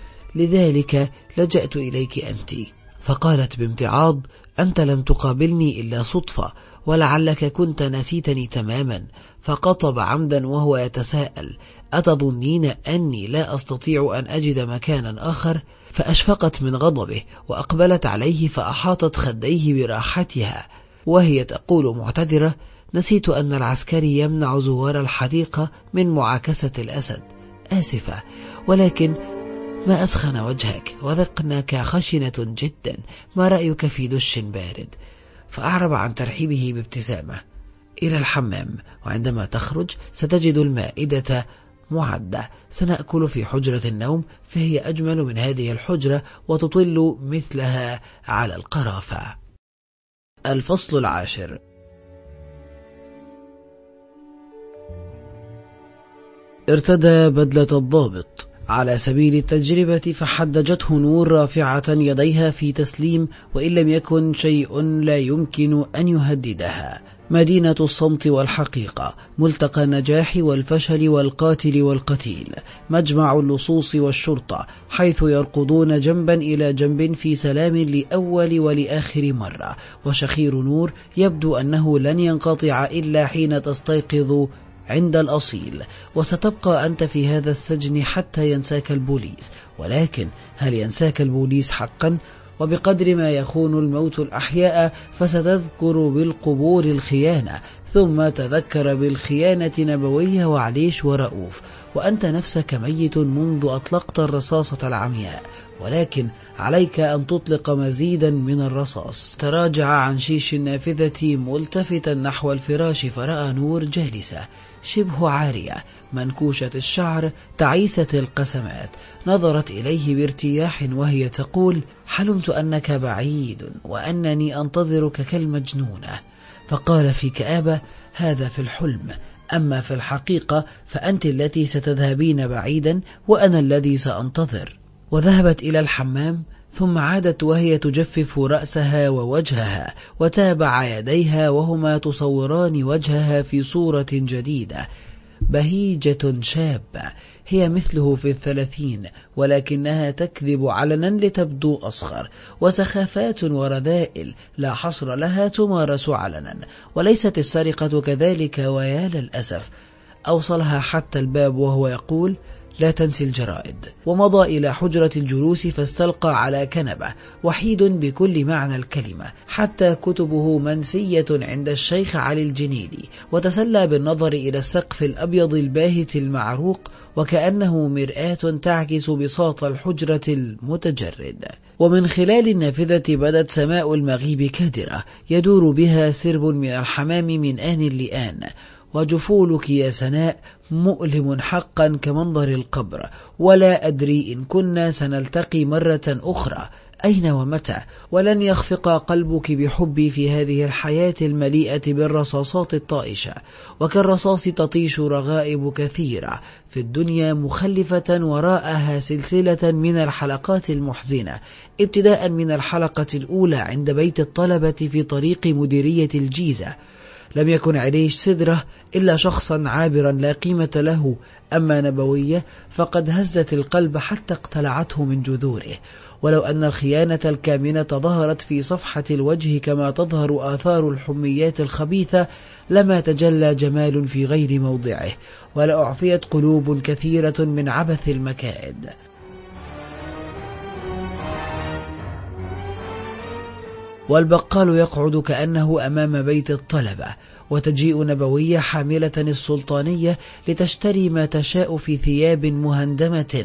لذلك لجأت إليك أنت. فقالت بامتعاض: أنت لم تقابلني إلا صدفة، ولعلك كنت نسيتني تماما. فقطب عمدا وهو يتساءل: أتظنين أني لا أستطيع أن أجد مكانا آخر؟ فأشفقت من غضبه وأقبلت عليه، فأحاطت خديه براحتها وهي تقول معتذرة: نسيت أن العسكري يمنع زوار الحديقة من معاكسة الأسد، آسفة، ولكن ما أسخن وجهك وذقنك خشنة جدا، ما رأيك في دش بارد؟ فأعرب عن ترحيبه بابتسامة. إلى الحمام، وعندما تخرج ستجد المائدة معدة، سنأكل في حجرة النوم، فهي أجمل من هذه الحجرة وتطل مثلها على القرافة. الفصل العاشر. ارتدى بدلة الضابط على سبيل التجربة، فحدجته نور رافعة يديها في تسليم، وإن لم يكن شيء لا يمكن أن يهددها. مدينة الصمت والحقيقة، ملتقى النجاح والفشل والقاتل والقتيل، مجمع اللصوص والشرطة، حيث يرقضون جنبا إلى جنب في سلام لأول ولآخر مرة. وشخير نور يبدو أنه لن ينقطع إلا حين تستيقظ عند الأصيل، وستبقى أنت في هذا السجن حتى ينساك البوليس. ولكن هل ينساك البوليس حقا؟ وبقدر ما يخون الموت الأحياء فستذكر بالقبور الخيانة، ثم تذكر بالخيانة نبوية وعليش ورؤوف، وأنت نفسك ميت منذ أطلقت الرصاصة العمياء. ولكن عليك أن تطلق مزيدا من الرصاص. تراجع عن شيش النافذة ملتفتا نحو الفراش، فرأى نور جالسة شبه عارية، منكوشة الشعر، تعيسة القسمات. نظرت إليه بارتياح وهي تقول: حلمت أنك بعيد وأنني أنتظرك كالمجنونة. فقال في كآبة: هذا في الحلم، أما في الحقيقة فأنت التي ستذهبين بعيدا وأنا الذي سأنتظر. وذهبت إلى الحمام، ثم عادت وهي تجفف رأسها ووجهها، وتابع يديها وهما تصوران وجهها في صورة جديدة، بهيجة شابة، هي مثله في الثلاثين، ولكنها تكذب علنا لتبدو أصغر، وسخافات ورذائل لا حصر لها تمارس علنا. وليست السرقة كذلك، ويا للأسف. أوصلها حتى الباب وهو يقول: لا تنسي الجرائد. ومضى إلى حجرة الجلوس فاستلقى على كنبة، وحيد بكل معنى الكلمة، حتى كتبه منسية عند الشيخ علي الجنيدي، وتسلى بالنظر إلى السقف الأبيض الباهت المعروق وكأنه مرآة تعكس بساط الحجرة المتجرد. ومن خلال النافذة بدت سماء المغيب كادرة يدور بها سرب من الحمام من آن لآن، وجفولك يا سناء مؤلم حقا كمنظر القبر، ولا أدري إن كنا سنلتقي مرة أخرى أين ومتى، ولن يخفق قلبك بحبي في هذه الحياة المليئة بالرصاصات الطائشة، وكالرصاص تطيش رغائب كثيرة في الدنيا مخلفة وراءها سلسلة من الحلقات المحزنة، ابتداء من الحلقة الأولى عند بيت الطلبة في طريق مديرية الجيزة. لم يكن عريش سدرة إلا شخصا عابرا لا قيمة له، أما نبوية فقد هزت القلب حتى اقتلعته من جذوره. ولو أن الخيانة الكامنة ظهرت في صفحة الوجه كما تظهر آثار الحميات الخبيثة لما تجلى جمال في غير موضعه، ولأعفيت قلوب كثيرة من عبث المكائد. والبقال يقعد كأنه أمام بيت الطلبة، وتجيء نبوية حاملة السلطانية لتشتري ما تشاء في ثياب مهندمة،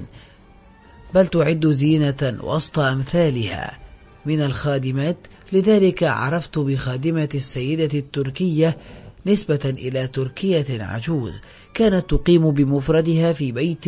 بل تعد زينة وسط أمثالها من الخادمات. لذلك عرفت بخادمة السيدة التركية نسبة إلى تركية عجوز كانت تقيم بمفردها في بيت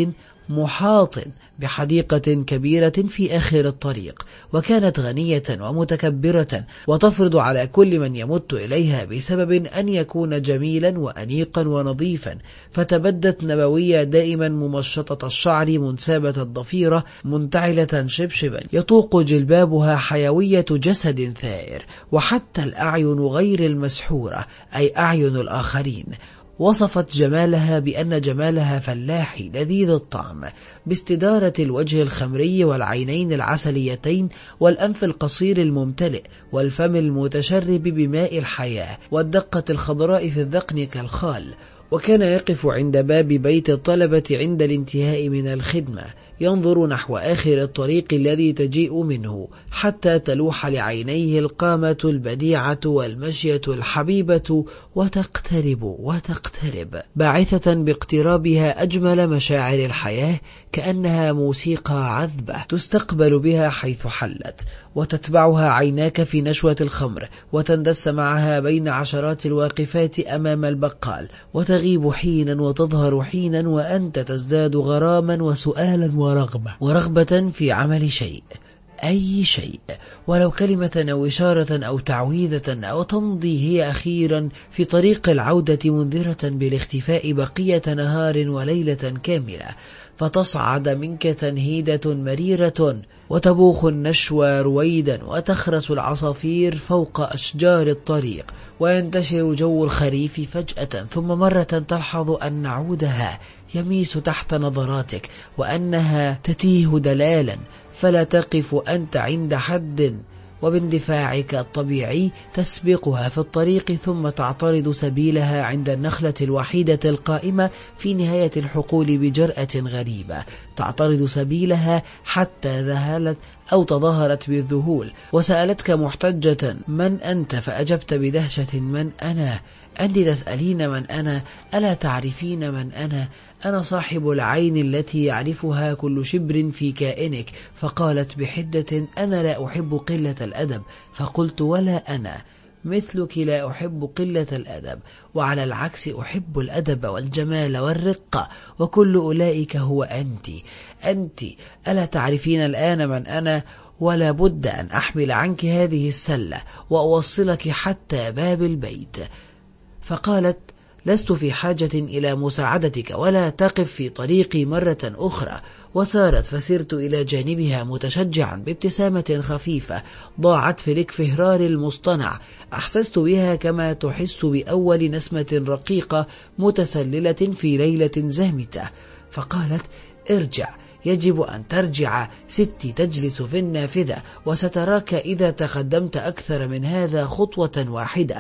محاط بحديقة كبيرة في آخر الطريق، وكانت غنية ومتكبرة وتفرض على كل من يمت إليها بسبب أن يكون جميلا وأنيقا ونظيفا. فتبدت نبوية دائما ممشطة الشعر منسابة الضفيرة منتعلة شبشبا، يطوق جلبابها حيوية جسد ثائر، وحتى الأعين غير المسحورة أي أعين الآخرين. وصفت جمالها بأن جمالها فلاحي لذيذ الطعم، باستدارة الوجه الخمري والعينين العسليتين والأنف القصير الممتلئ والفم المتشرب بماء الحياة والدقة الخضراء في الذقن كالخال. وكان يقف عند باب بيت الطلبة عند الانتهاء من الخدمة ينظر نحو آخر الطريق الذي تجيء منه حتى تلوح لعينيه القامة البديعة والمشية الحبيبة وتقترب وتقترب، باعثة باقترابها أجمل مشاعر الحياة، كأنها موسيقى عذبة تستقبل بها حيث حلت، وتتبعها عيناك في نشوة الخمر، وتندس معها بين عشرات الواقفات أمام البقال، وتغيب حينا وتظهر حينا، وأنت تزداد غراما وسؤالا ورغبة ورغبة في عمل شيء، أي شيء، ولو كلمة أو إشارة أو تعويذة، أو تمضي هي أخيرا في طريق العودة منذرة بالاختفاء بقية نهار وليلة كاملة، فتصعد منك تنهيدة مريرة، وتبوخ النشوى رويدا، وتخرس العصافير فوق أشجار الطريق، وينتشر جو الخريف فجأة، ثم مرة تلحظ أن عودها يميس تحت نظراتك وأنها تتيه دلالا، فلا تقف أنت عند حد، وباندفاعك الطبيعي تسبقها في الطريق، ثم تعترض سبيلها عند النخلة الوحيدة القائمة في نهاية الحقول بجرأة غريبة، تعترض سبيلها حتى ذهلت أو تظاهرت بالذهول، وسألتك محتجة من أنت، فأجبت بدهشة من أنا؟ أنت تسألين من أنا؟ ألا تعرفين من أنا؟ أنا صاحب العين التي يعرفها كل شبر في كائنك. فقالت بحدة أنا لا أحب قلة الأدب. فقلت ولا أنا مثلك لا أحب قلة الأدب، وعلى العكس أحب الأدب والجمال والرقة، وكل أولئك هو أنت. أنت ألا تعرفين الآن من أنا؟ ولا بد أن أحمل عنك هذه السلة وأوصلك حتى باب البيت. فقالت لست في حاجة إلى مساعدتك، ولا تقف في طريقي مرة أخرى. وسارت، فسرت إلى جانبها متشجعا بابتسامة خفيفة ضاعت في الإكفهرار المصطنع، أحسست بها كما تحس بأول نسمة رقيقة متسللة في ليلة زامتة. فقالت ارجع، يجب أن ترجع، ستي تجلس في النافذة، وستراك إذا تقدمت أكثر من هذا خطوة واحدة.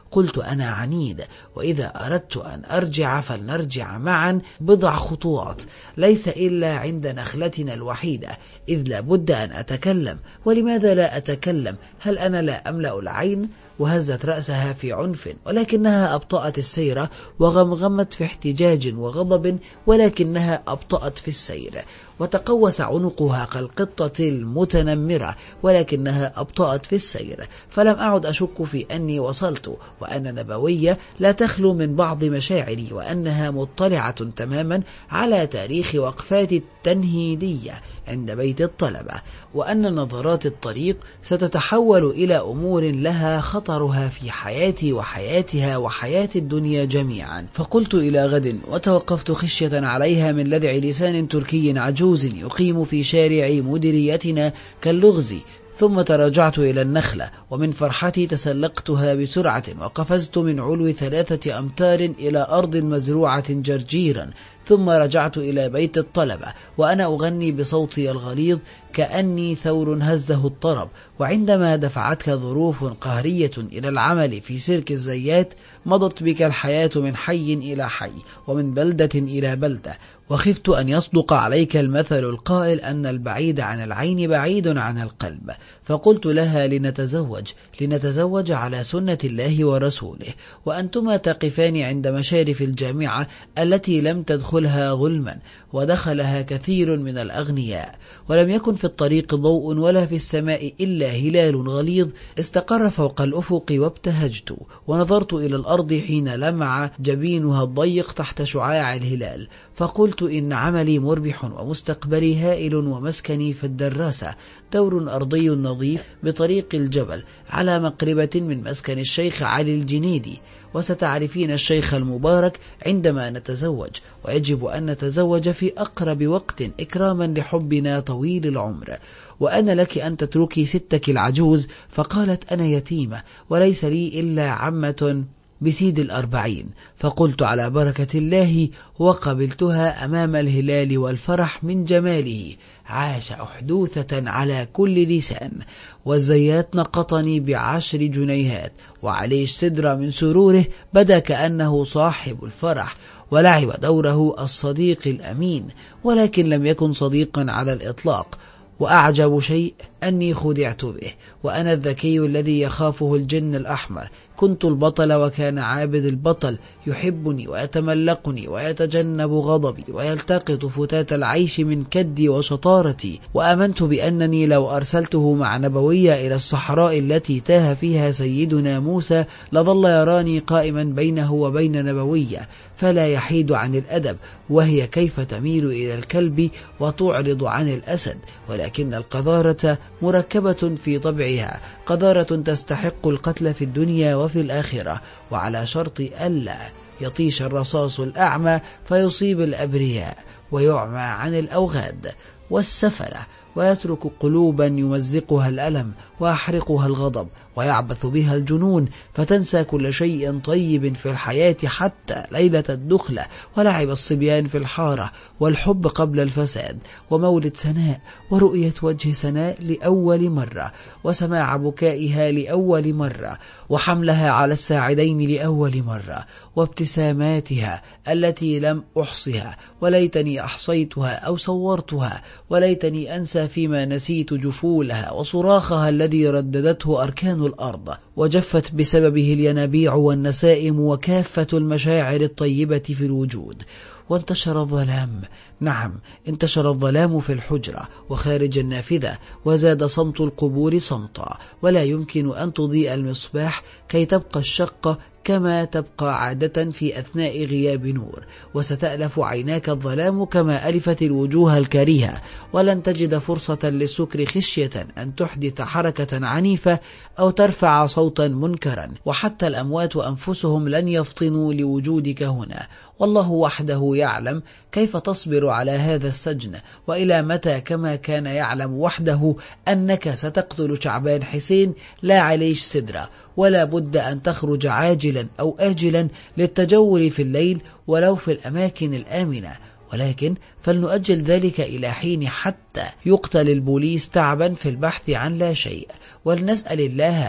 قلت أنا عنيد، وإذا أردت أن أرجع فلنرجع معا بضع خطوات، ليس إلا عند نخلتنا الوحيدة، إذ لابد أن أتكلم. ولماذا لا أتكلم؟ هل أنا لا أملأ العين؟ وهزت رأسها في عنف، ولكنها أبطأت السير، وغمغمت في احتجاج وغضب، ولكنها أبطأت في السير، وتقوس عنقها كالقطة المتنمرة، ولكنها أبطأت في السير. فلم أعد أشك في أني وصلت، وأن نبوية لا تخلو من بعض مشاعري، وأنها مطلعة تماما على تاريخ وقفات التنهيدية عند بيت الطلبة، وأن نظرات الطريق ستتحول إلى أمور لها خطرها في حياتي وحياتها وحياة الدنيا جميعا. فقلت إلى غد، وتوقفت خشية عليها من لذع لسان تركي عجوز يقيم في شارع مديريتنا كاللغز. ثم تراجعت إلى النخلة، ومن فرحتي تسلقتها بسرعة، وقفزت من علو ثلاثة أمتار إلى أرض مزروعة جرجيرا. ثم رجعت إلى بيت الطلبة وأنا أغني بصوتي الغليظ كأني ثور هزه الطرب. وعندما دفعتك ظروف قهرية إلى العمل في سيرك الزيات، مضت بك الحياة من حي إلى حي، ومن بلدة إلى بلدة، وخفت أن يصدق عليك المثل القائل أن البعيد عن العين بعيد عن القلب. فقلت لها لنتزوج، لنتزوج على سنة الله ورسوله، وأنتما تقفان عند مشارف الجامعة التي لم تدخلها ظلما، ودخلها كثير من الأغنياء، ولم يكن في الطريق ضوء ولا في السماء إلا هلال غليظ استقر فوق الأفق. وابتهجت ونظرت إلى الأرض حين لمع جبينها الضيق تحت شعاع الهلال، فقلت إن عملي مربح، ومستقبلي هائل، ومسكني في الدراسة دور أرضي نظيف بطريق الجبل على مقربة من مسكن الشيخ علي الجنيدي، وستعرفين الشيخ المبارك عندما نتزوج، ويجب أن نتزوج في أقرب وقت إكراما لحبنا طويل العمر، وأنا لك أن تتركي ستك العجوز. فقالت أنا يتيمة وليس لي إلا عمة بسيد الأربعين. فقلت على بركة الله، وقبلتها أمام الهلال والفرح من جماله. عاش أحدوثة على كل لسان، والزيات نقطني بعشر جنيهات، وعليش سدرة من سروره بدا كأنه صاحب الفرح، ولعب دوره الصديق الأمين، ولكن لم يكن صديقا على الإطلاق. وأعجب شيء أني خدعت به، وأنا الذكي الذي يخافه الجن الأحمر. كنت البطل وكان عابد البطل، يحبني ويتملقني ويتجنب غضبي ويلتقط فتات العيش من كدي وشطارتي. وأمنت بأنني لو أرسلته مع نبوية إلى الصحراء التي تاه فيها سيدنا موسى لظل يراني قائما بينه وبين نبوية، فلا يحيد عن الأدب، وهي كيف تميل إلى الكلب وتعرض عن الأسد. ولكن القذارة مركبة في طبعها، قذارة تستحق القتل في الدنيا وفي الآخرة، وعلى شرط ألا يطيش الرصاص الأعمى فيصيب الأبرياء، ويعمى عن الأوغاد والسفلة، ويترك قلوبا يمزقها الألم ويحرقها الغضب ويعبث بها الجنون، فتنسى كل شيء طيب في الحياة حتى ليلة الدخلة، ولعب الصبيان في الحارة، والحب قبل الفساد، ومولد سناء، ورؤية وجه سناء لأول مرة، وسماع بكائها لأول مرة، وحملها على الساعدين لأول مرة، وابتساماتها التي لم أحصها، وليتني أحصيتها أو صورتها، وليتني أنسى فيما نسيت جفولها، وصراخها الذي رددته أركان الأرض، وجفت بسببه الينابيع والنسائم وكافة المشاعر الطيبة في الوجود. وانتشر الظلام، نعم انتشر الظلام في الحجرة وخارج النافذة، وزاد صمت القبور صمتا، ولا يمكن أن تضيء المصباح كي تبقى الشقة كما تبقى عادة في أثناء غياب نور، وستألف عيناك الظلام كما ألفت الوجوه الكريهة، ولن تجد فرصة للسكر خشية أن تحدث حركة عنيفة أو ترفع صوتا منكرا، وحتى الأموات أنفسهم لن يفطنوا لوجودك هنا. والله وحده يعلم كيف تصبر على هذا السجن، وإلى متى، كما كان يعلم وحده أنك ستقتل شعبان حسين لا عليش سدرة، ولا بد أن تخرج عاجلا أو آجلا للتجول في الليل ولو في الأماكن الآمنة. ولكن فلنؤجل ذلك إلى حين حتى يقتل البوليس تعبا في البحث عن لا شيء، ولنسأل الله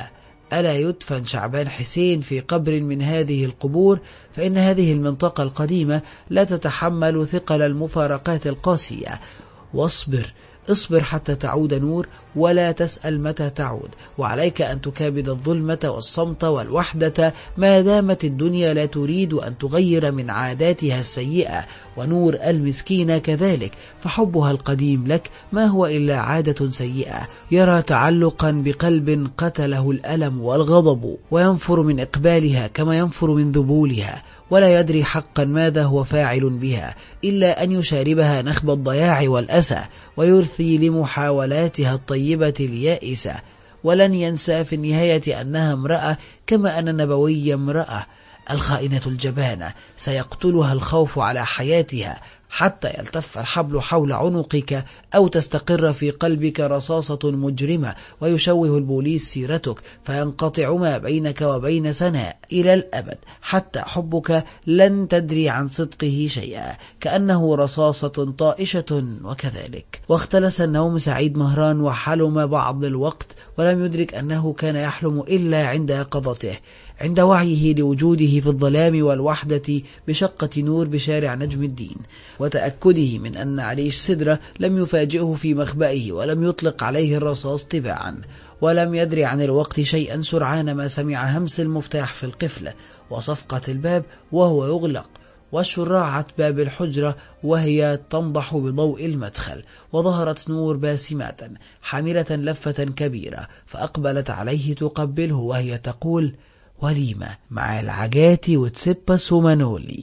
ألا يدفن شعبان حسين في قبر من هذه القبور؟ فإن هذه المنطقة القديمة لا تتحمل ثقل المفارقات القاسية. واصبر اصبر حتى تعود نور، ولا تسأل متى تعود، وعليك أن تكابد الظلمة والصمت والوحدة ما دامت الدنيا لا تريد أن تغير من عاداتها السيئة. ونور المسكينة كذلك، فحبها القديم لك ما هو إلا عادة سيئة، يرى تعلقا بقلب قتله الألم والغضب، وينفر من إقبالها كما ينفر من ذبولها، ولا يدري حقا ماذا هو فاعل بها إلا أن يشاربها نخب الضياع والأسى، ويرثي لمحاولاتها الطيبة اليائسة. ولن ينسى في النهاية أنها امرأة، كما أن النبوي امرأة. الخائنة الجبانة سيقتلها الخوف على حياتها حتى يلتف الحبل حول عنقك أو تستقر في قلبك رصاصة مجرمة ويشوه البوليس سيرتك، فينقطع ما بينك وبين سناء إلى الأبد، حتى حبك لن تدري عن صدقه شيئا، كأنه رصاصة طائشة. وكذلك واختلس النوم سعيد مهران وحلم بعض الوقت، ولم يدرك أنه كان يحلم إلا عند يقظته، عند وعيه لوجوده في الظلام والوحدة بشقة نور بشارع نجم الدين، وتأكده من أن علي السدرة لم يفاجئه في مخبئه ولم يطلق عليه الرصاص تباعا. ولم يدري عن الوقت شيئا سرعان ما سمع همس المفتاح في القفل وصفقة الباب وهو يغلق، وشراعة باب الحجرة وهي تنضح بضوء المدخل، وظهرت نور باسمات حاملة لفة كبيرة، فأقبلت عليه تقبله وهي تقول: وليمة مع العجات وتسبة سومانولي.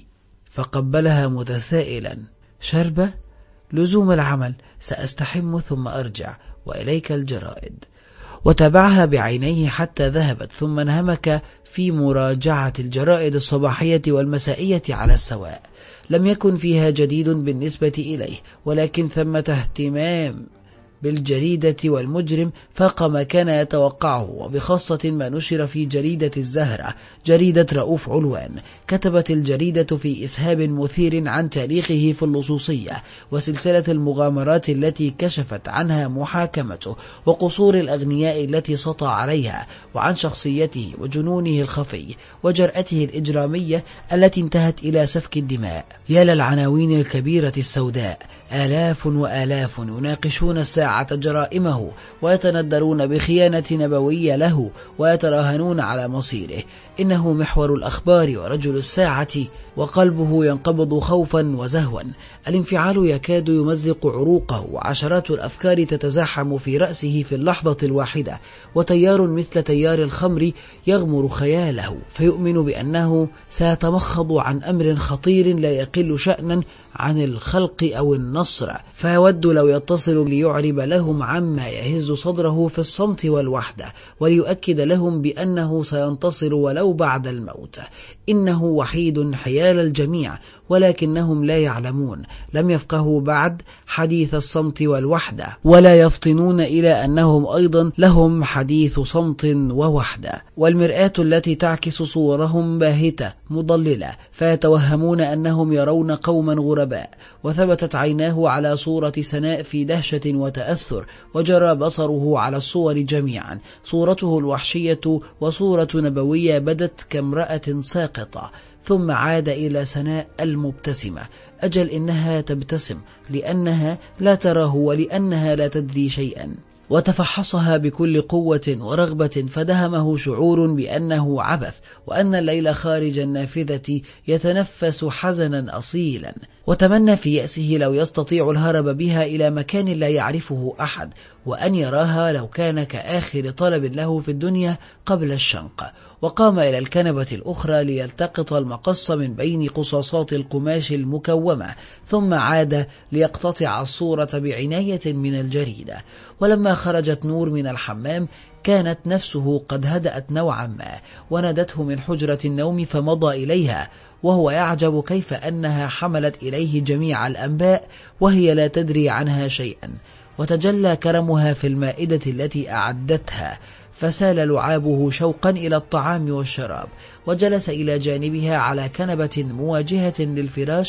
فقبلها متسائلا: شربة؟ لزوم العمل، سأستحم ثم أرجع، وإليك الجرائد. وتابعها بعينيه حتى ذهبت، ثم انهمك في مراجعة الجرائد الصباحية والمسائية على السواء. لم يكن فيها جديد بالنسبة إليه، ولكن ثمة اهتمام بالجريدة والمجرم فاق ما كان يتوقعه، وبخاصة ما نشر في جريدة الزهرة، جريدة رؤوف علوان. كتبت الجريدة في إسهاب مثير عن تاريخه في اللصوصية وسلسلة المغامرات التي كشفت عنها محاكمته، وقصور الأغنياء التي سطى عليها، وعن شخصيته وجنونه الخفي وجرأته الإجرامية التي انتهت إلى سفك الدماء. يا للعناوين الكبيرة السوداء، آلاف وآلاف يناقشون الساعة جرائمه، ويتندرون بخيانة نبوية له، ويتراهنون على مصيره. إنه محور الأخبار ورجل الساعة، وقلبه ينقبض خوفا وزهوا. الانفعال يكاد يمزق عروقه، وعشرات الأفكار تتزاحم في رأسه في اللحظة الواحدة، وتيار مثل تيار الخمر يغمر خياله، فيؤمن بأنه سيتمخض عن أمر خطير لا يقل شأنا عن الخلق أو النصر، فيود لو يتصل ليعرب لهم عما يهز صدره في الصمت والوحدة، وليؤكد لهم بأنه سينتصر ولو بعد الموت. إنه وحيد حيال الجميع، ولكنهم لا يعلمون، لم يفقهوا بعد حديث الصمت والوحدة، ولا يفطنون إلى أنهم أيضا لهم حديث صمت ووحدة. والمرآة التي تعكس صورهم باهتة مضللة، فيتوهمون أنهم يرون قوما غرباء. وثبتت عيناه على صورة سناء في دهشة وتأثر، وجرى بصره على الصور جميعا، صورته الوحشية وصورة نبوية بدت كامرأة ساقطة. ثم عاد إلى سناء المبتسمة. أجل إنها تبتسم لأنها لا تراه ولأنها لا تدري شيئا. وتفحصها بكل قوة ورغبة، فدهمه شعور بأنه عبث، وأن الليل خارج النافذة يتنفس حزنا أصيلا. وتمنى في يأسه لو يستطيع الهرب بها إلى مكان لا يعرفه أحد، وأن يراها لو كان كآخر طلب له في الدنيا قبل الشنق. وقام إلى الكنبة الأخرى ليلتقط المقص من بين قصاصات القماش المكومة، ثم عاد ليقتطع الصورة بعناية من الجريدة. ولما خرجت نور من الحمام كانت نفسه قد هدأت نوعا ما، ونادته من حجرة النوم فمضى إليها، وهو يعجب كيف أنها حملت إليه جميع الأنباء وهي لا تدري عنها شيئا. وتجلى كرمها في المائدة التي أعدتها، فسال لعابه شوقا إلى الطعام والشراب، وجلس إلى جانبها على كنبة مواجهة للفراش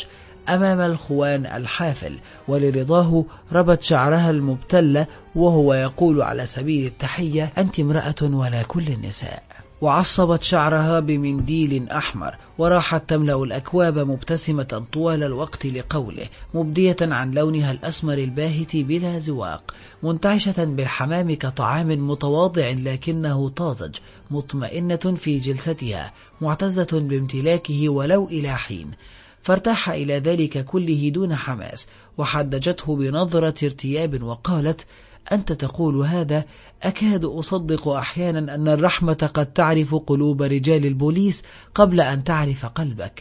أمام الخوان الحافل، ولرضاه ربت شعرها المبتلة وهو يقول على سبيل التحية: أنت امرأة ولا كل النساء. وعصبت شعرها بمنديل أحمر وراحت تملأ الأكواب مبتسمة طوال الوقت لقوله، مبدية عن لونها الأسمر الباهت بلا زواق، منتعشة بالحمام كطعام متواضع لكنه طازج، مطمئنة في جلستها، معتزة بامتلاكه ولو إلى حين. فارتاح إلى ذلك كله دون حماس، وحدجته بنظرة ارتياب وقالت: أنت تقول هذا؟ أكاد أصدق أحيانا أن الرحمة قد تعرف قلوب رجال البوليس قبل أن تعرف قلبك.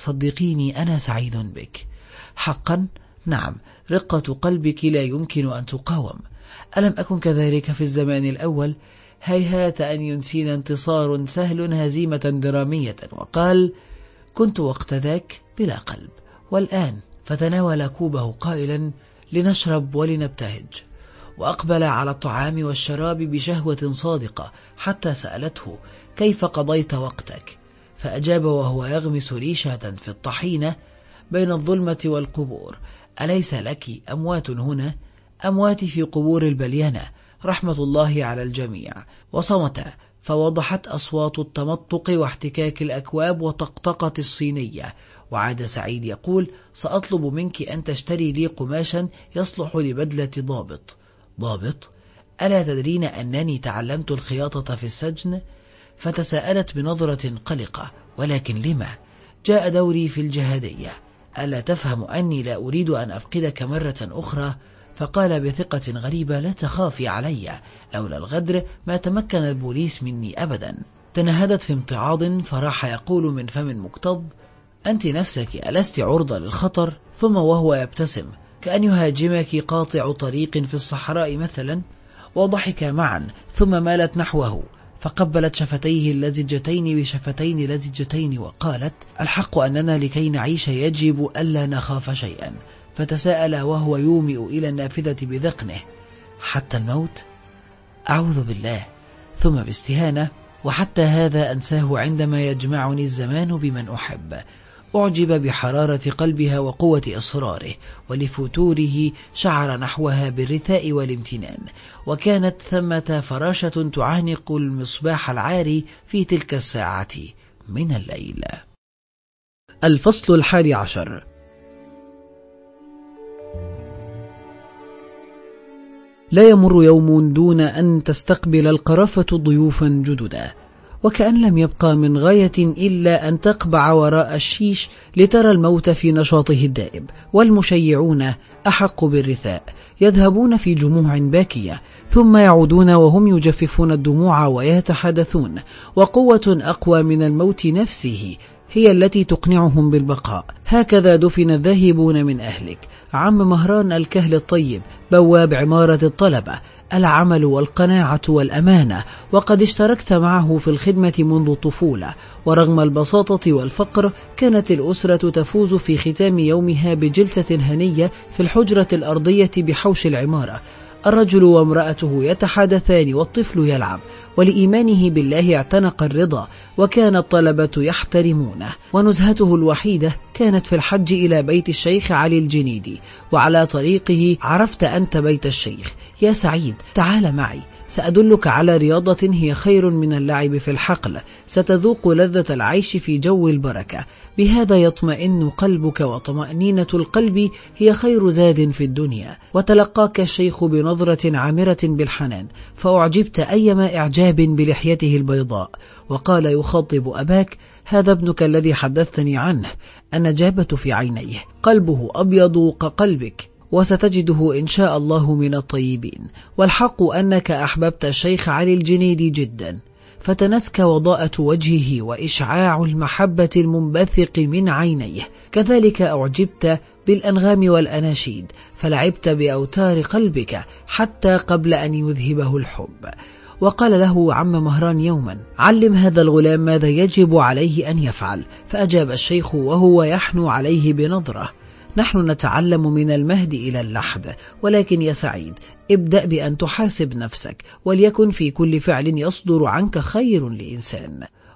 صدقيني أنا سعيد بك. حقا نعم، رقة قلبك لا يمكن أن تقاوم. ألم أكن كذلك في الزمان الأول؟ هيهات أن ينسينا انتصار سهل هزيمة درامية. وقال: كنت وقت ذاك بلا قلب، والآن. فتناول كوبه قائلا: لنشرب ولنبتهج. وأقبل على الطعام والشراب بشهوة صادقة، حتى سألته: كيف قضيت وقتك؟ فأجاب وهو يغمس ريشة في الطحينة بين الظلمة والقبور: أليس لك أموات هنا؟ أمواتي في قبور البليانة، رحمة الله على الجميع. وصمت، فوضحت أصوات التمطق واحتكاك الأكواب وطقطقة الصينية. وعاد سعيد يقول: سأطلب منك أن تشتري لي قماشا يصلح لبدلة ضابط. ضابط؟ ألا تدرين أنني تعلمت الخياطة في السجن؟ فتساءلت بنظرة قلقة: ولكن لما؟ جاء دوري في الجهادية. ألا تفهم أني لا أريد أن أفقدك مرة أخرى؟ فقال بثقة غريبة: لا تخافي علي، لولا الغدر ما تمكن البوليس مني أبدا. تنهدت في امتعاض، فراح يقول من فم مكتظ: أنت نفسك ألست عرضة للخطر؟ ثم وهو يبتسم كأن يهاجمك قاطع طريق في الصحراء مثلا. وضحك معا، ثم مالت نحوه فقبلت شفتيه اللزجتين بشفتين لزجتين وقالت: الحق أننا لكي نعيش يجب ألا نخاف شيئا. فتساءل وهو يومئ إلى النافذة بذقنه: حتى الموت؟ أعوذ بالله. ثم باستهانة: وحتى هذا أنساه عندما يجمعني الزمان بمن أحب. أعجب بحرارة قلبها وقوة إصراره، ولفتوره شعر نحوها بالرثاء والامتنان. وكانت ثمة فراشة تعانق المصباح العاري في تلك الساعة من الليل. الفصل الحادي عشر. لا يمر يوم دون أن تستقبل القرافة ضيوفا جددا، وكأن لم يبقى من غاية إلا أن تقبع وراء الشيش لترى الموت في نشاطه الدائب. والمشيعون أحق بالرثاء، يذهبون في جموع باكية، ثم يعودون وهم يجففون الدموع ويتحدثون. وقوة أقوى من الموت نفسه هي التي تقنعهم بالبقاء. هكذا دفن الذاهبون من أهلك. عم مهران الكهل الطيب، بواب عمارة الطلبة، العمل والقناعة والأمانة، وقد اشتركت معه في الخدمة منذ الطفولة. ورغم البساطة والفقر كانت الأسرة تفوز في ختام يومها بجلسة هنية في الحجرة الأرضية بحوش العمارة. الرجل وامرأته يتحادثان والطفل يلعب، ولإيمانه بالله اعتنق الرضا، وكان الطلبة يحترمونه. ونزهته الوحيدة كانت في الحج إلى بيت الشيخ علي الجنيدي، وعلى طريقه عرفت أنت بيت الشيخ. يا سعيد، تعال معي، سأدلك على رياضة هي خير من اللعب في الحقل، ستذوق لذة العيش في جو البركة. بهذا يطمئن قلبك، وطمأنينة القلب هي خير زاد في الدنيا. وتلقاك الشيخ بنظرة عامرة بالحنان، فأعجبت أيما إعجاب بلحيته البيضاء. وقال يخاطب أباك: هذا ابنك الذي حدثتني عنه، النجابة في عينيه، قلبه أبيض كقلبك، وستجده إن شاء الله من الطيبين. والحق أنك أحببت الشيخ علي الجنيدي جدا، فتنتك وضاءة وجهه وإشعاع المحبة المنبثق من عينيه. كذلك أعجبت بالأنغام والأناشيد، فلعبت بأوتار قلبك حتى قبل أن يذهبه الحب. وقال له عم مهران يوما: علم هذا الغلام ماذا يجب عليه أن يفعل. فأجاب الشيخ وهو يحنو عليه بنظرة: نحن نتعلم من المهد إلى اللحد، ولكن يا سعيد ابدأ بأن تحاسب نفسك، وليكن في كل فعل يصدر عنك خير لإنسان.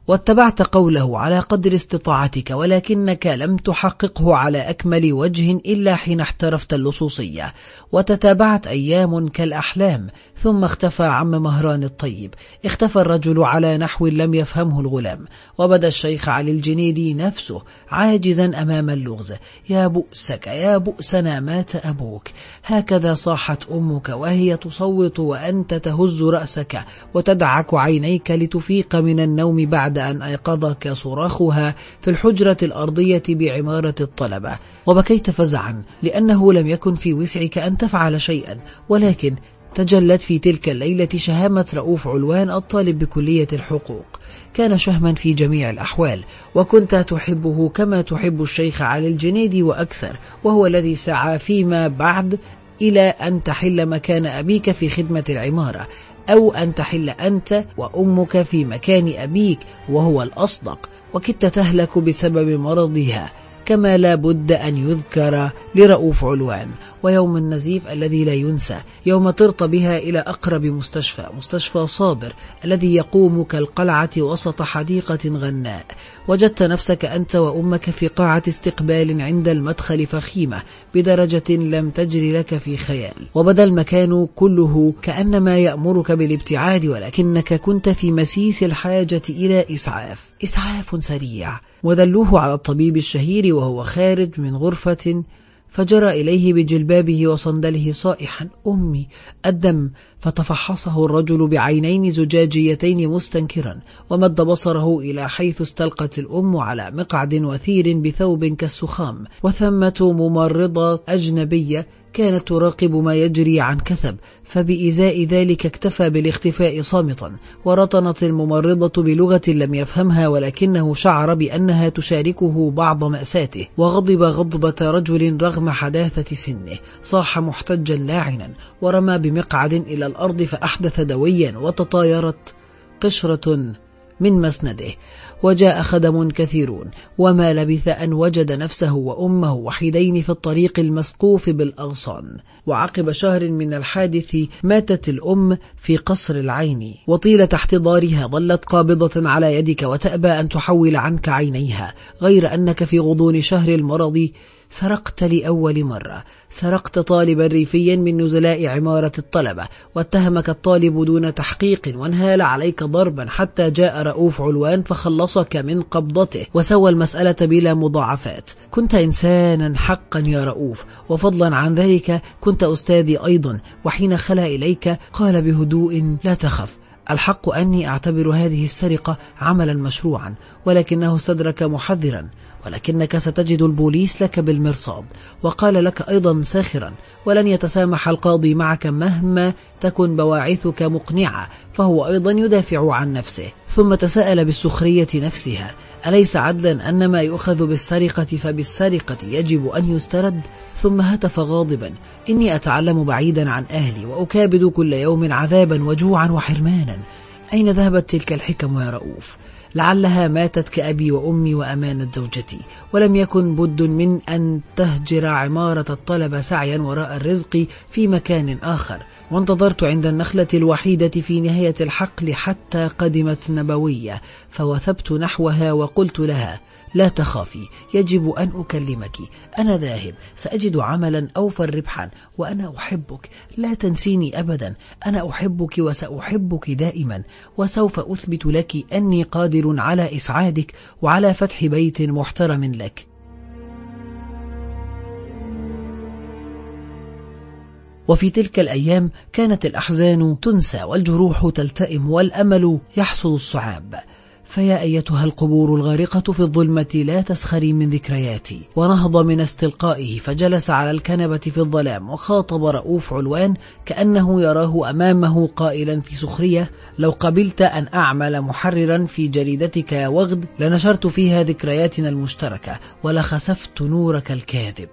واتبعت قوله على قدر استطاعتك، ولكنك لم تحققه على أكمل وجه إلا حين احترفت اللصوصية، وتتابعت أيام كالأحلام، ثم اختفى عم مهران الطيب. اختفى الرجل على نحو لم يفهمه الغلام، وبدا الشيخ علي الجنيدي نفسه عاجزا أمام اللغز. يا بؤسك يا بؤسنا مات أبوك، هكذا صاحت أمك وهي تصوت وأنت تهز رأسك وتدعك عينيك لتفيق من النوم بعد أن أيقظك صراخها في الحجرة الأرضية بعمارة الطلبة. وبكيت فزعا لأنه لم يكن في وسعك أن تفعل شيئا، ولكن تجلت في تلك الليلة شهامة رؤوف علوان الطالب بكلية الحقوق. كان شهما في جميع الأحوال، وكنت تحبه كما تحب الشيخ علي الجنيدي وأكثر، وهو الذي سعى فيما بعد إلى أن تحل مكان أبيك في خدمة العمارة، أو أن تحل أنت وأمك في مكان أبيك وهو الأصدق، وكدت تهلك بسبب مرضها، كما لا بد أن يذكر لرؤوف علوان. ويوم النزيف الذي لا ينسى، يوم طرت بها إلى أقرب مستشفى، مستشفى صابر الذي يقوم كالقلعة وسط حديقة غناء، وجدت نفسك أنت وأمك في قاعة استقبال عند المدخل فخيمة بدرجة لم تجري لك في خيال، وبدا المكان كله كأنما يأمرك بالابتعاد، ولكنك كنت في مسيس الحاجة إلى إسعاف، إسعاف سريع. ودلوه على الطبيب الشهير وهو خارج من غرفة، فجرى إليه بجلبابه وصندله صائحا: أمي الدم. فتفحصه الرجل بعينين زجاجيتين مستنكرا، ومد بصره إلى حيث استلقت الأم على مقعد وثير بثوب كالسخام، وثمة ممرضة أجنبية كانت تراقب ما يجري عن كثب، فبإزاء ذلك اكتفى بالاختفاء صامتا. ورطنت الممرضة بلغة لم يفهمها، ولكنه شعر بأنها تشاركه بعض مأساته، وغضب غضبة رجل رغم حداثة سنه. صاح محتجا لاعنا، ورمى بمقعد إلى الأرض فأحدث دويا، وتطايرت قشرة من مسنده. وجاء خدم كثيرون، وما لبث أن وجد نفسه وأمه وحيدين في الطريق المسقوف بالأغصان. وعقب شهر من الحادث ماتت الأم في قصر العين، وطيلة احتضارها ظلت قابضة على يدك وتأبى أن تحول عنك عينيها، غير أنك في غضون شهر المرض سرقت لأول مرة، سرقت طالبا ريفيا من نزلاء عمارة الطلبة، واتهمك الطالب دون تحقيق، وانهال عليك ضربا حتى جاء رؤوف علوان فخلصك من قبضته وسوى المسألة بلا مضاعفات. كنت إنسانا حقا يا رؤوف، وفضلا عن ذلك كنت أستاذي أيضا. وحين خلا إليك قال بهدوء: لا تخف، الحق أني أعتبر هذه السرقة عملا مشروعا، ولكنه استدرك محذرا، ولكنك ستجد البوليس لك بالمرصاد. وقال لك أيضا ساخرا: ولن يتسامح القاضي معك مهما تكن بواعثك مقنعة، فهو أيضا يدافع عن نفسه. ثم تساءل بالسخرية نفسها: أليس عدلا أن ما يؤخذ بالسرقة فبالسرقة يجب أن يسترد؟ ثم هتف غاضبا: إني أتعلم بعيدا عن أهلي، وأكابد كل يوم عذابا وجوعا وحرمانا. أين ذهبت تلك الحكم يا رؤوف؟ لعلها ماتت كأبي وأمي وأمانة زوجتي، ولم يكن بد من أن تهجر عمارة الطلبة سعيا وراء الرزق في مكان آخر. وانتظرت عند النخلة الوحيدة في نهاية الحقل حتى قدمت نبوية، فوثبت نحوها وقلت لها: لا تخافي، يجب أن أكلمك، أنا ذاهب، سأجد عملا أوفر ربحا، وأنا أحبك، لا تنسيني أبدا، أنا أحبك وسأحبك دائما، وسوف أثبت لك أني قادر على إسعادك وعلى فتح بيت محترم لك. وفي تلك الأيام كانت الأحزان تنسى والجروح تلتئم والأمل يحصد الصعاب. فيا أيتها القبور الغارقة في الظلمة لا تسخري من ذكرياتي. ونهض من استلقائه فجلس على الكنبة في الظلام، وخاطب رؤوف علوان كأنه يراه أمامه قائلا في سخرية: لو قبلت أن أعمل محررا في جريدتك يا وغد لنشرت فيها ذكرياتنا المشتركة ولخسفت نورك الكاذب.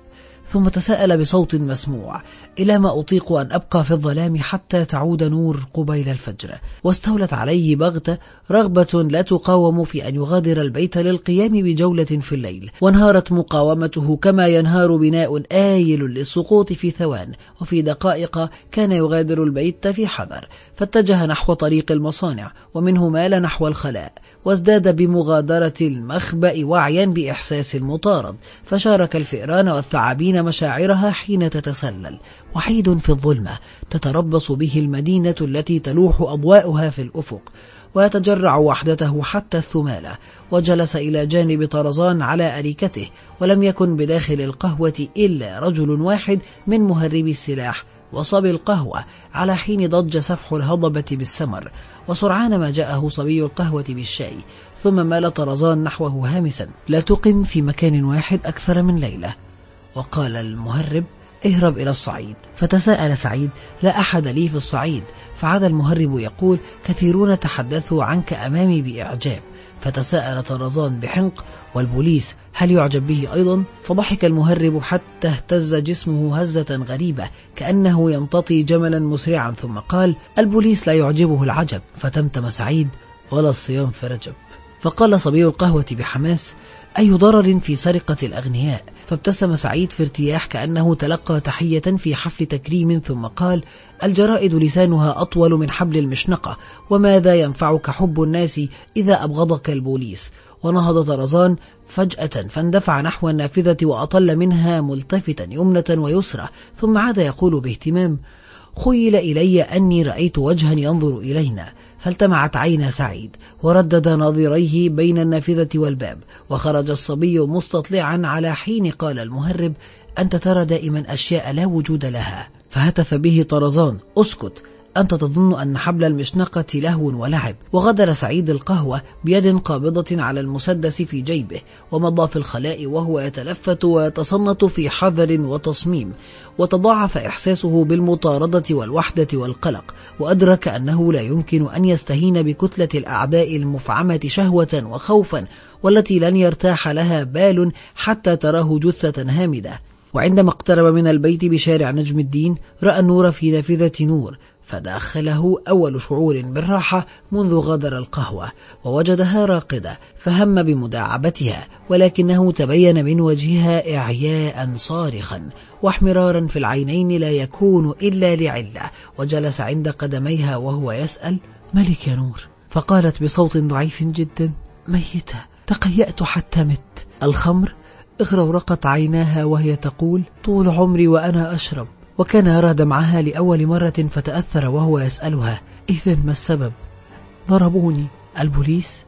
ثم تساءل بصوت مسموع: إلى ما أطيق أن أبقى في الظلام حتى تعود نور قبيل الفجر؟ واستولت عليه بغتة رغبة لا تقاوم في أن يغادر البيت للقيام بجولة في الليل، وانهارت مقاومته كما ينهار بناء آيل للسقوط في ثوان، وفي دقائق كان يغادر البيت في حذر، فاتجه نحو طريق المصانع، ومنه مال نحو الخلاء، وازداد بمغادرة المخبأ وعيا بإحساس المطارد، فشارك الفئران والثعابين مشاعرها حين تتسلل، وحيد في الظلمة تتربص به المدينة التي تلوح أضواؤها في الأفق، ويتجرع وحدته حتى الثمالة. وجلس إلى جانب طرزان على أريكته، ولم يكن بداخل القهوة إلا رجل واحد من مهربي السلاح وصبي القهوة، على حين ضج سفح الهضبة بالسمر، وسرعان ما جاءه صبي القهوة بالشاي. ثم مال طرزان نحوه هامسا: لا تقم في مكان واحد أكثر من ليلة. وقال المهرب: اهرب إلى الصعيد. فتساءل سعيد: لا أحد لي في الصعيد. فعاد المهرب يقول: كثيرون تحدثوا عنك أمامي بإعجاب. فتساءل طرزان بحنق: والبوليس هل يعجب به أيضا؟ فضحك المهرب حتى اهتز جسمه هزة غريبة كأنه يمتطي جملا مسرعا، ثم قال: البوليس لا يعجبه العجب. فتمتم سعيد: ولا الصيام في رجب. فقال صبي القهوة بحماس: أي ضرر في سرقة الأغنياء؟ فابتسم سعيد في ارتياح كأنه تلقى تحية في حفل تكريم، ثم قال: الجرائد لسانها أطول من حبل المشنقة، وماذا ينفعك حب الناس إذا أبغضك البوليس؟ ونهض طرزان فجأة فاندفع نحو النافذة وأطل منها ملتفتا يمنة ويسرى، ثم عاد يقول باهتمام: خيل إلي أني رأيت وجها ينظر إلينا. فالتمعت عين سعيد وردد ناظريه بين النافذة والباب، وخرج الصبي مستطلعا، على حين قال المهرب: أنت ترى دائما أشياء لا وجود لها. فهتف به طرزان: أسكت، أنت تظن أن حبل المشنقة لهو ولعب. وغدر سعيد القهوة بيد قابضة على المسدس في جيبه، ومضى في الخلاء وهو يتلفت ويتصنت في حذر وتصميم، وتضاعف إحساسه بالمطاردة والوحدة والقلق، وأدرك أنه لا يمكن أن يستهين بكتلة الأعداء المفعمة شهوة وخوفا، والتي لن يرتاح لها بال حتى تراه جثة هامدة. وعندما اقترب من البيت بشارع نجم الدين، رأى النور في نافذة نور، فداخله أول شعور بالراحة منذ غادر القهوة، ووجدها راقدة، فهم بمداعبتها، ولكنه تبين من وجهها إعياء صارخا واحمرارا في العينين لا يكون إلا لعلة، وجلس عند قدميها وهو يسأل: ملك يا نور؟ فقالت بصوت ضعيف جدا: ميتة، تقيأت حتى مت. الخمر؟ اغرورقت عيناها وهي تقول: طول عمري وأنا أشرب. وكان يرى دمعها لأول مرة فتأثر وهو يسألها: إذن ما السبب؟ ضربوني. البوليس؟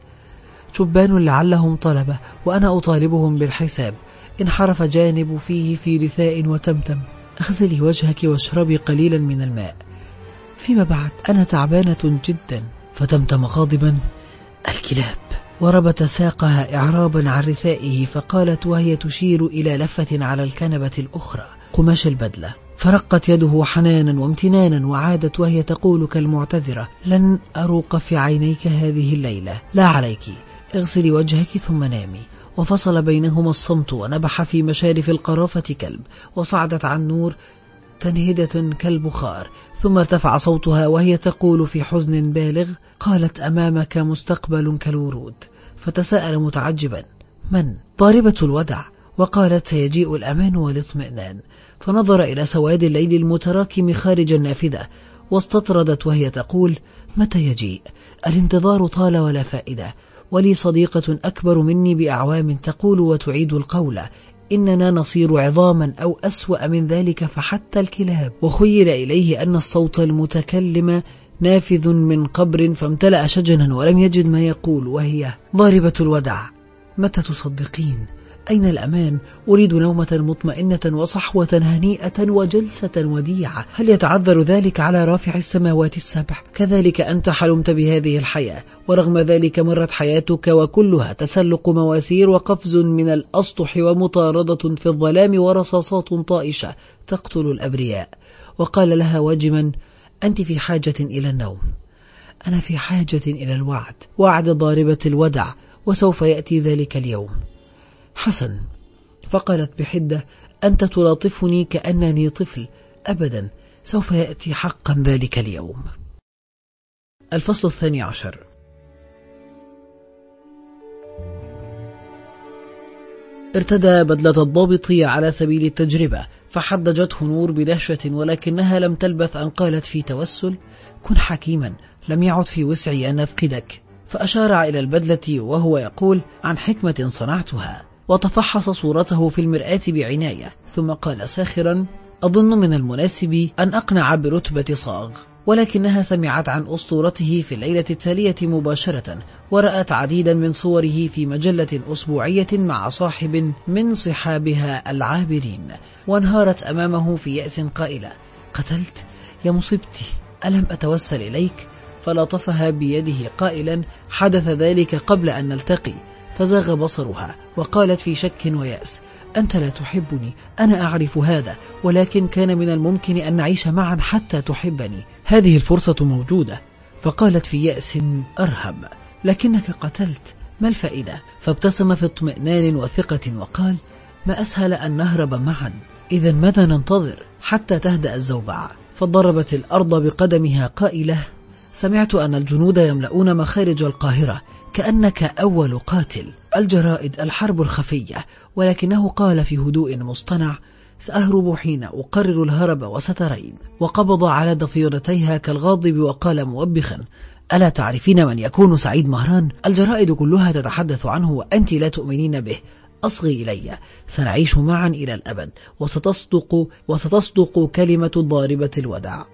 شبان لعلهم طلبة وأنا أطالبهم بالحساب. انحرف جانب فيه في رثاء وتمتم: اغسلي وجهك واشربي قليلا من الماء. فيما بعد أنا تعبانة جدا. فتمتم غاضبا: الكلاب. وربت ساقها إعرابا عن رثائه، فقالت وهي تشير إلى لفة على الكنبة الأخرى: قماش البدلة. فرقت يده حنانا وامتنانا، وعادت وهي تقول كالمعتذرة: لن أروق في عينيك هذه الليلة، لا عليك، اغسلي وجهك ثم نامي. وفصل بينهما الصمت، ونبح في مشارف القرافة كلب، وصعدت عن نور تنهدة كالبخار، ثم ارتفع صوتها وهي تقول في حزن بالغ: قالت أمامك مستقبل كالورود. فتساءل متعجبا: من؟ ضاربة الودع. وقالت: سيجيء الأمان والاطمئنان. فنظر إلى سواد الليل المتراكم خارج النافذة، واستطردت وهي تقول: متى يجيء؟ الانتظار طال ولا فائدة، ولي صديقة أكبر مني بأعوام تقول وتعيد القول: إننا نصير عظاما أو أسوأ من ذلك فحتى الكلاب. وخيل إليه أن الصوت المتكلم نافذ من قبر، فامتلأ شجنا ولم يجد ما يقول، وهي: ضاربة الودع، متى تصدقين؟ أين الأمان؟ أريد نومة مطمئنة وصحوة هنيئة وجلسة وديعة. هل يتعذر ذلك على رافع السماوات السبع؟ كذلك أنت حلمت بهذه الحياة، ورغم ذلك مرت حياتك وكلها تسلق مواسير وقفز من الأسطح ومطاردة في الظلام ورصاصات طائشة تقتل الأبرياء. وقال لها واجما: أنت في حاجة إلى النوم، أنا في حاجة إلى الوعد، وعد ضاربة الودع، وسوف يأتي ذلك اليوم. حسن. فقالت بحدة: أنت تلاطفني كأنني طفل. أبدا، سوف يأتي حقا ذلك اليوم. الفصل الثاني عشر. ارتدى بدلة الضابط على سبيل التجربة، فحدجته نور بدهشة، ولكنها لم تلبث أن قالت في توسل: كن حكيما، لم يعد في وسعي أن أفقدك. فأشار إلى البدلة وهو يقول: عن حكمة صنعتها. وتفحص صورته في المرآة بعناية، ثم قال ساخرا: أظن من المناسب أن أقنع برتبة صاغ. ولكنها سمعت عن أسطورته في الليلة التالية مباشرة، ورأت عديدا من صوره في مجلة أسبوعية مع صاحب من صحابها العابرين، وانهارت أمامه في يأس قائلة: قتلت يا مصيبتي، ألم أتوسل إليك؟ فلطفها بيده قائلا: حدث ذلك قبل أن نلتقي. فزاغ بصرها وقالت في شك ويأس: أنت لا تحبني، أنا أعرف هذا، ولكن كان من الممكن أن نعيش معا حتى تحبني، هذه الفرصة موجودة. فقالت في يأس أرهب: لكنك قتلت، ما الفائدة؟ فابتسم في اطمئنان وثقة وقال: ما أسهل أن نهرب معا، إذا ماذا ننتظر حتى تهدأ الزوبعة؟ فضربت الأرض بقدمها قائلة: سمعت أن الجنود يملؤون مخارج القاهرة، كأنك أول قاتل. الجرائد، الحرب الخفية. ولكنه قال في هدوء مصطنع: سأهرب حين أقرر الهرب وسترين. وقبض على ضفيرتيها كالغاضب وقال موبخا: ألا تعرفين من يكون سعيد مهران؟ الجرائد كلها تتحدث عنه وأنت لا تؤمنين به. أصغي إلي، سنعيش معا إلى الأبد، وستصدق, وستصدق كلمة ضاربة الوداع.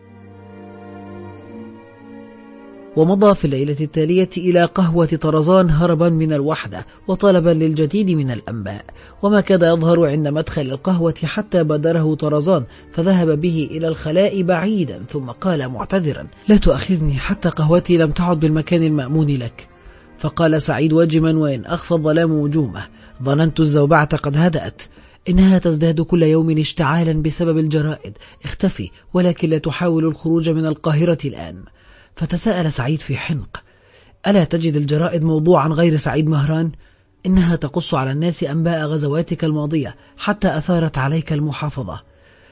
ومضى في الليلة التالية إلى قهوة طرزان هربا من الوحدة وطلبا للجديد من الأنباء، وما كاد يظهر عند مدخل القهوة حتى بادره طرزان، فذهب به إلى الخلاء بعيدا، ثم قال معتذرا: لا تؤاخذني، حتى قهوتي لم تعد بالمكان المأمون لك. فقال سعيد واجما وإن أخفى الظلام وجومه: ظننت الزوبعة قد هدأت، إنها تزداد كل يوم اشتعالا بسبب الجرائد. اختفي، ولكن لا تحاول الخروج من القاهرة الآن. فتساءل سعيد في حنق: ألا تجد الجرائد موضوعا غير سعيد مهران؟ إنها تقص على الناس أنباء غزواتك الماضية حتى أثارت عليك المحافظة.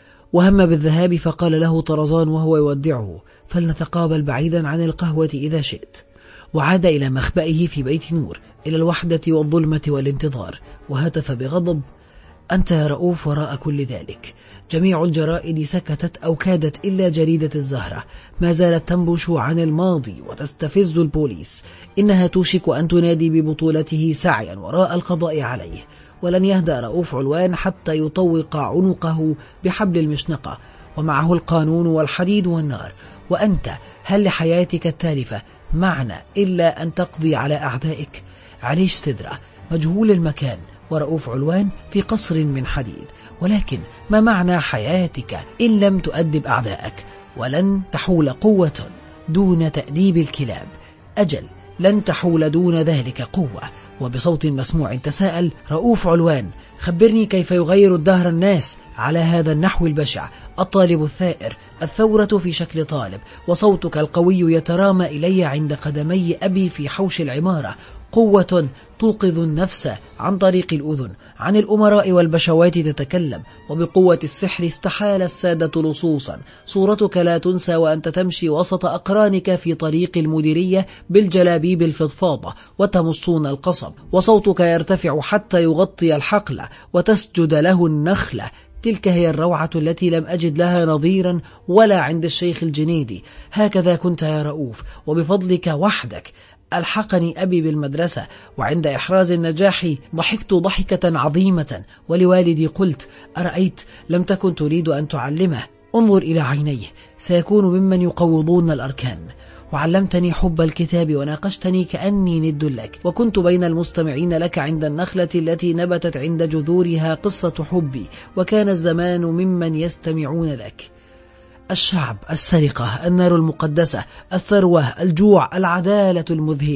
وهم بالذهاب، فقال له طرزان وهو يودعه: فلنتقابل بعيدا عن القهوة إذا شئت. وعاد إلى مخبئه في بيت نور، إلى الوحدة والظلمة والانتظار، وهتف بغضب: أنت يا رؤوف وراء كل ذلك. جميع الجرائد سكتت أو كادت إلا جريدة الزهرة، ما زالت تنبش عن الماضي وتستفز البوليس. إنها توشك أن تنادي ببطولته سعيا وراء القضاء عليه. ولن يهدأ رؤوف علوان حتى يطوق عنقه بحبل المشنقة، ومعه القانون والحديد والنار. وأنت، هل لحياتك التالفة معنى إلا أن تقضي على أعدائك؟ عليش سدرة مجهول المكان، ورؤوف علوان في قصر من حديد. ولكن ما معنى حياتك إن لم تؤدب أعدائك؟ ولن تحول قوة دون تأديب الكلاب. أجل، لن تحول دون ذلك قوة. وبصوت مسموع تساءل رؤوف علوان: خبرني كيف يغير الدهر الناس على هذا النحو البشع؟ الطالب الثائر، الثورة في شكل طالب، وصوتك القوي يترامى إلي عند قدمي أبي في حوش العمارة. قوة توقظ النفس عن طريق الأذن، عن الأمراء والبشوات تتكلم، وبقوة السحر استحال السادة لصوصا. صورتك لا تنسى وأنت تمشي وسط أقرانك في طريق المديرية بالجلابيب الفضفاضة وتمصون القصب، وصوتك يرتفع حتى يغطي الحقل وتسجد له النخلة. تلك هي الروعة التي لم أجد لها نظيرا ولا عند الشيخ الجنيدي. هكذا كنت يا رؤوف، وبفضلك وحدك. ألحقني أبي بالمدرسة، وعند إحراز النجاح ضحكت ضحكة عظيمة، ولوالدي قلت: أرأيت، لم تكن تريد أن تعلمه، انظر إلى عينيه، سيكون ممن يقوضون الأركان. وعلمتني حب الكتاب، وناقشتني كأني ند لك، وكنت بين المستمعين لك عند النخلة التي نبتت عند جذورها قصة حبي، وكان الزمان ممن يستمعون لك. الشعب، السرقة، النار المقدسة، الثروة، الجوع، العدالة المذهلة.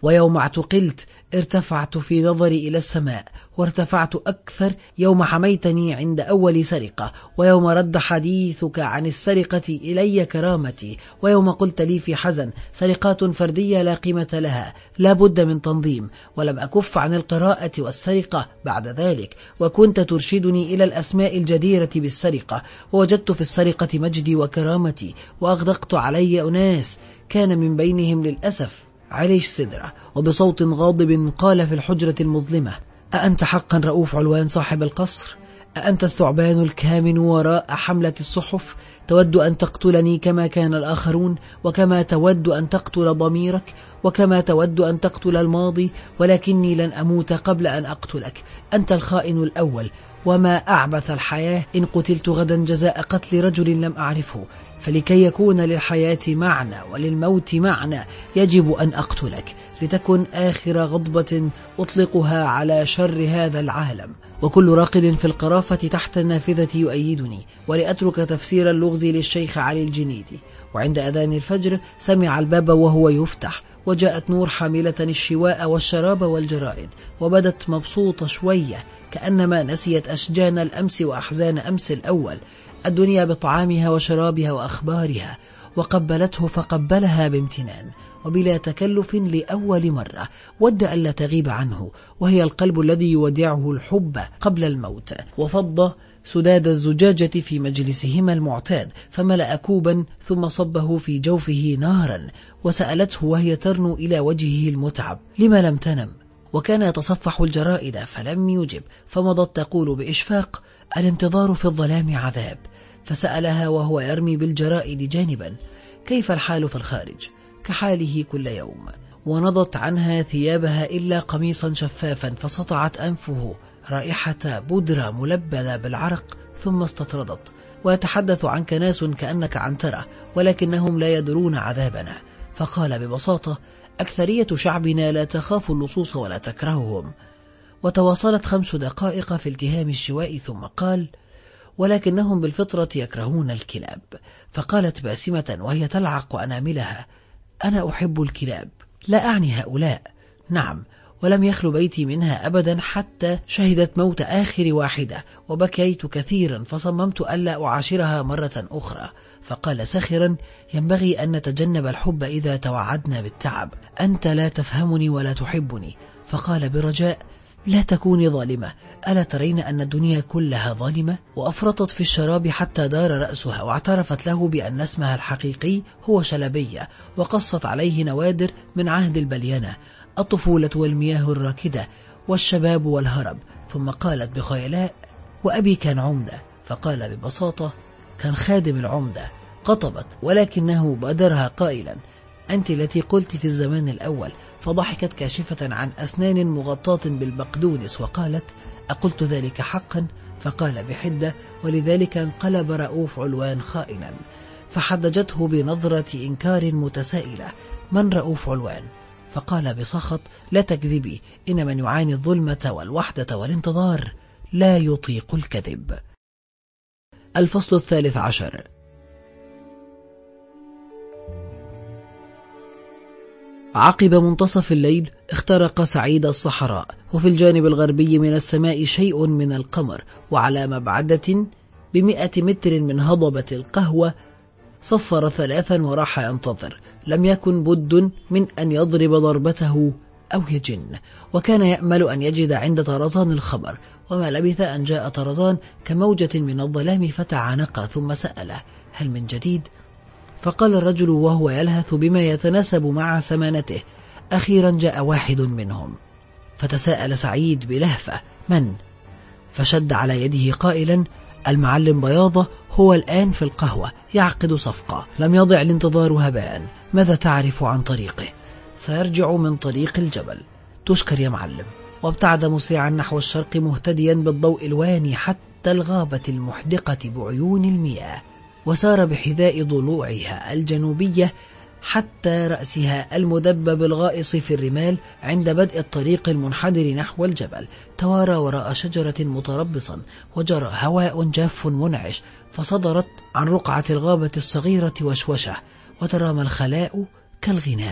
ويوم اعتقلت ارتفعت في نظري إلى السماء، وارتفعت أكثر يوم حميتني عند أول سرقة، ويوم رد حديثك عن السرقة إلي كرامتي، ويوم قلت لي في حزن سرقات فردية لا قيمة لها، لا بد من تنظيم، ولم أكف عن القراءة والسرقة بعد ذلك، وكنت ترشدني إلى الأسماء الجديرة بالسرقة، ووجدت في السرقة مجدي وكرامتي، وأغدقت علي أناس كان من بينهم للأسف عليش سدرة، وبصوت غاضب قال في الحجرة المظلمة: أأنت حقا رؤوف علوان صاحب القصر؟ أأنت الثعبان الكامن وراء حملة الصحف؟ تود أن تقتلني كما كان الآخرون، وكما تود أن تقتل ضميرك، وكما تود أن تقتل الماضي، ولكني لن أموت قبل أن أقتلك. أنت الخائن الأول، وما أعبث الحياة إن قتلت غدا جزاء قتل رجل لم أعرفه، فلكي يكون للحياة معنى وللموت معنى يجب أن أقتلك، لتكن آخر غضبة أطلقها على شر هذا العالم، وكل راقد في القرافة تحت النافذة يؤيدني، ولأترك تفسير اللغز للشيخ علي الجنيدي. وعند أذان الفجر سمع الباب وهو يفتح، وجاءت نور حاملة الشواء والشراب والجرائد، وبدت مبسوطة شوية كأنما نسيت أشجان الأمس وأحزان أمس الأول، الدنيا بطعامها وشرابها وأخبارها، وقبلته فقبلها بامتنان وبلا تكلف لأول مرة، ود ألا تغيب عنه، وهي القلب الذي يودعه الحب قبل الموت. وفض سداد الزجاجة في مجلسهما المعتاد، فملأ كوبا ثم صبه في جوفه نارا، وسألته وهي ترنو إلى وجهه المتعب: لما لم تنم؟ وكان يتصفح الجرائد فلم يجب، فمضت تقول بإشفاق: الانتظار في الظلام عذاب. فسألها وهو يرمي بالجرائد جانبا: كيف الحال في الخارج؟ كحاله كل يوم. ونضت عنها ثيابها إلا قميصا شفافا، فسطعت أنفه رائحة بودرة ملبدة بالعرق، ثم استطردت: ويتحدث عنك ناس كأنك عنترة، ولكنهم لا يدرون عذابنا. فقال ببساطة: أكثرية شعبنا لا تخاف اللصوص ولا تكرههم. وتواصلت خمس دقائق في التهام الشواء، ثم قال: ولكنهم بالفطرة يكرهون الكلاب. فقالت باسمة وهي تلعق أناملها: أنا أحب الكلاب، لا أعني هؤلاء. نعم، ولم يخلو بيتي منها أبدا حتى شهدت موت آخر واحدة، وبكيت كثيرا، فصممت ألا أعاشرها مرة أخرى. فقال ساخرا: ينبغي أن نتجنب الحب إذا توعدنا بالتعب، أنت لا تفهمني ولا تحبني. فقال برجاء: لا تكوني ظالمة، ألا ترين أن الدنيا كلها ظالمة؟ وأفرطت في الشراب حتى دار رأسها، واعترفت له بأن اسمها الحقيقي هو شلبية، وقصت عليه نوادر من عهد البلينة: الطفولة والمياه الراكدة والشباب والهرب. ثم قالت بخيلاء: وأبي كان عمدة. فقال ببساطة: كان خادم العمدة. قطبت، ولكنه بادرها قائلا: أنت التي قلت في الزمان الأول. فضحكت كاشفة عن أسنان مغطاة بالبقدونس، وقالت: أقلت ذلك حقا؟ فقال بحدة: ولذلك انقلب رؤوف علوان خائنا. فحدجته بنظرة إنكار متسائلة: من رؤوف علوان؟ فقال بسخط: لا تكذبي، إن من يعاني الظلمة والوحدة والانتظار لا يطيق الكذب. الفصل الثالث عشر. عقب منتصف الليل اخترق سعيد الصحراء، وفي الجانب الغربي من السماء شيء من القمر، وعلى مبعدة بمئة متر من هضبة القهوة صفر ثلاثا وراح ينتظر. لم يكن بد من أن يضرب ضربته أو يجن، وكان يأمل أن يجد عند طرزان الخبر. وما لبث أن جاء طرزان كموجة من الظلام فتعانق، ثم سأله: هل من جديد؟ فقال الرجل وهو يلهث بما يتناسب مع سمانته: أخيرا جاء واحد منهم. فتساءل سعيد بلهفة: من؟ فشد على يده قائلا: المعلم بياضة هو الآن في القهوة يعقد صفقة. لم يضع الانتظار هباء. ماذا تعرف عن طريقه؟ سيرجع من طريق الجبل. تشكر يا معلم. وابتعد مسرعا نحو الشرق مهتديا بالضوء الواني حتى الغابة المحدقة بعيون المياه، وسار بحذاء ضلوعها الجنوبية حتى رأسها المدبب الغائص في الرمال. عند بدء الطريق المنحدر نحو الجبل توارى وراء شجرة متربصا، وجرى هواء جاف منعش، فصدرت عن رقعة الغابة الصغيرة وشوشة، وترامى الخلاء كالغناء،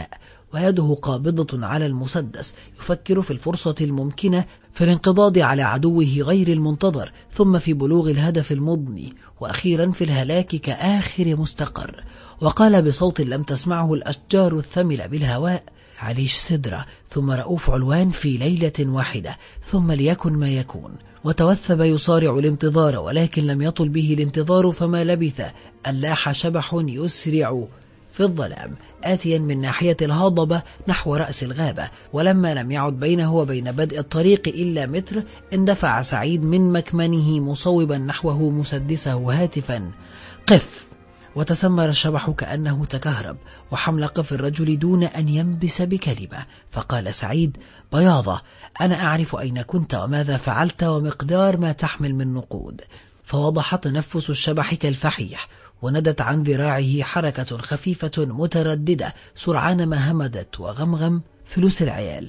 ويده قابضة على المسدس، يفكر في الفرصة الممكنة في الانقضاض على عدوه غير المنتظر، ثم في بلوغ الهدف المضني، وأخيرا في الهلاك كآخر مستقر. وقال بصوت لم تسمعه الأشجار الثمل بالهواء: عليش سدرة ثم رؤوف علوان في ليلة واحدة، ثم ليكن ما يكون. وتوثب يصارع الانتظار، ولكن لم يطل به الانتظار، فما لبث أن لاح شبح يسرع في الظلام آتيا من ناحية الهضبة نحو رأس الغابة. ولما لم يعد بينه وبين بدء الطريق إلا متر، اندفع سعيد من مكمنه مصوبا نحوه مسدسه هاتفا: قف! وتسمر الشبح كأنه تكهرب، وحملق في الرجل دون أن ينبس بكلمة. فقال سعيد: بياضة، أنا أعرف أين كنت وماذا فعلت ومقدار ما تحمل من نقود. فوضح تنفس الشبح كالفحيح، وندت عن ذراعه حركة خفيفة مترددة سرعان ما همدت وغمغم فلوس العيال،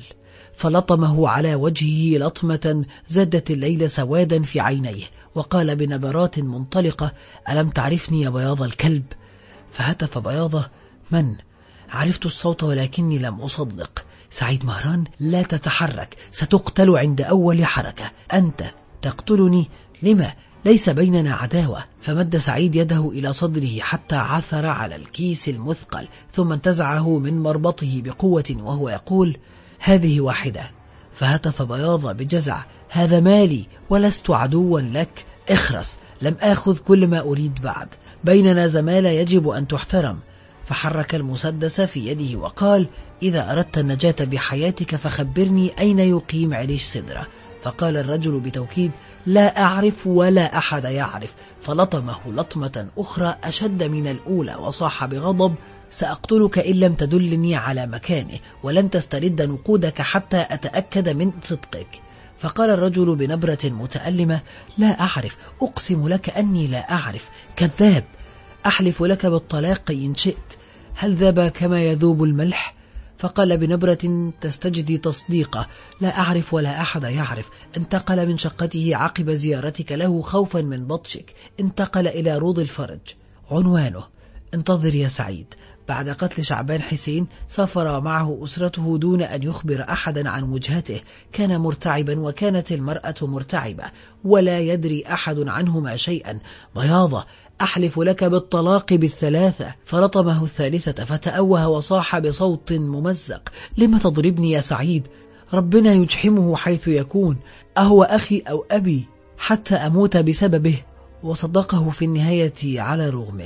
فلطمه على وجهه لطمة زادت الليل سوادا في عينيه، وقال بنبرات منطلقة: ألم تعرفني يا بياض الكلب؟ فهتف بياضة: من؟ عرفت الصوت ولكني لم أصدق. سعيد مهران: لا تتحرك، ستقتل عند أول حركة. أنت تقتلني؟ لما؟ ليس بيننا عداوة. فمد سعيد يده إلى صدره حتى عثر على الكيس المثقل، ثم انتزعه من مربطه بقوة وهو يقول: هذه واحدة. فهتف بياض بجزع: هذا مالي ولست عدوا لك، اخرس، لم آخذ كل ما أريد بعد، بيننا زمالة يجب أن تحترم. فحرك المسدس في يده وقال: إذا أردت النجاة بحياتك فخبرني أين يقيم عليش سدرة. فقال الرجل بتوكيد: لا أعرف ولا أحد يعرف. فلطمه لطمة أخرى أشد من الأولى، وصاح بغضب: سأقتلك إن لم تدلني على مكانه، ولن تسترد نقودك حتى أتأكد من صدقك. فقال الرجل بنبرة متألمة: لا أعرف، أقسم لك أني لا أعرف، كذاب، أحلف لك بالطلاق إن شئت، هل ذاب كما يذوب الملح؟ فقال بنبرة تستجدي تصديقه: لا أعرف ولا أحد يعرف. انتقل من شقته عقب زيارتك له خوفا من بطشك، انتقل إلى روض الفرج. عنوانه: انتظر يا سعيد. بعد قتل شعبان حسين سافر معه أسرته دون أن يخبر أحدا عن وجهته. كان مرتعبا وكانت المرأة مرتعبة، ولا يدري أحد عنهما شيئا. بياضة: أحلف لك بالطلاق بالثلاثة. فلطمه الثالثة فتأوه وصاح بصوت ممزق: لم تضربني يا سعيد؟ ربنا يجحمه حيث يكون، أهو أخي أو أبي حتى أموت بسببه. وصدقه في النهاية على رغمه،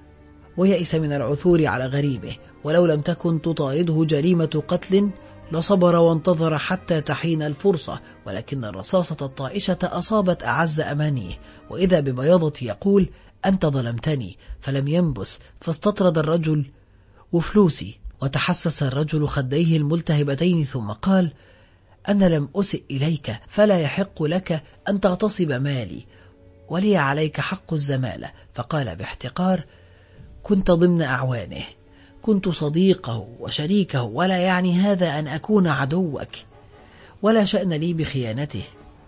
ويأس من العثور على غريبه. ولو لم تكن تطارده جريمة قتل لصبر وانتظر حتى تحين الفرصة، ولكن الرصاصة الطائشة أصابت أعز أمانيه. وإذا ببياضة يقول: أنت ظلمتني، فلم ينبس. فاستطرد الرجل: وفلوسي؟ وتحسس الرجل خديه الملتهبتين ثم قال: أنا لم أسئ إليك، فلا يحق لك أن تغتصب مالي، ولي عليك حق الزمالة. فقال باحتقار: كنت ضمن أعوانه، كنت صديقه وشريكه، ولا يعني هذا أن أكون عدوك، ولا شأن لي بخيانته.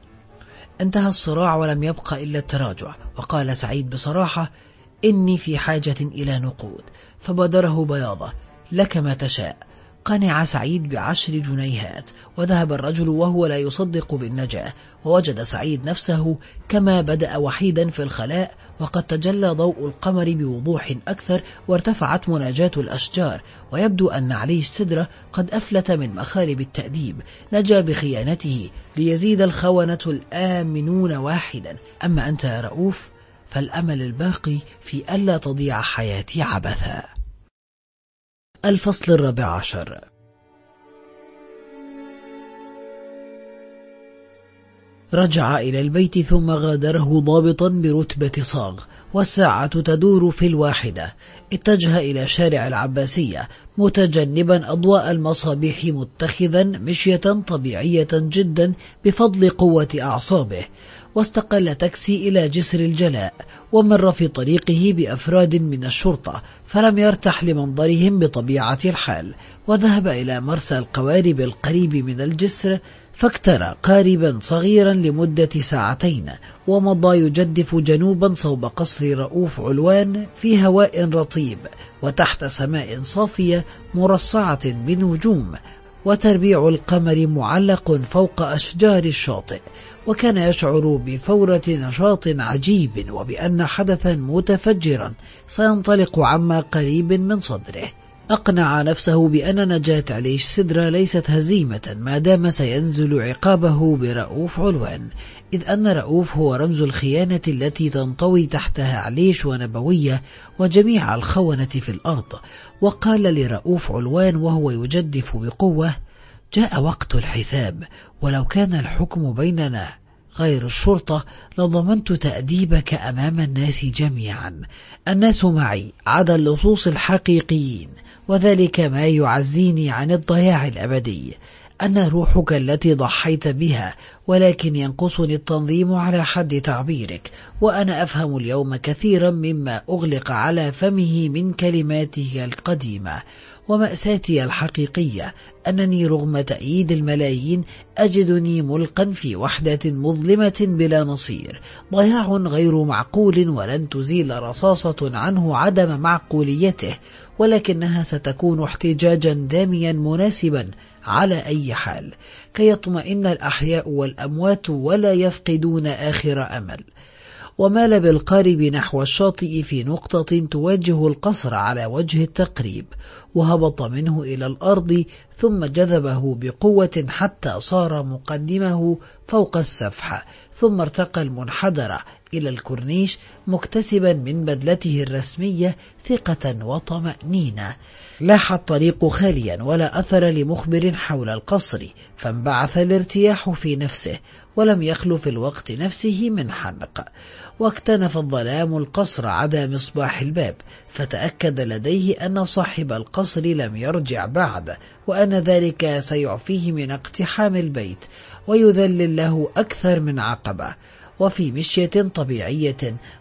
انتهى الصراع ولم يبق إلا التراجع. وقال سعيد بصراحة: إني في حاجة إلى نقود. فبادره بياضة: لك ما تشاء. قنع سعيد بعشر جنيهات، وذهب الرجل وهو لا يصدق بالنجاة. ووجد سعيد نفسه كما بدأ وحيدا في الخلاء، وقد تجلى ضوء القمر بوضوح أكثر، وارتفعت مناجاة الأشجار، ويبدو أن عليش سدرة قد أفلت من مخالب التأديب، نجا بخيانته ليزيد الخونة الآمنون واحدا. أما أنت يا رؤوف فالأمل الباقي في ألا تضيع حياتي عبثا. الفصل الرابع عشر. رجع إلى البيت ثم غادره ضابطا برتبة صاغ، والساعة تدور في الواحدة. اتجه إلى شارع العباسية متجنبا أضواء المصابيح، متخذا مشية طبيعية جدا بفضل قوة أعصابه. واستقل تاكسي إلى جسر الجلاء، ومر في طريقه بأفراد من الشرطة، فلم يرتح لمنظرهم بطبيعة الحال. وذهب إلى مرسى القوارب القريب من الجسر، فاكترى قاربا صغيرا لمدة ساعتين، ومضى يجدف جنوبا صوب قصر رؤوف علوان في هواء رطيب وتحت سماء صافية مرصعة بنجوم، وتربيع القمر معلق فوق أشجار الشاطئ، وكان يشعر بفورة نشاط عجيب وبأن حدثا متفجرا سينطلق عما قريب من صدره. أقنع نفسه بأن نجاة عليش سدرة ليست هزيمة ما دام سينزل عقابه برؤوف علوان، إذ أن رؤوف هو رمز الخيانة التي تنطوي تحتها عليش ونبوية وجميع الخونة في الأرض. وقال لرؤوف علوان وهو يجدف بقوة: جاء وقت الحساب، ولو كان الحكم بيننا غير الشرطة لضمنت تأديبك أمام الناس جميعا. الناس معي عدا اللصوص الحقيقيين، وذلك ما يعزيني عن الضياع الأبدي. أنا روحك التي ضحيت بها، ولكن ينقصني التنظيم على حد تعبيرك، وأنا أفهم اليوم كثيرا مما أغلق على فمه من كلماته القديمة. ومأساتي الحقيقية أنني رغم تأييد الملايين أجدني ملقا في وحدة مظلمة بلا نصير، ضياع غير معقول ولن تزيل رصاصة عنه عدم معقوليته، ولكنها ستكون احتجاجا داميا مناسبا على أي حال، كي يطمئن الأحياء والأموات ولا يفقدون آخر أمل. ومال بالقارب نحو الشاطئ في نقطة تواجه القصر على وجه التقريب، وهبط منه إلى الأرض، ثم جذبه بقوة حتى صار مقدمه فوق السفح، ثم ارتقى المنحدر إلى الكورنيش مكتسبا من بدلته الرسمية ثقة وطمأنينة. لاح الطريق خاليا ولا أثر لمخبر حول القصر، فانبعث الارتياح في نفسه، ولم يخل في الوقت نفسه من حنق. واكتنف الظلام القصر عدا مصباح الباب، فتأكد لديه أن صاحب القصر لم يرجع بعد، وأن ذلك سيعفيه من اقتحام البيت ويذلل له أكثر من عقبة. وفي مشية طبيعية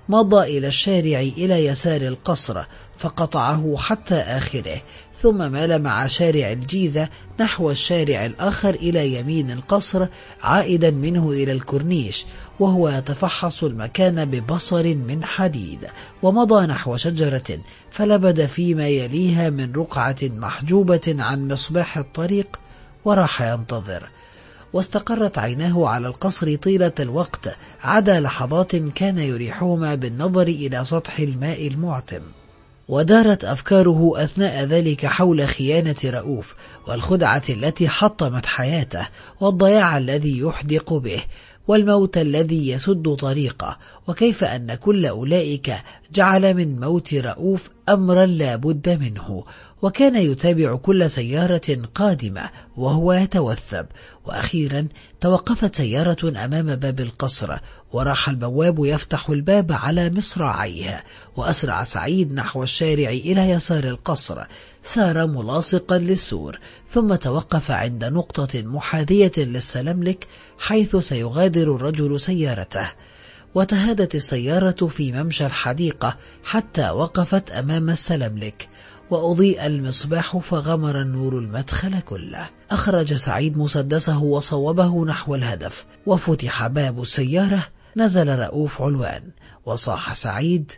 مضى إلى الشارع إلى يسار القصر فقطعه حتى آخره، ثم مال مع شارع الجيزة نحو الشارع الآخر إلى يمين القصر، عائدا منه إلى الكورنيش وهو يتفحص المكان ببصر من حديد. ومضى نحو شجرة فلبد فيما يليها من رقعة محجوبة عن مصباح الطريق، وراح ينتظر. واستقرت عيناه على القصر طيلة الوقت عدا لحظات كان يريحهما بالنظر إلى سطح الماء المعتم. ودارت أفكاره أثناء ذلك حول خيانة رؤوف، والخدعة التي حطمت حياته، والضياع الذي يحدق به، والموت الذي يسد طريقه، وكيف أن كل أولئك جعل من موت رؤوف أمرا لا بد منه. وكان يتابع كل سيارة قادمة وهو يتوثب، وأخيرا توقفت سيارة أمام باب القصر، وراح البواب يفتح الباب على مصراعيه، وأسرع سعيد نحو الشارع إلى يسار القصر، سار ملاصقا للسور، ثم توقف عند نقطة محاذية للسلملك حيث سيغادر الرجل سيارته. وتهادت السيارة في ممشى الحديقة حتى وقفت أمام السلملك، وأضيء المصباح فغمر النور المدخل كله. أخرج سعيد مسدسه وصوبه نحو الهدف، وفتح باب السيارة. نزل رؤوف علوان وصاح سعيد: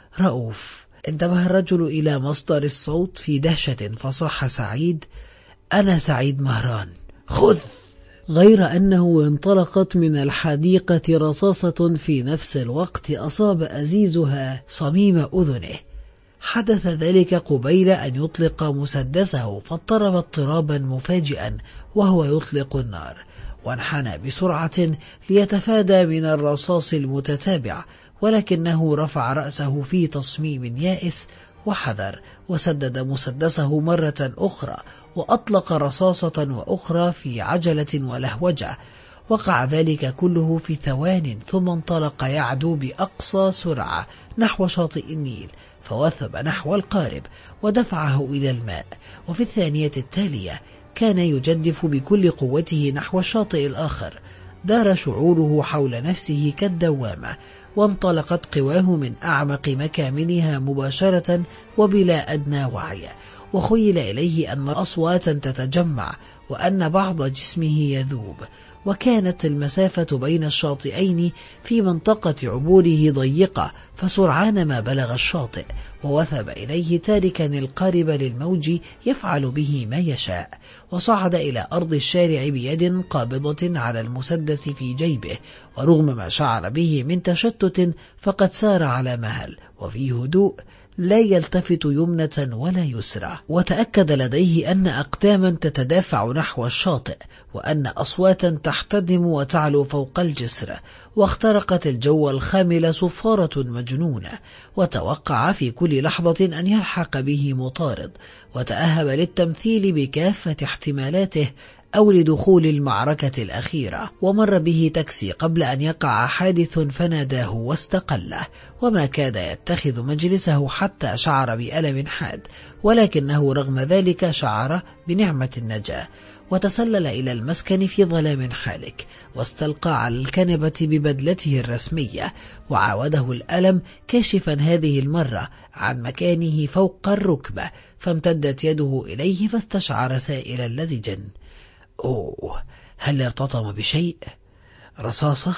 رؤوف. انتبه الرجل إلى مصدر الصوت في دهشة، فصاح سعيد: أنا سعيد مهران، خذ. غير أنه انطلقت من الحديقة رصاصة في نفس الوقت أصاب أزيزها صميم أذنه. حدث ذلك قبيل أن يطلق مسدسه، فاضطرب اضطرابا مفاجئا وهو يطلق النار، وانحنى بسرعة ليتفادى من الرصاص المتتابع، ولكنه رفع رأسه في تصميم يائس وحذر، وسدد مسدسه مرة أخرى، وأطلق رصاصة وأخرى في عجلة ولهوجة. وقع ذلك كله في ثوان، ثم انطلق يعدو بأقصى سرعة نحو شاطئ النيل، فوثب نحو القارب ودفعه إلى الماء. وفي الثانية التالية كان يجدف بكل قوته نحو الشاطئ الآخر. دار شعوره حول نفسه كالدوامة، وانطلقت قواه من أعمق مكامنها مباشرة وبلا أدنى وعي، وخيل إليه أن أصواتا تتجمع وأن بعض جسمه يذوب، وكانت المسافة بين الشاطئين في منطقة عبوره ضيقة، فسرعان ما بلغ الشاطئ ووثب إليه تاركا القارب للموج يفعل به ما يشاء، وصعد إلى أرض الشارع بيد قابضة على المسدس في جيبه، ورغم ما شعر به من تشتت فقد سار على مهل وفي هدوء لا يلتفت يمنة ولا يسرى، وتأكد لديه أن أقداما تتدافع نحو الشاطئ وأن أصواتا تحتدم وتعلو فوق الجسر، واخترقت الجو الخامل صفارة مجنونة، وتوقع في كل لحظة أن يلحق به مطارد، وتأهب للتمثيل بكافة احتمالاته أو لدخول المعركة الأخيرة. ومر به تاكسي قبل أن يقع حادث فناداه واستقله، وما كاد يتخذ مجلسه حتى شعر بألم حاد، ولكنه رغم ذلك شعر بنعمة النجاة، وتسلل إلى المسكن في ظلام حالك، واستلقى على الكنبة ببدلته الرسمية، وعاوده الألم كاشفا هذه المرة عن مكانه فوق الركبة، فامتدت يده إليه فاستشعر سائلا لزجا. أوه، هل ارتطم بشيء؟ رصاصة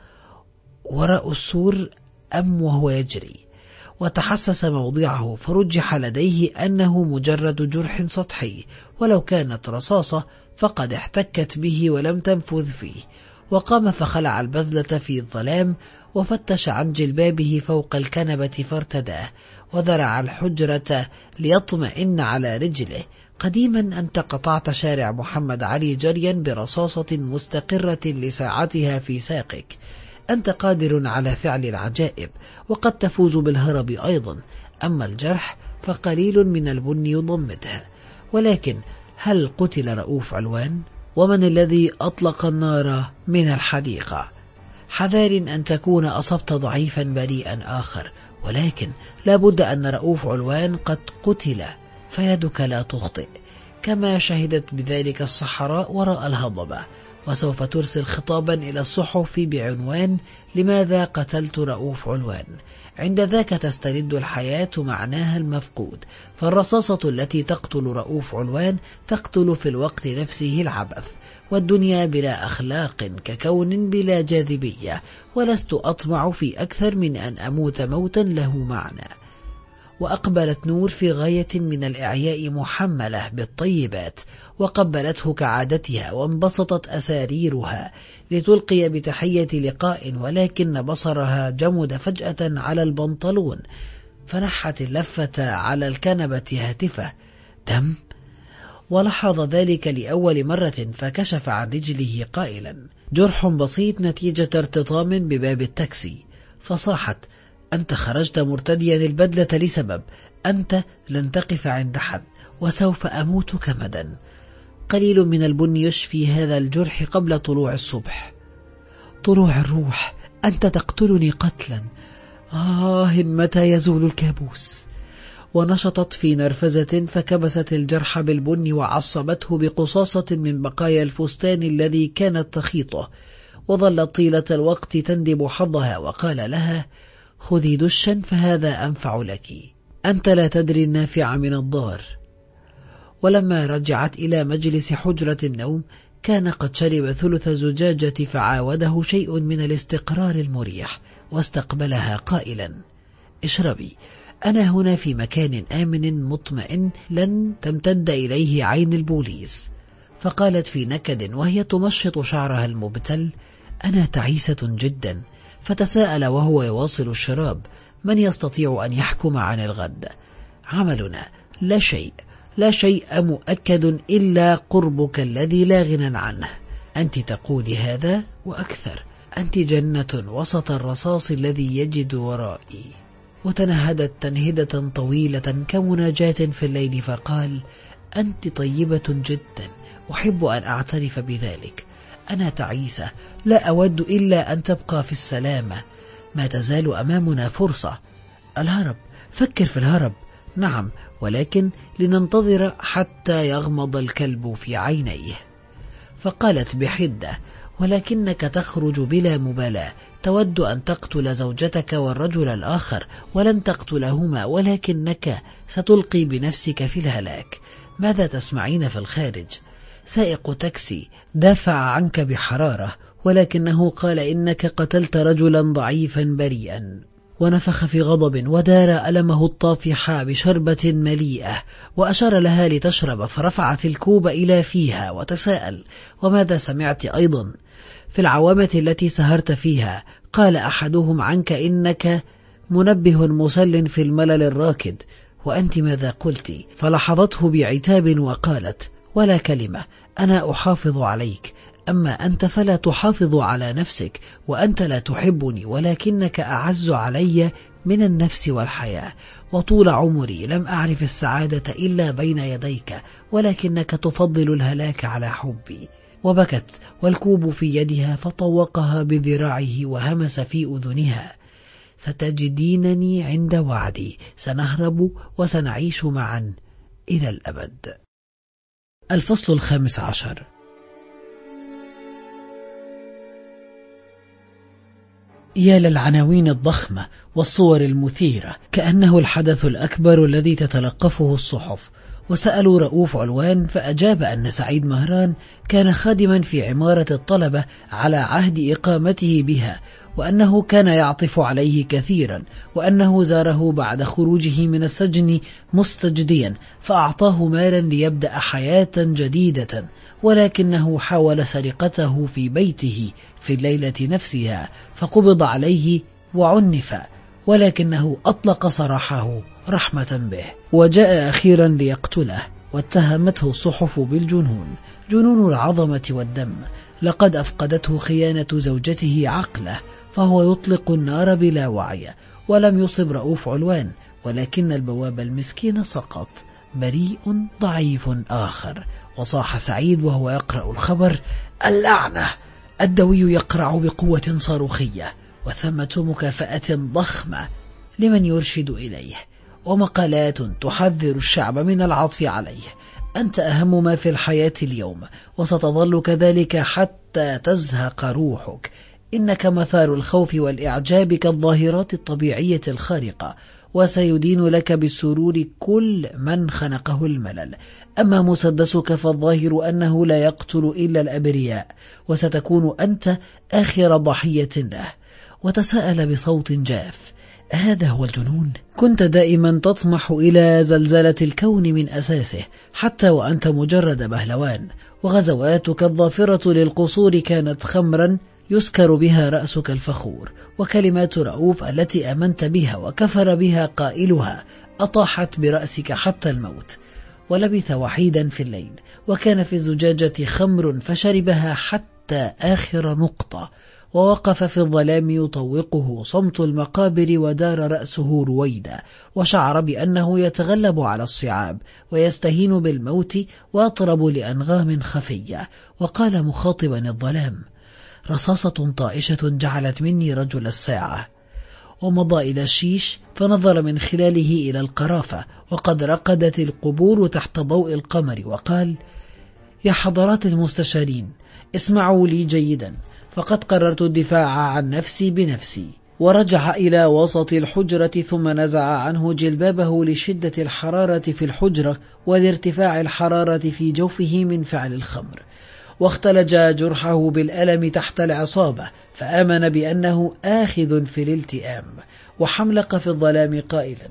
وراء السور أم وهو يجري؟ وتحسس موضعه فرجح لديه أنه مجرد جرح سطحي، ولو كانت رصاصة فقد احتكت به ولم تنفذ فيه. وقام فخلع البذلة في الظلام وفتش عن جلبابه فوق الكنبة فارتداه، وذرع الحجرة ليطمئن على رجله. قديما أنت قطعت شارع محمد علي جريا برصاصة مستقرة لساعتها في ساقك، أنت قادر على فعل العجائب، وقد تفوز بالهرب أيضا، أما الجرح فقليل من البن يضمدها. ولكن هل قتل رؤوف علوان؟ ومن الذي أطلق النار من الحديقة؟ حذار أن تكون أصبت ضعيفا بريئا آخر، ولكن لابد أن رؤوف علوان قد قتل، فيدك لا تخطئ، كما شهدت بذلك الصحراء وراء الهضبة. وسوف ترسل خطابا إلى الصحف بعنوان لماذا قتلت رؤوف علوان. عند ذاك تسترد الحياة معناها المفقود، فالرصاصة التي تقتل رؤوف علوان تقتل في الوقت نفسه العبث، والدنيا بلا أخلاق ككون بلا جاذبية، ولست أطمع في أكثر من أن أموت موتا له معنى. وأقبلت نور في غاية من الإعياء محملة بالطيبات، وقبلته كعادتها وانبسطت أساريرها لتلقي بتحية لقاء، ولكن بصرها جمد فجأة على البنطلون، فنحت اللفة على الكنبة هاتفة. دم، ولاحظ ذلك لأول مرة فكشف عن رجله قائلا: جرح بسيط نتيجة ارتطام بباب التاكسي. فصاحت: أنت خرجت مرتديا البدلة لسبب، أنت لن تقف عند حد، وسوف أموت كمدا. قليل من البن يشفي هذا الجرح قبل طلوع الصبح. طلوع الروح، أنت تقتلني قتلا. آه، متى يزول الكابوس؟ ونشطت في نرفزة فكبست الجرح بالبن وعصبته بقصاصة من بقايا الفستان الذي كانت تخيطه، وظلت طيلة الوقت تندب حظها، وقال لها: خذي دشا فهذا أنفع لك، أنت لا تدري النافع من الضار. ولما رجعت إلى مجلس حجرة النوم كان قد شرب ثلث زجاجة، فعاوده شيء من الاستقرار المريح، واستقبلها قائلا: اشربي، أنا هنا في مكان آمن مطمئن لن تمتد إليه عين البوليس. فقالت في نكد وهي تمشط شعرها المبتل: أنا تعيسة جدا. فتساءل وهو يواصل الشراب: من يستطيع أن يحكم عن الغد؟ عملنا لا شيء، لا شيء مؤكد إلا قربك الذي لا غنى عنه. أنت تقولي هذا وأكثر، أنت جنة وسط الرصاص الذي يجد ورائي. وتنهدت تنهدة طويلة كمناجاة في الليل، فقال: أنت طيبة جدا، أحب أن أعترف بذلك. أنا تعيسة، لا أود إلا أن تبقى في السلامة. ما تزال أمامنا فرصة. الهرب، فكر في الهرب. نعم، ولكن لننتظر حتى يغمض الكلب في عينيه. فقالت بحدة: ولكنك تخرج بلا مبالاة، تود أن تقتل زوجتك والرجل الآخر ولن تقتلهما، ولكنك ستلقي بنفسك في الهلاك. ماذا تسمعين في الخارج؟ سائق تاكسي دافع عنك بحرارة، ولكنه قال إنك قتلت رجلا ضعيفا بريئا، ونفخ في غضب ودار ألمه الطافح بشربة مليئة وأشار لها لتشرب، فرفعت الكوب إلى فيها وتساءل: وماذا سمعت أيضا؟ في العوامة التي سهرت فيها قال أحدهم عنك إنك منبه مسل في الملل الراكد، وأنت ماذا قلت؟ فلحظته بعتاب وقالت: ولا كلمة، أنا أحافظ عليك، أما أنت فلا تحافظ على نفسك، وأنت لا تحبني، ولكنك أعز علي من النفس والحياة، وطول عمري لم أعرف السعادة إلا بين يديك، ولكنك تفضل الهلاك على حبي. وبكت والكوب في يدها، فطوقها بذراعه وهمس في أذنها: ستجدينني عند وعدي، سنهرب وسنعيش معا إلى الأبد. الفصل الخامس عشر. يا للعناوين الضخمة والصور المثيرة، كأنه الحدث الأكبر الذي تتلقفه الصحف. وسألوا رؤوف علوان فأجاب أن سعيد مهران كان خادما في عمارة الطلبة على عهد إقامته بها، وأنه كان يعطف عليه كثيرا، وأنه زاره بعد خروجه من السجن مستجديا فأعطاه مالا ليبدأ حياة جديدة، ولكنه حاول سرقته في بيته في الليلة نفسها فقبض عليه وعنف، ولكنه أطلق سراحه رحمة به، وجاء أخيرا ليقتله، واتهمته الصحف بالجنون، جنون العظمة والدم. لقد أفقدته خيانة زوجته عقله، فهو يطلق النار بلا وعي. ولم يصب رؤوف علوان، ولكن البواب المسكين سقط، بريء ضعيف آخر. وصاح سعيد وهو يقرأ الخبر: اللعنة! الدوي يقرع بقوة صاروخية، وثمة مكافأة ضخمة لمن يرشد إليه، ومقالات تحذر الشعب من العطف عليه. أنت أهم ما في الحياة اليوم، وستظل كذلك حتى تزهق روحك. إنك مثار الخوف والإعجاب كالظاهرات الطبيعية الخارقة، وسيدين لك بالسرور كل من خنقه الملل. أما مسدسك فالظاهر أنه لا يقتل إلا الأبرياء، وستكون أنت آخر ضحية له. وتساءل بصوت جاف: هذا هو الجنون؟ كنت دائما تطمح إلى زلزلة الكون من أساسه، حتى وأنت مجرد بهلوان، وغزواتك الظافرة للقصور كانت خمرا يسكر بها رأسك الفخور، وكلمات رؤوف التي أمنت بها وكفر بها قائلها أطاحت برأسك حتى الموت. ولبث وحيدا في الليل، وكان في الزجاجة خمر فشربها حتى آخر نقطة، ووقف في الظلام يطوقه صمت المقابر، ودار رأسه رويدا، وشعر بأنه يتغلب على الصعاب ويستهين بالموت ويطرب لأنغام خفية. وقال مخاطبا الظلام: رصاصة طائشة جعلت مني رجل الساعة. ومضى إلى الشيش فنظر من خلاله إلى القرافة، وقد رقدت القبور تحت ضوء القمر، وقال: يا حضرات المستشارين، اسمعوا لي جيدا، فقد قررت الدفاع عن نفسي بنفسي. ورجع إلى وسط الحجرة، ثم نزع عنه جلبابه لشدة الحرارة في الحجرة ولارتفاع الحرارة في جوفه من فعل الخمر، واختلج جرحه بالألم تحت العصابة، فآمن بأنه آخذ في الالتئام، وحملق في الظلام قائلا: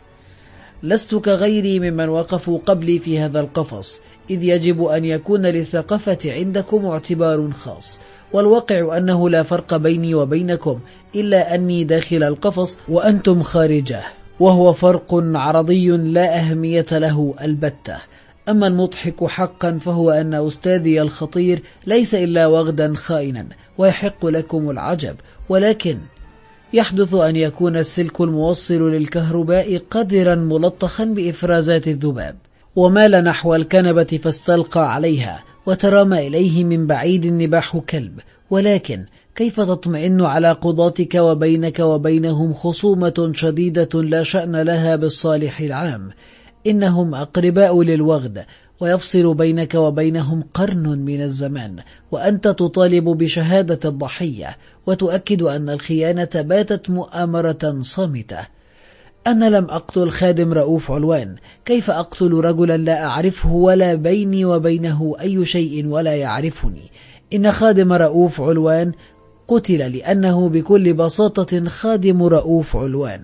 لست كغيري ممن وقفوا قبلي في هذا القفص، إذ يجب أن يكون للثقافة عندكم اعتبار خاص، والواقع أنه لا فرق بيني وبينكم إلا أني داخل القفص وأنتم خارجه، وهو فرق عرضي لا أهمية له البتة. أما المضحك حقا فهو أن أستاذي الخطير ليس إلا وغدا خائنا، ويحق لكم العجب، ولكن يحدث أن يكون السلك الموصل للكهرباء قذرا ملطخا بإفرازات الذباب، ومال نحو الكنبة فاستلقى عليها، وترامى إليه من بعيد نباح كلب. ولكن كيف تطمئن على قضاتك وبينك وبينهم خصومة شديدة لا شأن لها بالصالح العام؟ إنهم أقرباء للوغد، ويفصل بينك وبينهم قرن من الزمان، وأنت تطالب بشهادة الضحية وتؤكد أن الخيانة باتت مؤامرة صامتة. أنا لم أقتل خادم رؤوف علوان، كيف أقتل رجلا لا أعرفه ولا بيني وبينه أي شيء ولا يعرفني؟ إن خادم رؤوف علوان قتل لأنه بكل بساطة خادم رؤوف علوان.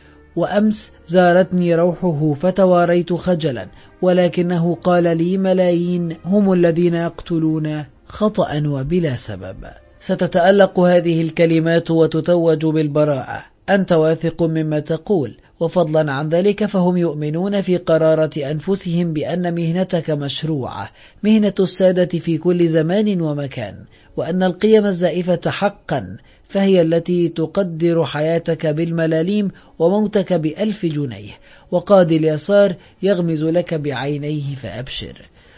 وأمس زارتني روحه فتواريت خجلا، ولكنه قال لي ملايين هم الذين يقتلون خطأ وبلا سبب. ستتألق هذه الكلمات وتتوج بالبراءة، أنت واثق مما تقول، وفضلا عن ذلك فهم يؤمنون في قرارة أنفسهم بأن مهنتك مشروعة، مهنة السادة في كل زمان ومكان، وأن القيم الزائفة حقا فهي التي تقدر حياتك بالملاليم وموتك بألف جنيه، وقاضي اليسار يغمز لك بعينيه فأبشر.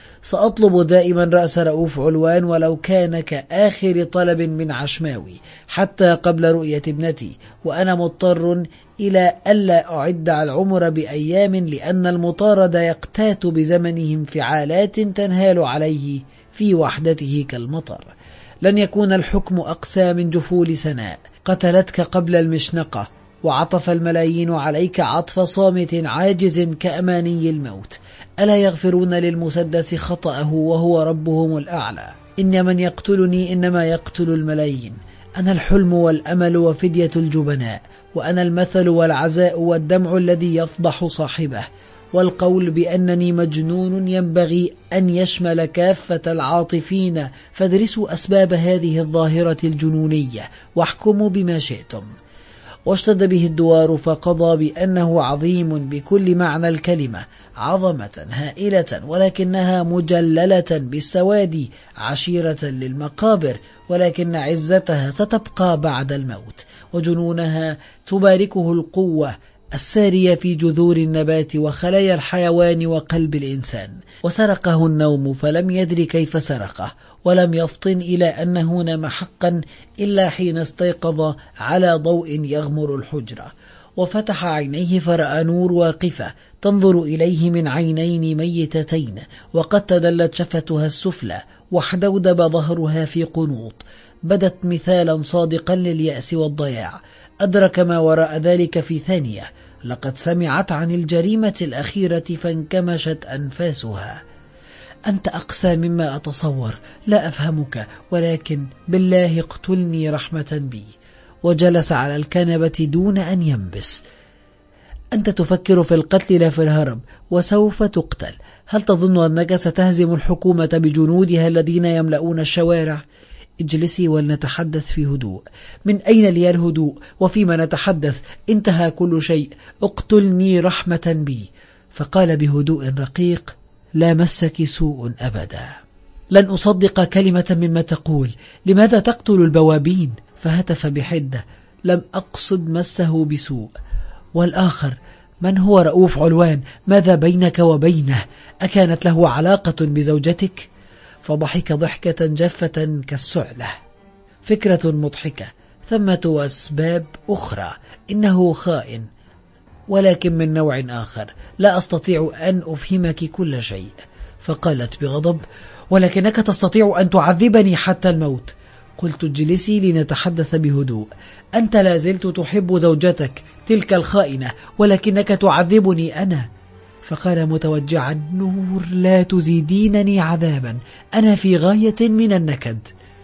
سأطلب دائما رأس رؤوف علوان ولو كان كآخر طلب من عشماوي حتى قبل رؤية ابنتي، وأنا مضطر إلى ألا أعد العمر بأيام، لأن المطارد يقتات بزمنه انفعالات تنهال عليه في وحدته كالمطر. لن يكون الحكم أقسى من جفول سناء قتلتك قبل المشنقة، وعطف الملايين عليك عطف صامت عاجز كأماني الموت. ألا يغفرون للمسدس خطأه وهو ربهم الأعلى؟ إن من يقتلني إنما يقتل الملايين. أنا الحلم والأمل وفدية الجبناء، وأنا المثل والعزاء والدمع الذي يفضح صاحبه، والقول بأنني مجنون ينبغي أن يشمل كافة العاطفين. فادرسوا أسباب هذه الظاهرة الجنونية واحكموا بما شئتم. واشتد به الدوار فقضى بأنه عظيم بكل معنى الكلمة، عظمة هائلة ولكنها مجللة بالسواد، عشيرة للمقابر ولكن عزتها ستبقى بعد الموت، وجنونها تباركه القوة السارية في جذور النبات وخلايا الحيوان وقلب الإنسان. وسرقه النوم فلم يدر كيف سرقه، ولم يفطن إلى أنه نام حقا إلا حين استيقظ على ضوء يغمر الحجرة، وفتح عينيه فرأى نور واقفة تنظر إليه من عينين ميتتين، وقد تدلت شفتها السفلى وحدودب ظهرها في قنوط، بدت مثالا صادقا لليأس والضياع. أدرك ما وراء ذلك في ثانية، لقد سمعت عن الجريمة الأخيرة فانكمشت أنفاسها. أنت أقسى مما أتصور، لا أفهمك، ولكن بالله اقتلني رحمة بي. وجلس على الكنبة دون أن ينبس. أنت تفكر في القتل لا في الهرب، وسوف تقتل. هل تظن أنك ستهزم الحكومة بجنودها الذين يملؤون الشوارع؟ اجلسي ولنتحدث في هدوء. من أين لي الهدوء وفيما نتحدث؟ انتهى كل شيء، اقتلني رحمة بي. فقال بهدوء رقيق: لا مسك سوء أبدا، لن أصدق كلمة مما تقول. لماذا تقتل البوابين؟ فهتف بحدة: لم أقصد مسه بسوء. والآخر من هو رؤوف علوان؟ ماذا بينك وبينه؟ أكانت له علاقة بزوجتك؟ فضحك ضحكة جافة كالسعلة. فكرة مضحكة، ثمة أسباب أخرى. إنه خائن، ولكن من نوع آخر، لا أستطيع أن أفهمك كل شيء. فقالت بغضب: ولكنك تستطيع أن تعذبني حتى الموت. قلت: اجلسي لنتحدث بهدوء. أنت لازلت تحب زوجتك تلك الخائنة، ولكنك تعذبني أنا. فقال متوجعا: نور، لا تزيدينني عذابا، أنا في غاية من النكد.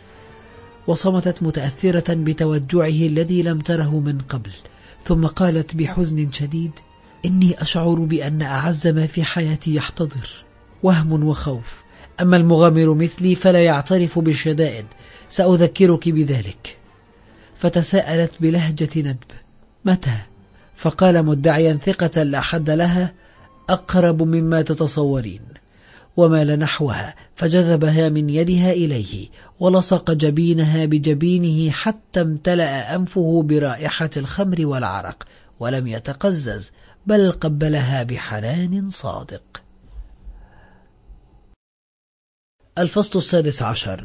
وصمتت متأثرة بتوجعه الذي لم تره من قبل، ثم قالت بحزن شديد: إني أشعر بأن أعز ما في حياتي يحتضر، وهم وخوف. أما المغامر مثلي فلا يعترف بالشدائد، سأذكرك بذلك. فتساءلت بلهجة ندب: متى؟ فقال مدعيا ثقة لا حد لها: أقرب مما تتصورين. ومال نحوها فجذبها من يدها إليه، ولصق جبينها بجبينه حتى امتلأ أنفه برائحة الخمر والعرق، ولم يتقزز، بل قبلها بحنان صادق. الفصل السادس عشر.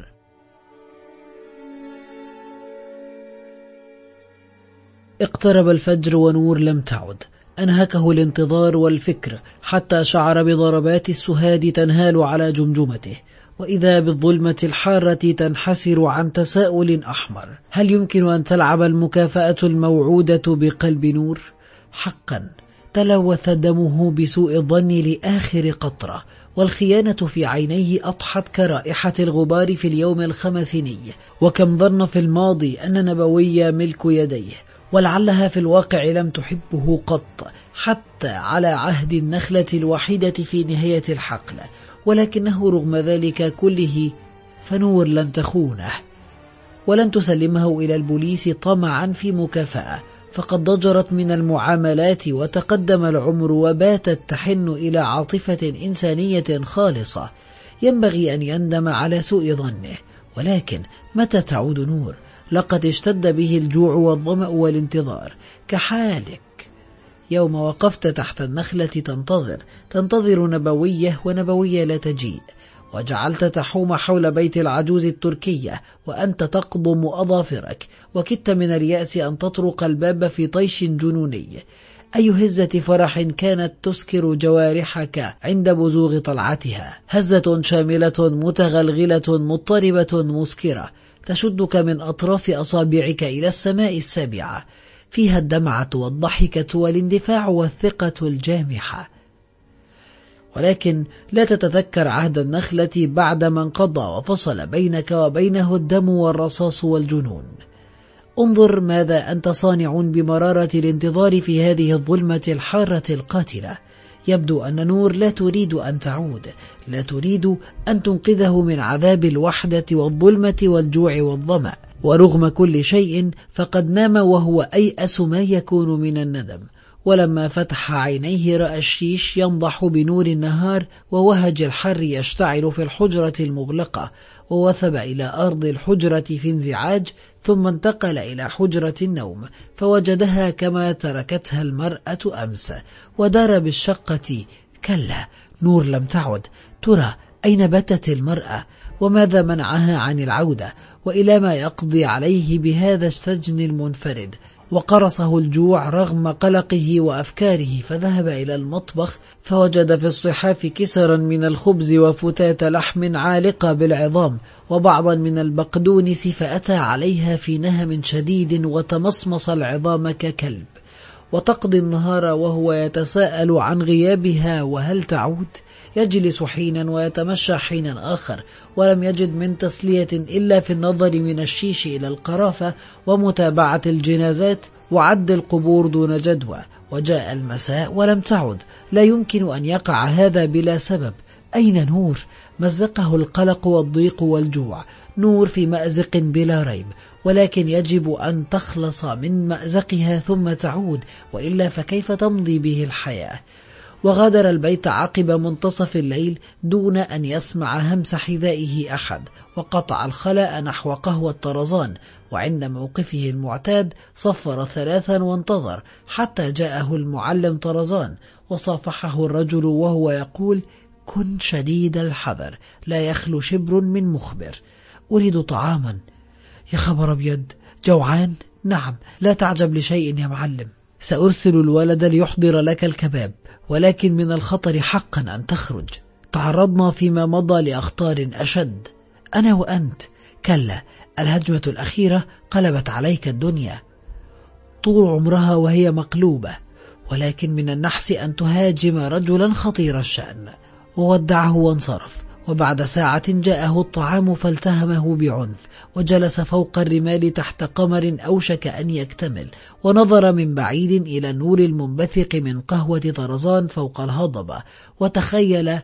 اقترب الفجر ونور لم تعد، أنهكه الانتظار والفكر حتى شعر بضربات السهاد تنهال على جمجمته، وإذا بالظلمة الحارة تنحسر عن تساؤل أحمر: هل يمكن أن تلعب المكافأة الموعودة بقلب نور؟ حقا تلوث دمه بسوء الظن لآخر قطرة، والخيانة في عينيه أضحت كرائحة الغبار في اليوم الخمسيني. وكم ظن في الماضي أن نبوية ملك يديه، ولعلها في الواقع لم تحبه قط حتى على عهد النخلة الوحيدة في نهاية الحقل، ولكنه رغم ذلك كله فنور لن تخونه ولن تسلمه إلى البوليس طمعا في مكافأة، فقد ضجرت من المعاملات وتقدم العمر وباتت تحن إلى عاطفة إنسانية خالصة. ينبغي أن يندم على سوء ظنه، ولكن متى تعود نور؟ لقد اشتد به الجوع والظمأ والانتظار كحالك يوم وقفت تحت النخلة تنتظر تنتظر نبوية، ونبوية لا تجيء، وجعلت تحوم حول بيت العجوز التركية وأنت تقضم أظافرك، وكدت من اليأس أن تطرق الباب في طيش جنوني. أي هزة فرح كانت تسكر جوارحك عند بزوغ طلعتها، هزة شاملة متغلغلة مضطربة مسكرة تشدك من أطراف أصابعك إلى السماء السابعة، فيها الدمعة والضحكة والاندفاع والثقة الجامحة. ولكن لا تتذكر عهد النخلة بعدما انقضى وفصل بينك وبينه الدم والرصاص والجنون. انظر ماذا أنت صانع بمرارة الانتظار في هذه الظلمة الحارة القاتلة. يبدو أن نور لا تريد أن تعود، لا تريد أن تنقذه من عذاب الوحدة والظلمة والجوع والظمأ، ورغم كل شيء فقد نام وهو أيأس ما يكون من الندم. ولما فتح عينيه رأى الشيش ينضح بنور النهار ووهج الحر يشتعل في الحجرة المغلقة، ووثب إلى أرض الحجرة في انزعاج، ثم انتقل إلى حجرة النوم فوجدها كما تركتها المرأة أمس، ودار بالشقة. كلا، نور لم تعد. ترى أين باتت المرأة؟ وماذا منعها عن العودة؟ وإلى ما يقضي عليه بهذا السجن المنفرد؟ وقرصه الجوع رغم قلقه وأفكاره، فذهب إلى المطبخ فوجد في الصحاف كسرا من الخبز وفتاة لحم عالقة بالعظام وبعضا من البقدونس، فأتى عليها في نهم شديد وتمصمص العظام ككلب. وتقضي النهار وهو يتساءل عن غيابها وهل تعود؟ يجلس حينا ويتمشى حينا آخر، ولم يجد من تسلية إلا في النظر من الشيش إلى القرافة ومتابعة الجنازات وعد القبور دون جدوى. وجاء المساء ولم تعد. لا يمكن أن يقع هذا بلا سبب. أين نور؟ مزقه القلق والضيق والجوع. نور في مأزق بلا ريب، ولكن يجب أن تخلص من مأزقها ثم تعود، وإلا فكيف تمضي به الحياة؟ وغادر البيت عقب منتصف الليل دون أن يسمع همس حذائه أحد، وقطع الخلاء نحو قهوة طرزان، وعند موقفه المعتاد صفر ثلاثا وانتظر حتى جاءه المعلم طرزان، وصافحه الرجل وهو يقول: كن شديد الحذر، لا يخلو شبر من مخبر. أريد طعاما. يا خبر أبيض، جوعان؟ نعم، لا تعجب لشيء يا معلم، سأرسل الولد ليحضر لك الكباب، ولكن من الخطر حقا أن تخرج. تعرضنا فيما مضى لأخطار أشد، أنا وأنت. كلا، الهجمة الأخيرة قلبت عليك الدنيا طول عمرها وهي مقلوبة، ولكن من النحس أن تهاجم رجلا خطير الشأن. وودعه وانصرف، وبعد ساعة جاءه الطعام فالتهمه بعنف، وجلس فوق الرمال تحت قمر أوشك أن يكتمل، ونظر من بعيد إلى النور المنبثق من قهوة طرزان فوق الهضبة، وتخيل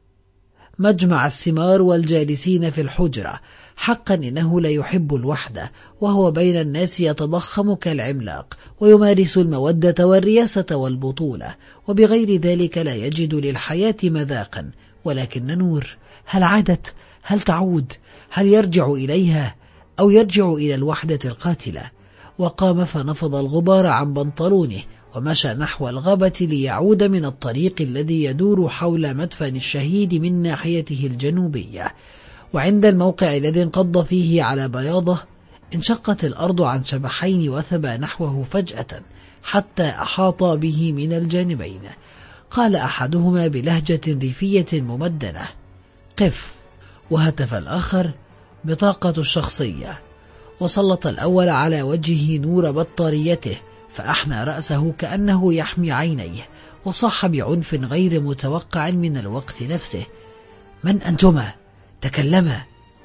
مجمع الثمار والجالسين في الحجرة. حقا إنه لا يحب الوحدة، وهو بين الناس يتضخم كالعملاق، ويمارس المودة والرياسة والبطولة، وبغير ذلك لا يجد للحياة مذاقا. ولكن نور، هل عادت؟ هل تعود؟ هل يرجع إليها أو يرجع إلى الوحدة القاتلة؟ وقام فنفض الغبار عن بنطلونه ومشى نحو الغابة ليعود من الطريق الذي يدور حول مدفن الشهيد من ناحيته الجنوبية. وعند الموقع الذي انقض فيه على بياضه انشقت الأرض عن شبحين وثبا نحوه فجأة، حتى أحاط به من الجانبين. قال أحدهما بلهجة ريفية ممدنة: قف. وهتف الآخر: بطاقة الشخصية. وسلط الأول على وجهه نور بطاريته، فأحنى رأسه كأنه يحمي عينيه، وصاح بعنف غير متوقع من الوقت نفسه: من أنتما؟ تكلما.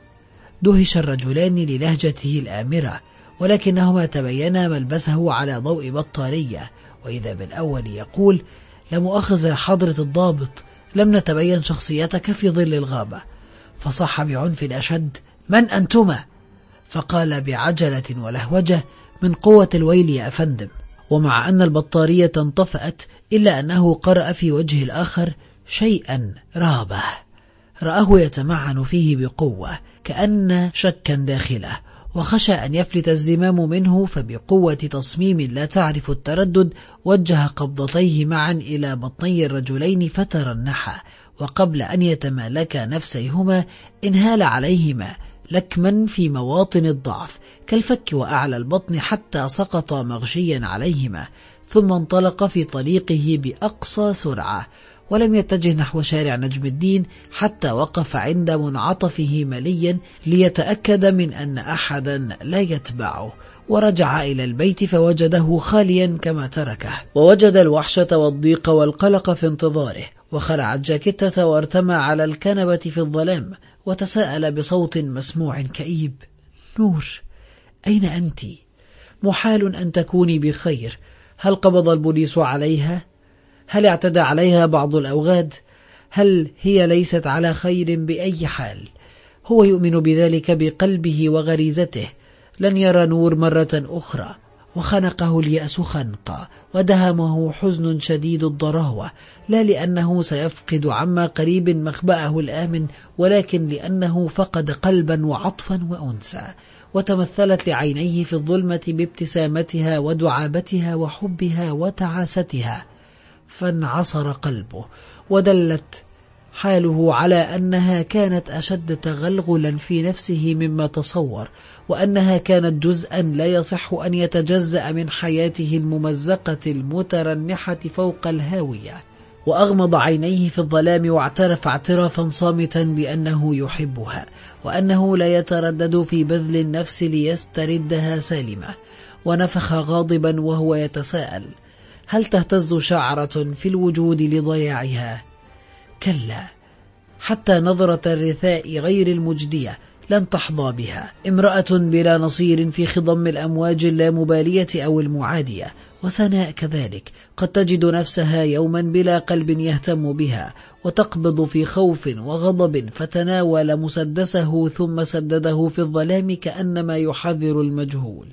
دهش الرجلان للهجته الآمرة، ولكنهما تبينا ملبسه على ضوء بطارية، وإذا بالأول يقول: لمؤاخذة يا حضرة الضابط، لم نتبين شخصيتك في ظل الغابة. فصاح بعنف أشد: من أنتما؟ فقال بعجلة ولهوجة: من قوة الويل يا أفندم. ومع أن البطارية انطفأت، إلا أنه قرأ في وجه الآخر شيئا رابه، رآه يتمعن فيه بقوة كأن شكا داخله، وخشى أن يفلت الزمام منه، فبقوة تصميم لا تعرف التردد وجه قبضتيه معا إلى بطني الرجلين فترنحا، وقبل أن يتمالكا نفسيهما انهال عليهما لكما في مواطن الضعف كالفك وأعلى البطن، حتى سقط مغشيا عليهما، ثم انطلق في طريقه بأقصى سرعة، ولم يتجه نحو شارع نجم الدين حتى وقف عند منعطفه مليا ليتأكد من أن أحدا لا يتبعه، ورجع إلى البيت فوجده خاليا كما تركه، ووجد الوحشة والضيق والقلق في انتظاره، وخلع الجاكيتة وارتمى على الكنبة في الظلام، وتساءل بصوت مسموع كئيب: نور، أين أنت؟ محال أن تكوني بخير. هل قبض البوليس عليها؟ هل اعتدى عليها بعض الأوغاد؟ هل هي ليست على خير بأي حال؟ هو يؤمن بذلك بقلبه وغريزته. لن يرى نور مرة أخرى. وخنقه اليأس خنقا، ودهمه حزن شديد الضراوة، لا لأنه سيفقد عما قريب مخبأه الآمن، ولكن لأنه فقد قلبا وعطفا وأنسا. وتمثلت لعينيه في الظلمة بابتسامتها ودعابتها وحبها وتعاستها، فانعصر قلبه، ودلت حاله على أنها كانت أشد تغلغلا في نفسه مما تصور، وأنها كانت جزءا لا يصح أن يتجزأ من حياته الممزقة المترنحة فوق الهاوية. وأغمض عينيه في الظلام، واعترف اعترافا صامتا بأنه يحبها، وأنه لا يتردد في بذل النفس ليستردها سالمة. ونفخ غاضبا وهو يتساءل: هل تهتز شعرة في الوجود لضياعها؟ كلا، حتى نظرة الرثاء غير المجدية لن تحظى بها. امرأة بلا نصير في خضم الأمواج اللامبالية أو المعادية، وسناء كذلك قد تجد نفسها يوما بلا قلب يهتم بها، وتقبض في خوف وغضب، فتناول مسدسه ثم سدده في الظلام كأنما يحذر المجهول.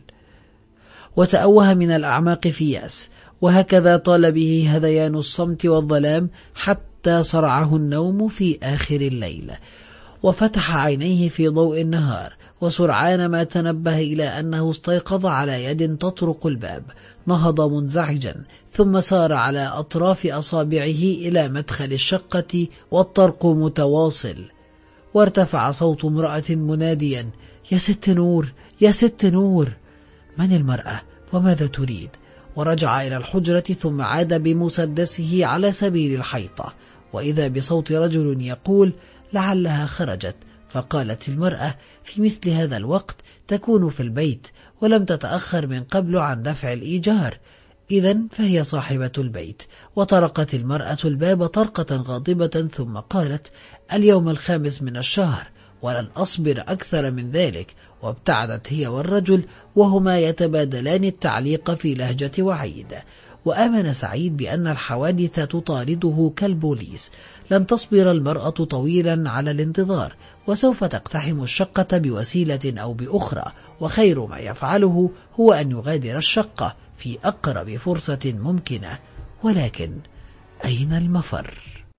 وتأوه من الأعماق في يأس، وهكذا طال به هذيان الصمت والظلام حتى صرعه النوم في آخر الليل. وفتح عينيه في ضوء النهار، وسرعان ما تنبه إلى أنه استيقظ على يد تطرق الباب. نهض منزعجا، ثم سار على أطراف أصابعه إلى مدخل الشقة، والطرق متواصل. وارتفع صوت امرأة مناديا: يا ست نور، يا ست نور. من المرأة وماذا تريد؟ ورجع إلى الحجرة، ثم عاد بمسدسه على سبيل الحيطة، وإذا بصوت رجل يقول: لعلها خرجت. فقالت المرأة: في مثل هذا الوقت تكون في البيت، ولم تتأخر من قبل عن دفع الإيجار، إذن فهي صاحبة البيت. وطرقت المرأة الباب طرقة غاضبة، ثم قالت: اليوم الخامس من الشهر، ولن أصبر أكثر من ذلك. وابتعدت هي والرجل، وهما يتبادلان التعليق في لهجة وعيد. وآمن سعيد بأن الحوادث تطارده كالبوليس. لن تصبر المرأة طويلا على الانتظار، وسوف تقتحم الشقة بوسيلة أو بأخرى، وخير ما يفعله هو أن يغادر الشقة في أقرب فرصة ممكنة. ولكن أين المفر؟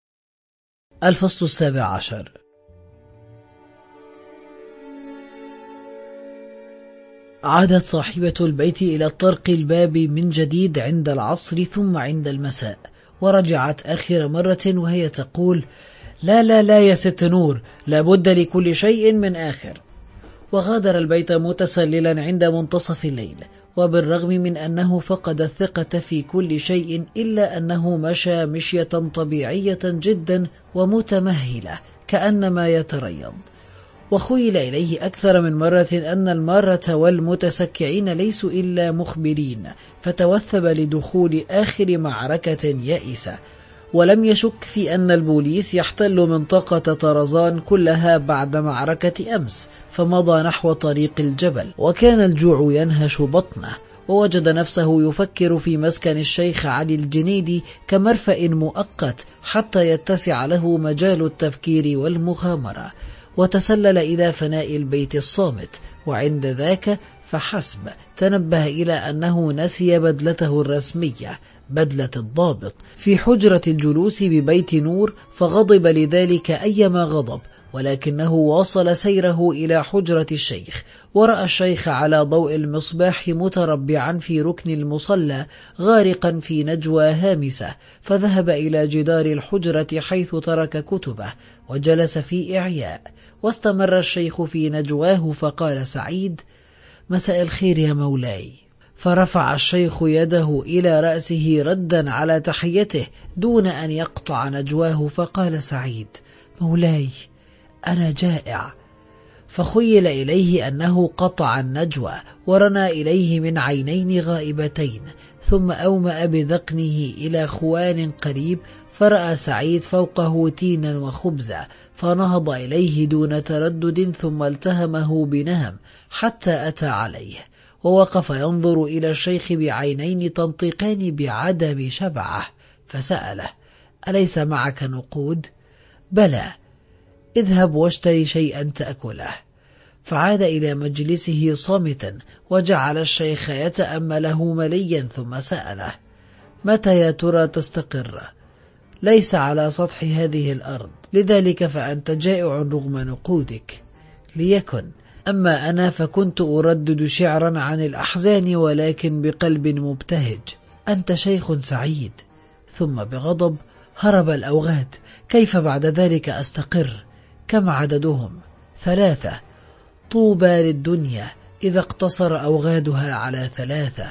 الفصل السابع عشر. عادت صاحبة البيت إلى طرق الباب من جديد عند العصر ثم عند المساء، ورجعت آخر مرة وهي تقول: لا لا لا يا ست نور، لابد لكل شيء من آخر. وغادر البيت متسللا عند منتصف الليل، وبالرغم من أنه فقد الثقة في كل شيء إلا أنه مشى مشية طبيعية جدا ومتمهلة كأنما يتريض. وخيل إليه أكثر من مرة أن المارة والمتسكعين ليسوا إلا مخبرين، فتوثب لدخول آخر معركة يائسة، ولم يشك في أن البوليس يحتل منطقة طرزان كلها بعد معركة أمس، فمضى نحو طريق الجبل، وكان الجوع ينهش بطنه، ووجد نفسه يفكر في مسكن الشيخ علي الجنيدي كمرفأ مؤقت حتى يتسع له مجال التفكير والمغامرة، وتسلل إلى فناء البيت الصامت، وعند ذاك فحسب تنبه إلى أنه نسي بدلته الرسمية، بدلة الضابط، في حجرة الجلوس ببيت نور، فغضب لذلك أيما غضب، ولكنه واصل سيره إلى حجرة الشيخ، ورأى الشيخ على ضوء المصباح متربعا في ركن المصلى غارقا في نجوى هامسة، فذهب إلى جدار الحجرة حيث ترك كتبه وجلس في إعياء، واستمر الشيخ في نجواه، فقال سعيد: مساء الخير يا مولاي. فرفع الشيخ يده إلى رأسه ردا على تحيته دون أن يقطع نجواه، فقال سعيد: مولاي أنا جائع. فخيل إليه أنه قطع النجوى ورنى إليه من عينين غائبتين، ثم أومأ بذقنه إلى خوان قريب، فرأى سعيد فوقه تينا وخبزا، فنهض إليه دون تردد، ثم التهمه بنهم حتى أتى عليه، ووقف ينظر إلى الشيخ بعينين تنطقان بعدم شبعه، فسأله: أليس معك نقود؟ بلى، اذهب واشتري شيئا تأكله. فعاد إلى مجلسه صامتا، وجعل الشيخ يتأمله مليا، ثم سأله: متى يا ترى تستقر؟ ليس على سطح هذه الأرض، لذلك فأنت جائع رغم نقودك. ليكن. أما أنا فكنت أردد شعرا عن الأحزان، ولكن بقلب مبتهج. أنت شيخ سعيد. ثم بغضب: هرب الأوغاد، كيف بعد ذلك أستقر؟ كم عددهم؟ ثلاثة. طوبى للدنيا إذا اقتصر أوغادها على ثلاثة.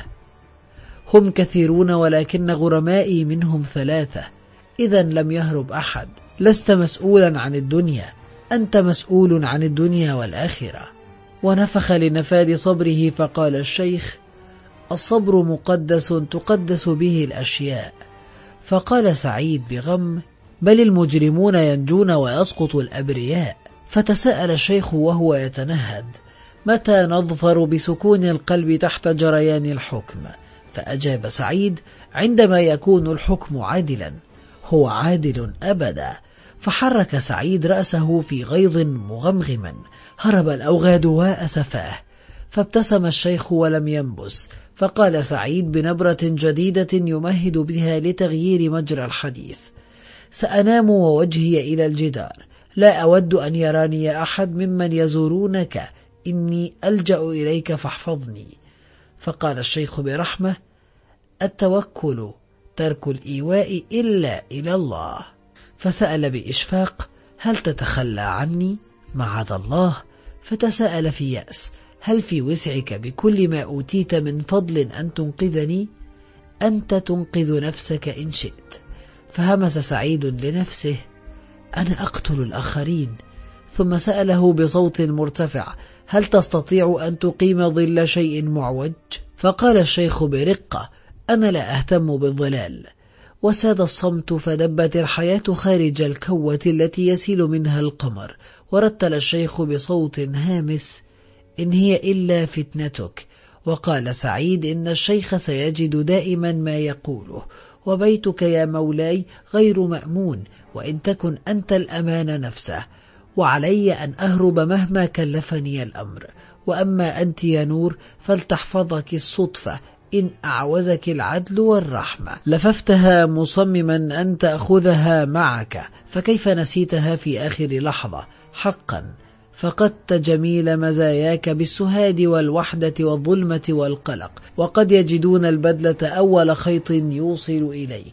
هم كثيرون ولكن غرمائي منهم ثلاثة. إذا لم يهرب أحد. لست مسؤولا عن الدنيا، أنت مسؤول عن الدنيا والآخرة. ونفخ لنفاد صبره، فقال الشيخ: الصبر مقدس تقدس به الأشياء. فقال سعيد بغم: بل المجرمون ينجون ويسقط الأبرياء. فتساءل الشيخ وهو يتنهد: متى نظفر بسكون القلب تحت جريان الحكم؟ فأجاب سعيد: عندما يكون الحكم عادلا. هو عادل أبدا. فحرك سعيد رأسه في غيظ مغمغما: هرب الأوغاد وأسفاه. فابتسم الشيخ ولم ينبس، فقال سعيد بنبرة جديدة يمهد بها لتغيير مجرى الحديث: سأنام ووجهي إلى الجدار، لا أود أن يراني أحد ممن يزورونك، إني ألجأ إليك فاحفظني. فقال الشيخ برحمة: التوكل ترك الإيواء إلا إلى الله. فسأل بإشفاق: هل تتخلى عني؟ معاذ الله. فتساءل في يأس: هل في وسعك بكل ما أوتيت من فضل أن تنقذني؟ أنت تنقذ نفسك إن شئت. فهمس سعيد لنفسه: أنا أقتل الآخرين. ثم سأله بصوت مرتفع: هل تستطيع أن تقيم ظل شيء معوج؟ فقال الشيخ برقة: أنا لا أهتم بالظلال. وساد الصمت، فدبت الحياة خارج الكوة التي يسيل منها القمر. ورتل الشيخ بصوت هامس: إن هي إلا فتنتك. وقال سعيد: إن الشيخ سيجد دائما ما يقوله، وبيتك يا مولاي غير مأمون، وإن تكن أنت الأمان نفسه، وعلي أن أهرب مهما كلفني الأمر. وأما أنت يا نور فلتحفظك الصدفة إن أعوزك العدل والرحمة. لففتها مصمما أن تأخذها معك، فكيف نسيتها في آخر لحظة؟ حقا فقدت جميل مزاياك بالسهاد والوحدة والظلمة والقلق، وقد يجدون البدلة أول خيط يوصل إليك.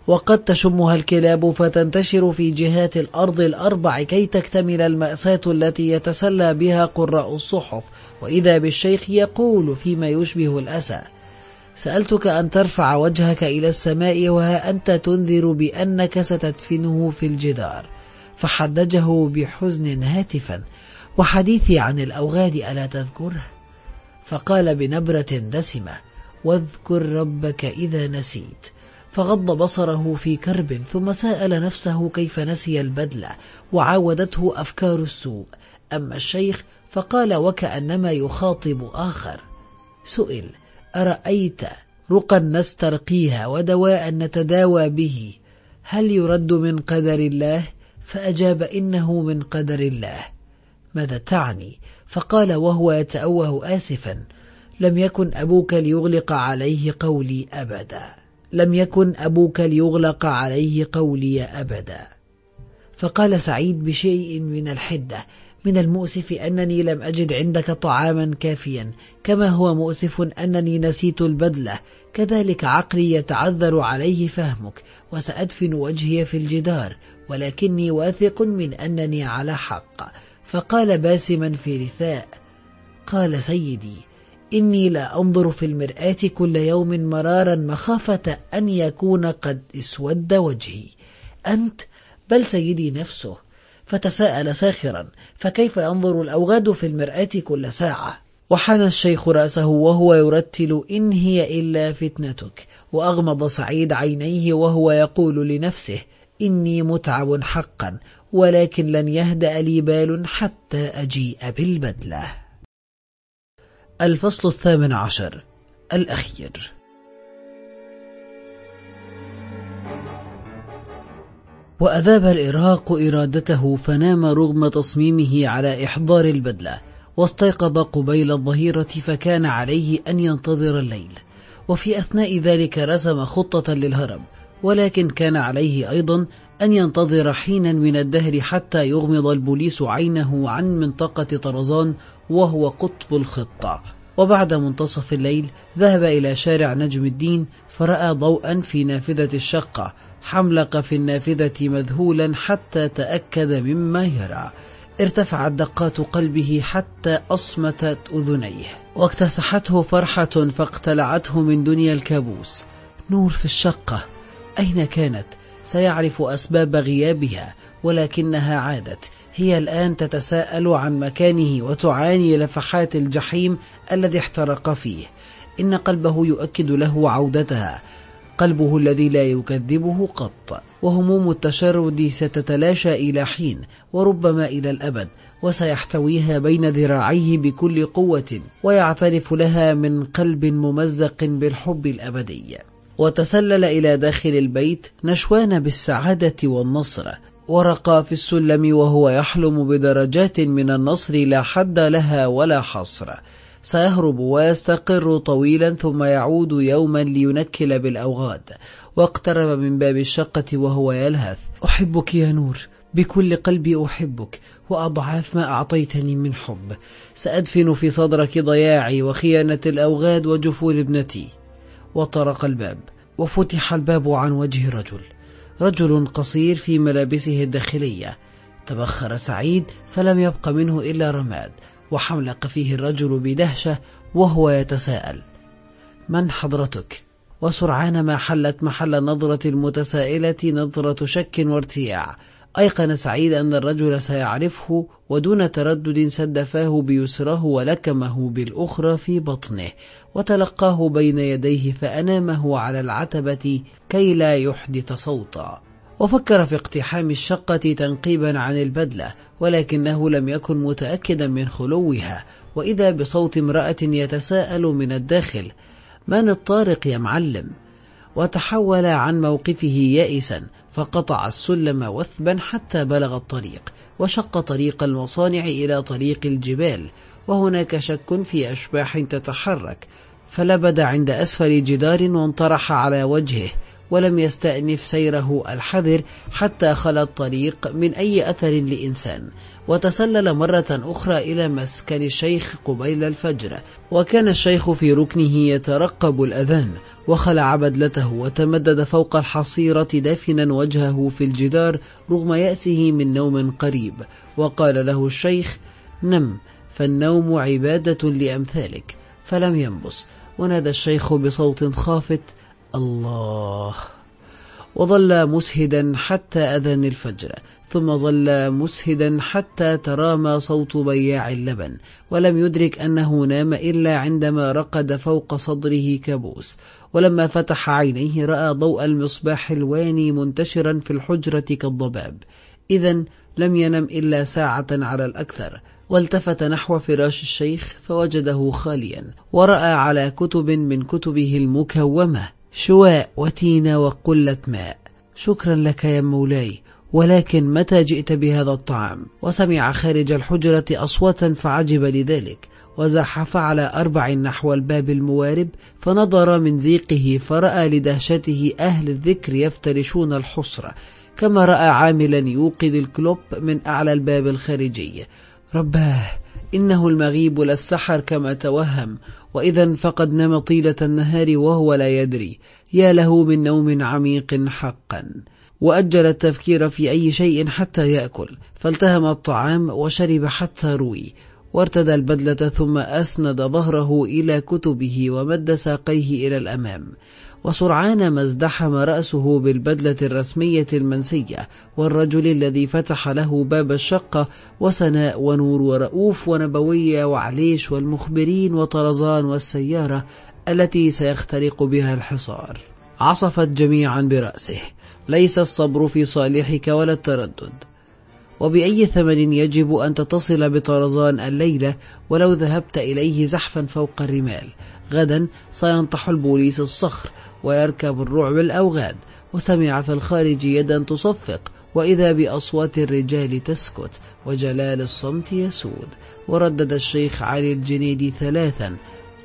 وقد تشمها الكلاب فتنتشر في جهات الأرض الأربع كي تكتمل المأساة التي يتسلى بها قراء الصحف، وإذا بالشيخ يقول فيما يشبه الأسى: سألتك أن ترفع وجهك إلى السماء وها أنت تنذر بأنك ستدفنه في الجدار. فحدجه بحزن هاتفا: وحديثي عن الأوغاد ألا تذكره؟ فقال بنبرة دسمة: واذكر ربك إذا نسيت. فغض بصره في كرب، ثم سأل نفسه كيف نسي البدلة، وعاودته أفكار السوء. أما الشيخ فقال وكأنما يخاطب آخر: سئل: أرأيت رقا نسترقيها ودواء نتداوى به هل يرد من قدر الله؟ فأجاب: إنه من قدر الله. ماذا تعني؟ فقال وهو يتأوه آسفا: لم يكن أبوك ليغلق عليه قولي أبدا، لم يكن أبوك ليغلق عليه قولي أبدا. فقال سعيد بشيء من الحدة: من المؤسف أنني لم أجد عندك طعاما كافيا، كما هو مؤسف أنني نسيت البدلة، كذلك عقلي يتعذر عليه فهمك، وسأدفن وجهي في الجدار، ولكني واثق من أنني على حق. فقال باسما في رثاء: قال سيدي: إني لا أنظر في المرآة كل يوم مرارا مخافة أن يكون قد اسود وجهي. أنت؟ بل سيدي نفسه. فتساءل ساخرا: فكيف ينظر الأوغاد في المرآة كل ساعة؟ وحنى الشيخ رأسه وهو يرتل: إن هي إلا فتنتك. وأغمض سعيد عينيه وهو يقول لنفسه: إني متعب حقا، ولكن لن يهدأ لي بال حتى أجيء بالبدلة. الفصل الثامن عشر الأخير. وأذاب الإرهاق إرادته فنام رغم تصميمه على إحضار البدلة، واستيقظ قبيل الظهيرة فكان عليه أن ينتظر الليل، وفي أثناء ذلك رسم خطة للهرب، ولكن كان عليه أيضا أن ينتظر حينا من الدهر حتى يغمض البوليس عينه عن منطقة طرزان وهو قطب الخطة. وبعد منتصف الليل ذهب إلى شارع نجم الدين فرأى ضوءا في نافذة الشقة، حملق في النافذة مذهولا حتى تأكد مما يرى. ارتفعت دقات قلبه حتى أصمتت أذنيه، واكتسحته فرحة فاقتلعته من دنيا الكابوس. نور في الشقة، أين كانت؟ سيعرف أسباب غيابها، ولكنها عادت. هي الآن تتساءل عن مكانه وتعاني لفحات الجحيم الذي احترق فيه. إن قلبه يؤكد له عودتها، قلبه الذي لا يكذبه قط. وهموم التشرد ستتلاشى إلى حين، وربما إلى الأبد، وسيحتويها بين ذراعيه بكل قوة، ويعترف لها من قلب ممزق بالحب الأبدي. وتسلل إلى داخل البيت نشوان بالسعادة والنصر، ورقى في السلم وهو يحلم بدرجات من النصر لا حد لها ولا حصر. سيهرب ويستقر طويلا ثم يعود يوما لينكل بالأوغاد. واقترب من باب الشقة وهو يلهث: أحبك يا نور، بكل قلبي أحبك، وأضعاف ما أعطيتني من حب. سأدفن في صدرك ضياعي وخيانة الأوغاد وجفول ابنتي. وطرق الباب، وفتح الباب عن وجه رجل رجل قصير في ملابسه الداخلية. تبخر سعيد فلم يبق منه إلا رماد، وحملق فيه الرجل بدهشة وهو يتساءل: من حضرتك؟ وسرعان ما حلت محل نظرة المتسائلة نظرة شك وارتياع. أيقن سعيد أن الرجل سيعرفه، ودون تردد سد فاه بيسره ولكمه بالأخرى في بطنه، وتلقاه بين يديه فأنامه على العتبة كي لا يحدث صوتا. وفكر في اقتحام الشقة تنقيبا عن البدلة، ولكنه لم يكن متأكدا من خلوها، وإذا بصوت امرأة يتساءل من الداخل: من الطارق يا معلم؟ وتحول عن موقفه يائسا، فقطع السلم وثبا حتى بلغ الطريق، وشق طريق المصانع إلى طريق الجبال، وهناك شك في أشباح تتحرك، فلبد عند أسفل جدار وانطرح على وجهه، ولم يستأنف سيره الحذر حتى خلى الطريق من أي أثر لإنسان. وتسلل مرة أخرى إلى مسكن الشيخ قبيل الفجر، وكان الشيخ في ركنه يترقب الأذان، وخلع بدلته وتمدد فوق الحصيرة دافنا وجهه في الجدار رغم يأسه من نوم قريب. وقال له الشيخ: نم، فالنوم عبادة لأمثالك. فلم ينبس، ونادى الشيخ بصوت خافت: الله. وظل مسهدا حتى أذن الفجر، ثم ظل مسهدا حتى ترامى صوت بياع اللبن، ولم يدرك أنه نام إلا عندما رقد فوق صدره كابوس. ولما فتح عينيه رأى ضوء المصباح الواني منتشرا في الحجرة كالضباب. إذن لم ينم إلا ساعة على الأكثر. والتفت نحو فراش الشيخ فوجده خاليا، ورأى على كتب من كتبه المكومة شواء وتينة وقلة ماء. شكرا لك يا مولاي، ولكن متى جئت بهذا الطعام؟ وسمع خارج الحجرة أصواتا فعجب لذلك، وزحف على أربع نحو الباب الموارب، فنظر من زيقه فرأى لدهشته أهل الذكر يفترشون الحصرة، كما رأى عاملا يوقد الكلوب من أعلى الباب الخارجي. رباه، إنه المغيب للسحر كما توهم، وإذا فقد نام طيلة النهار وهو لا يدري. يا له من نوم عميق حقا. وأجل التفكير في أي شيء حتى يأكل، فالتهم الطعام وشرب حتى روي، وارتدى البدلة ثم أسند ظهره إلى كتبه ومد ساقيه إلى الأمام، وسرعان ما ازدحم رأسه بالبدلة الرسمية المنسية والرجل الذي فتح له باب الشقة، وسناء ونور ورؤوف ونبوية وعليش والمخبرين وطرزان والسيارة التي سيخترق بها الحصار. عصفت جميعا برأسه: ليس الصبر في صالحك ولا التردد، وبأي ثمن يجب أن تتصل بطرزان الليلة ولو ذهبت إليه زحفا فوق الرمال. غدا سينطح البوليس الصخر ويركب الرعب الأوغاد. وسمع في الخارج يدا تصفق، وإذا بأصوات الرجال تسكت وجلال الصمت يسود. وردد الشيخ علي الجنيدي ثلاثا: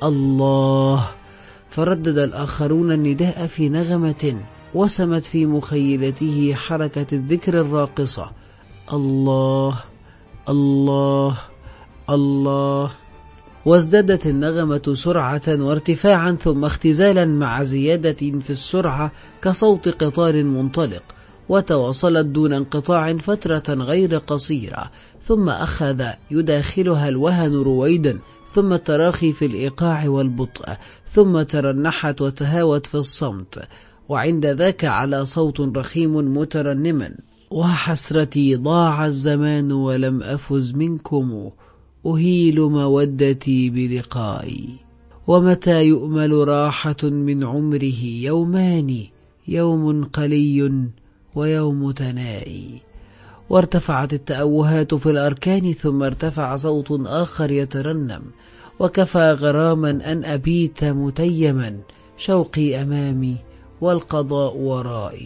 الله. فردد الآخرون النداء في نغمة وسمت في مخيلته حركة الذكر الراقصة: الله الله الله. وازدادت النغمة سرعة وارتفاعا ثم اختزالا مع زيادة في السرعة كصوت قطار منطلق، وتواصلت دون انقطاع فترة غير قصيرة، ثم أخذ يداخلها الوهن رويدا، ثم التراخي في الإيقاع والبطء، ثم ترنحت وتهاوت في الصمت، وعند ذاك على صوت رخيم مترنما: وحسرتي ضاع الزمان ولم أفز منكم، أهيل مودتي بلقائي، ومتى يؤمل راحة من عمره يومان، يوم قلي ويوم تنائي. وارتفعت التأوهات في الأركان، ثم ارتفع صوت آخر يترنم: وكفى غراما أن أبيت متيما، شوقي أمامي والقضاء ورائي.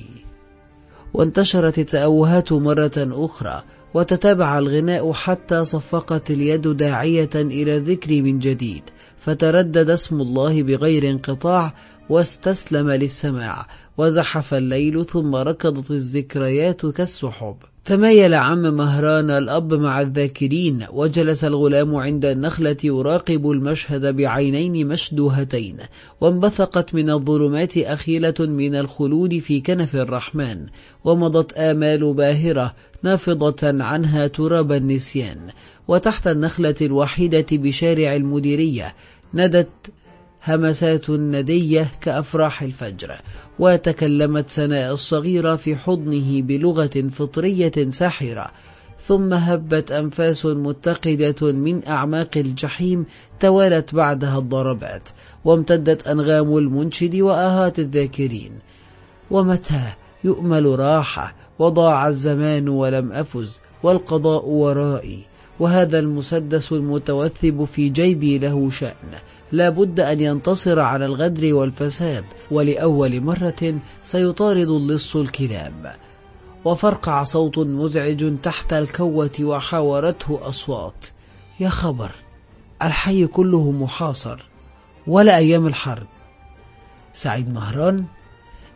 وانتشرت التأوهات مرة أخرى، وتتابع الغناء حتى صفقت اليد داعية إلى الذكر من جديد، فتردد اسم الله بغير انقطاع واستسلم للسماع. وزحف الليل ثم ركضت الذكريات كالسحب. تمايل عم مهران الأب مع الذاكرين، وجلس الغلام عند النخلة يراقب المشهد بعينين مشدوهتين، وانبثقت من الظلمات أخيلة من الخلود في كنف الرحمن، ومضت آمال باهرة نافضة عنها تراب النسيان. وتحت النخلة الوحيدة بشارع المديرية ندت همسات ندية كأفراح الفجر، وتكلمت سناء الصغيرة في حضنه بلغة فطرية ساحرة. ثم هبت أنفاس متقدة من أعماق الجحيم توالت بعدها الضربات، وامتدت أنغام المنشد وآهات الذاكرين: ومتى يؤمل راحة، وضاع الزمان ولم أفز، والقضاء ورائي. وهذا المسدس المتوثب في جيبي له شأن، لا بد أن ينتصر على الغدر والفساد، ولأول مرة سيطارد اللص الكلاب. وفرقع صوت مزعج تحت الكوة وحاورته أصوات: يا خبر، الحي كله محاصر، ولا أيام الحرب. سعيد مهران: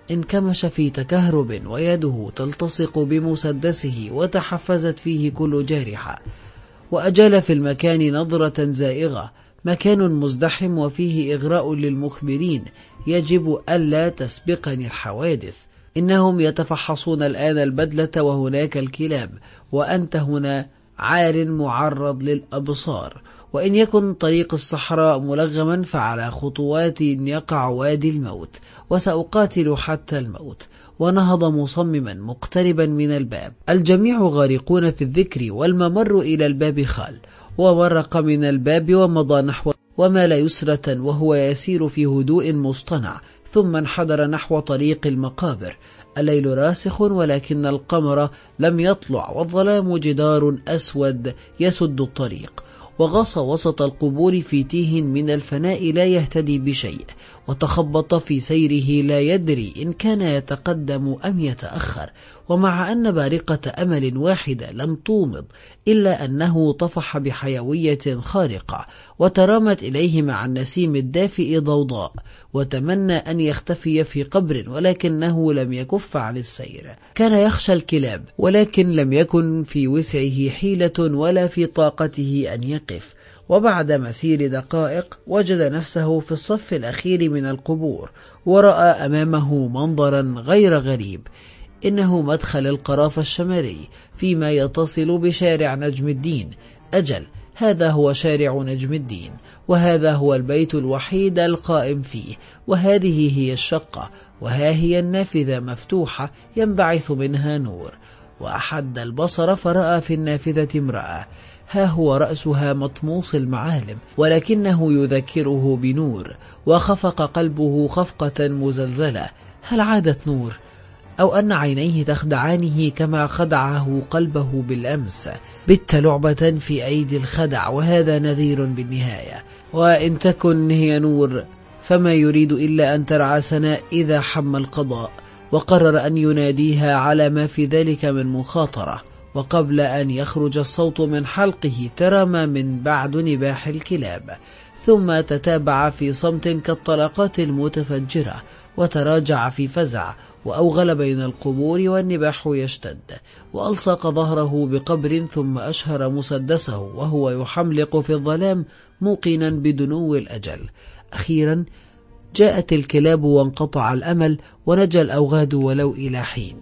انكمش في تكهرب ويده تلتصق بمسدسه وتحفزت فيه كل جارحة، وأجال في المكان نظرة زائغة. مكان مزدحم وفيه إغراء للمخبرين، يجب ألا تسبقني الحوادث. إنهم يتفحصون الآن البدلة وهناك الكلاب، وأنت هنا عار معرض للأبصار. وإن يكن طريق الصحراء ملغما فعلى خطوات يقع وادي الموت، وسأقاتل حتى الموت. ونهض مصمما مقتربا من الباب. الجميع غارقون في الذكر، والممر إلى الباب خال، ومرق من الباب ومضى نحو ومال يسرة وهو يسير في هدوء مصطنع، ثم انحدر نحو طريق المقابر. الليل راسخ ولكن القمر لم يطلع، والظلام جدار أسود يسد الطريق. وغص وسط القبور في تيه من الفناء لا يهتدي بشيء، وتخبط في سيره لا يدري إن كان يتقدم أم يتأخر. ومع أن بارقة أمل واحدة لم تومض، إلا أنه طفح بحيوية خارقة، وترامت إليه مع النسيم الدافئ ضوضاء، وتمنى أن يختفي في قبر، ولكنه لم يكف عن السير. كان يخشى الكلاب، ولكن لم يكن في وسعه حيلة ولا في طاقته أن يقف. وبعد مسير دقائق وجد نفسه في الصف الأخير من القبور، ورأى أمامه منظرا غير غريب. إنه مدخل القرافة الشمالي فيما يتصل بشارع نجم الدين. أجل، هذا هو شارع نجم الدين، وهذا هو البيت الوحيد القائم فيه، وهذه هي الشقة، وها هي النافذة مفتوحة ينبعث منها نور. وأحد البصر فرأى في النافذة امرأة، ها هو رأسها مطموس المعالم، ولكنه يذكره بنور. وخفق قلبه خفقة مزلزلة. هل عادت نور؟ أو أن عينيه تخدعانه كما خدعه قلبه بالأمس؟ بت لعبة في أيدي الخدع، وهذا نذير بالنهاية. وإن تكن هي نور فما يريد إلا أن ترعى سناء إذا حم القضاء. وقرر أن يناديها على ما في ذلك من مخاطرة. وقبل أن يخرج الصوت من حلقه ترمى من بعد نباح الكلاب، ثم تتابع في صمت كالطلقات المتفجرة، وتراجع في فزع، وأوغل بين القبور والنباح يشتد. وألصق ظهره بقبر، ثم أشهر مسدسه وهو يحملق في الظلام موقنا بدنو الأجل. أخيرا جاءت الكلاب وانقطع الأمل، ونجى الأوغاد ولو إلى حين.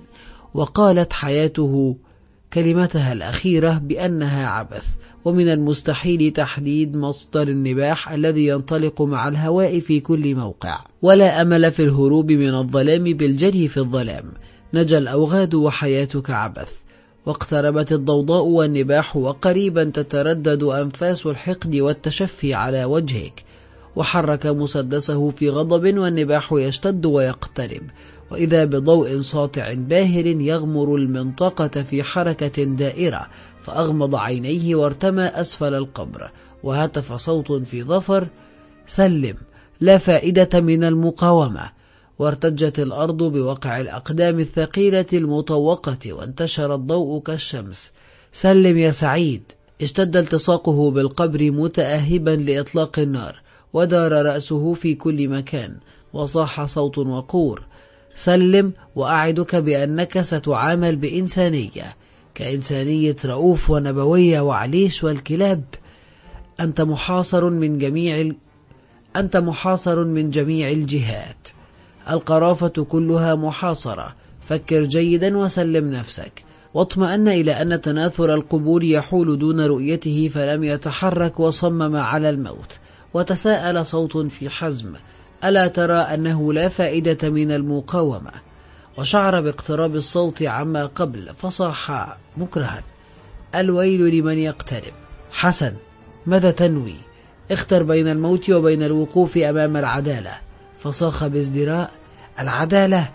وقالت حياته كلمتها الأخيرة بأنها عبث، ومن المستحيل تحديد مصدر النباح الذي ينطلق مع الهواء في كل موقع. ولا أمل في الهروب من الظلام بالجري في الظلام. نجى الأوغاد وحياتك عبث. واقتربت الضوضاء والنباح، وقريبا تتردد أنفاس الحقد والتشفي على وجهك. وحرك مسدسه في غضب، والنباح يشتد ويقترب، وإذا بضوء ساطع باهر يغمر المنطقة في حركة دائرة. فأغمض عينيه وارتمى أسفل القبر، وهتف صوت في ظفر: سلم، لا فائدة من المقاومة. وارتجت الأرض بوقع الأقدام الثقيلة المطوقة، وانتشر الضوء كالشمس. سلم يا سعيد. اشتد التصاقه بالقبر متأهبا لإطلاق النار، ودار رأسه في كل مكان، وصاح صوت وقور: سلم، وأعدك بأنك ستعامل بإنسانية، كإنسانية رؤوف ونبوية وعليش والكلاب. أنت محاصر من جميع ال... أنت محاصر من جميع الجهات. القرافة كلها محاصرة. فكر جيدا وسلم نفسك. واطمأن إلى أن تناثر القبور يحول دون رؤيته، فلم يتحرك وصمم على الموت. وتساءل صوت في حزم: ألا ترى أنه لا فائدة من المقاومة؟ وشعر باقتراب الصوت عما قبل، فصاح مكرها: الويل لمن يقترب. حسن، ماذا تنوي؟ اختر بين الموت وبين الوقوف أمام العدالة. فصاخ بازدراء: العدالة؟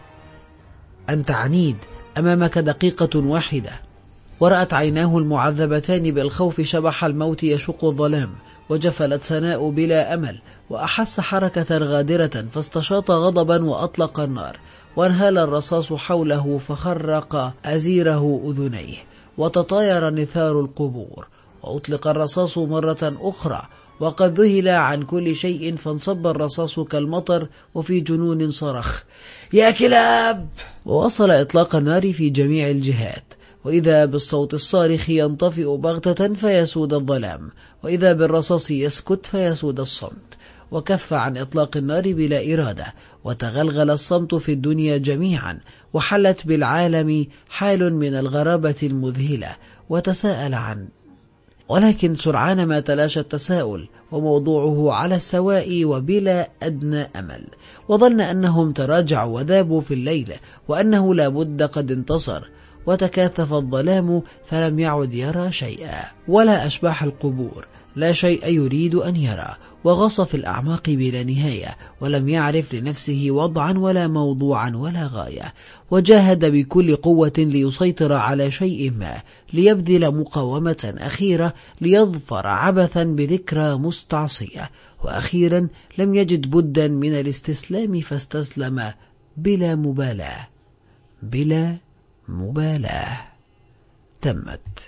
أنت عنيد، أمامك دقيقة واحدة. ورأت عيناه المعذبتان بالخوف شبح الموت يشق الظلام، وجفلت سناء بلا أمل، وأحس حركة غادرة، فاستشاط غضبا وأطلق النار، وانهال الرصاص حوله فخرق أزيره أذنيه، وتطاير نثار القبور. وأطلق الرصاص مرة أخرى، وقد ذهل عن كل شيء فانصب الرصاص كالمطر، وفي جنون صرخ: يا كلاب! ووصل إطلاق النار في جميع الجهات، وإذا بالصوت الصارخ ينطفئ بغتة فيسود الظلام، وإذا بالرصاص يسكت فيسود الصمت، وكف عن إطلاق النار بلا إرادة، وتغلغل الصمت في الدنيا جميعا، وحلت بالعالم حال من الغرابة المذهلة، وتساءل عن ولكن سرعان ما تلاشى التساؤل، وموضوعه على السواء وبلا أدنى أمل، وظن أنهم تراجعوا وذابوا في الليل، وأنه لا بد قد انتصر، وتكاثف الظلام فلم يعد يرى شيئا، ولا أشباح القبور، لا شيء يريد أن يرى، وغص في الأعماق بلا نهاية، ولم يعرف لنفسه وضعا ولا موضوعا ولا غاية، وجاهد بكل قوة ليسيطر على شيء ما، ليبذل مقاومة أخيرة، ليظفر عبثا بذكرى مستعصية، وأخيرا لم يجد بدا من الاستسلام فاستسلم بلا مبالاة بلا مبالاة. تمت.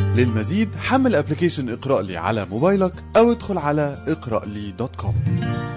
للمزيد حمل ابليكيشن اقرأ لي على موبايلك او ادخل على اقرأ لي دوت كوم.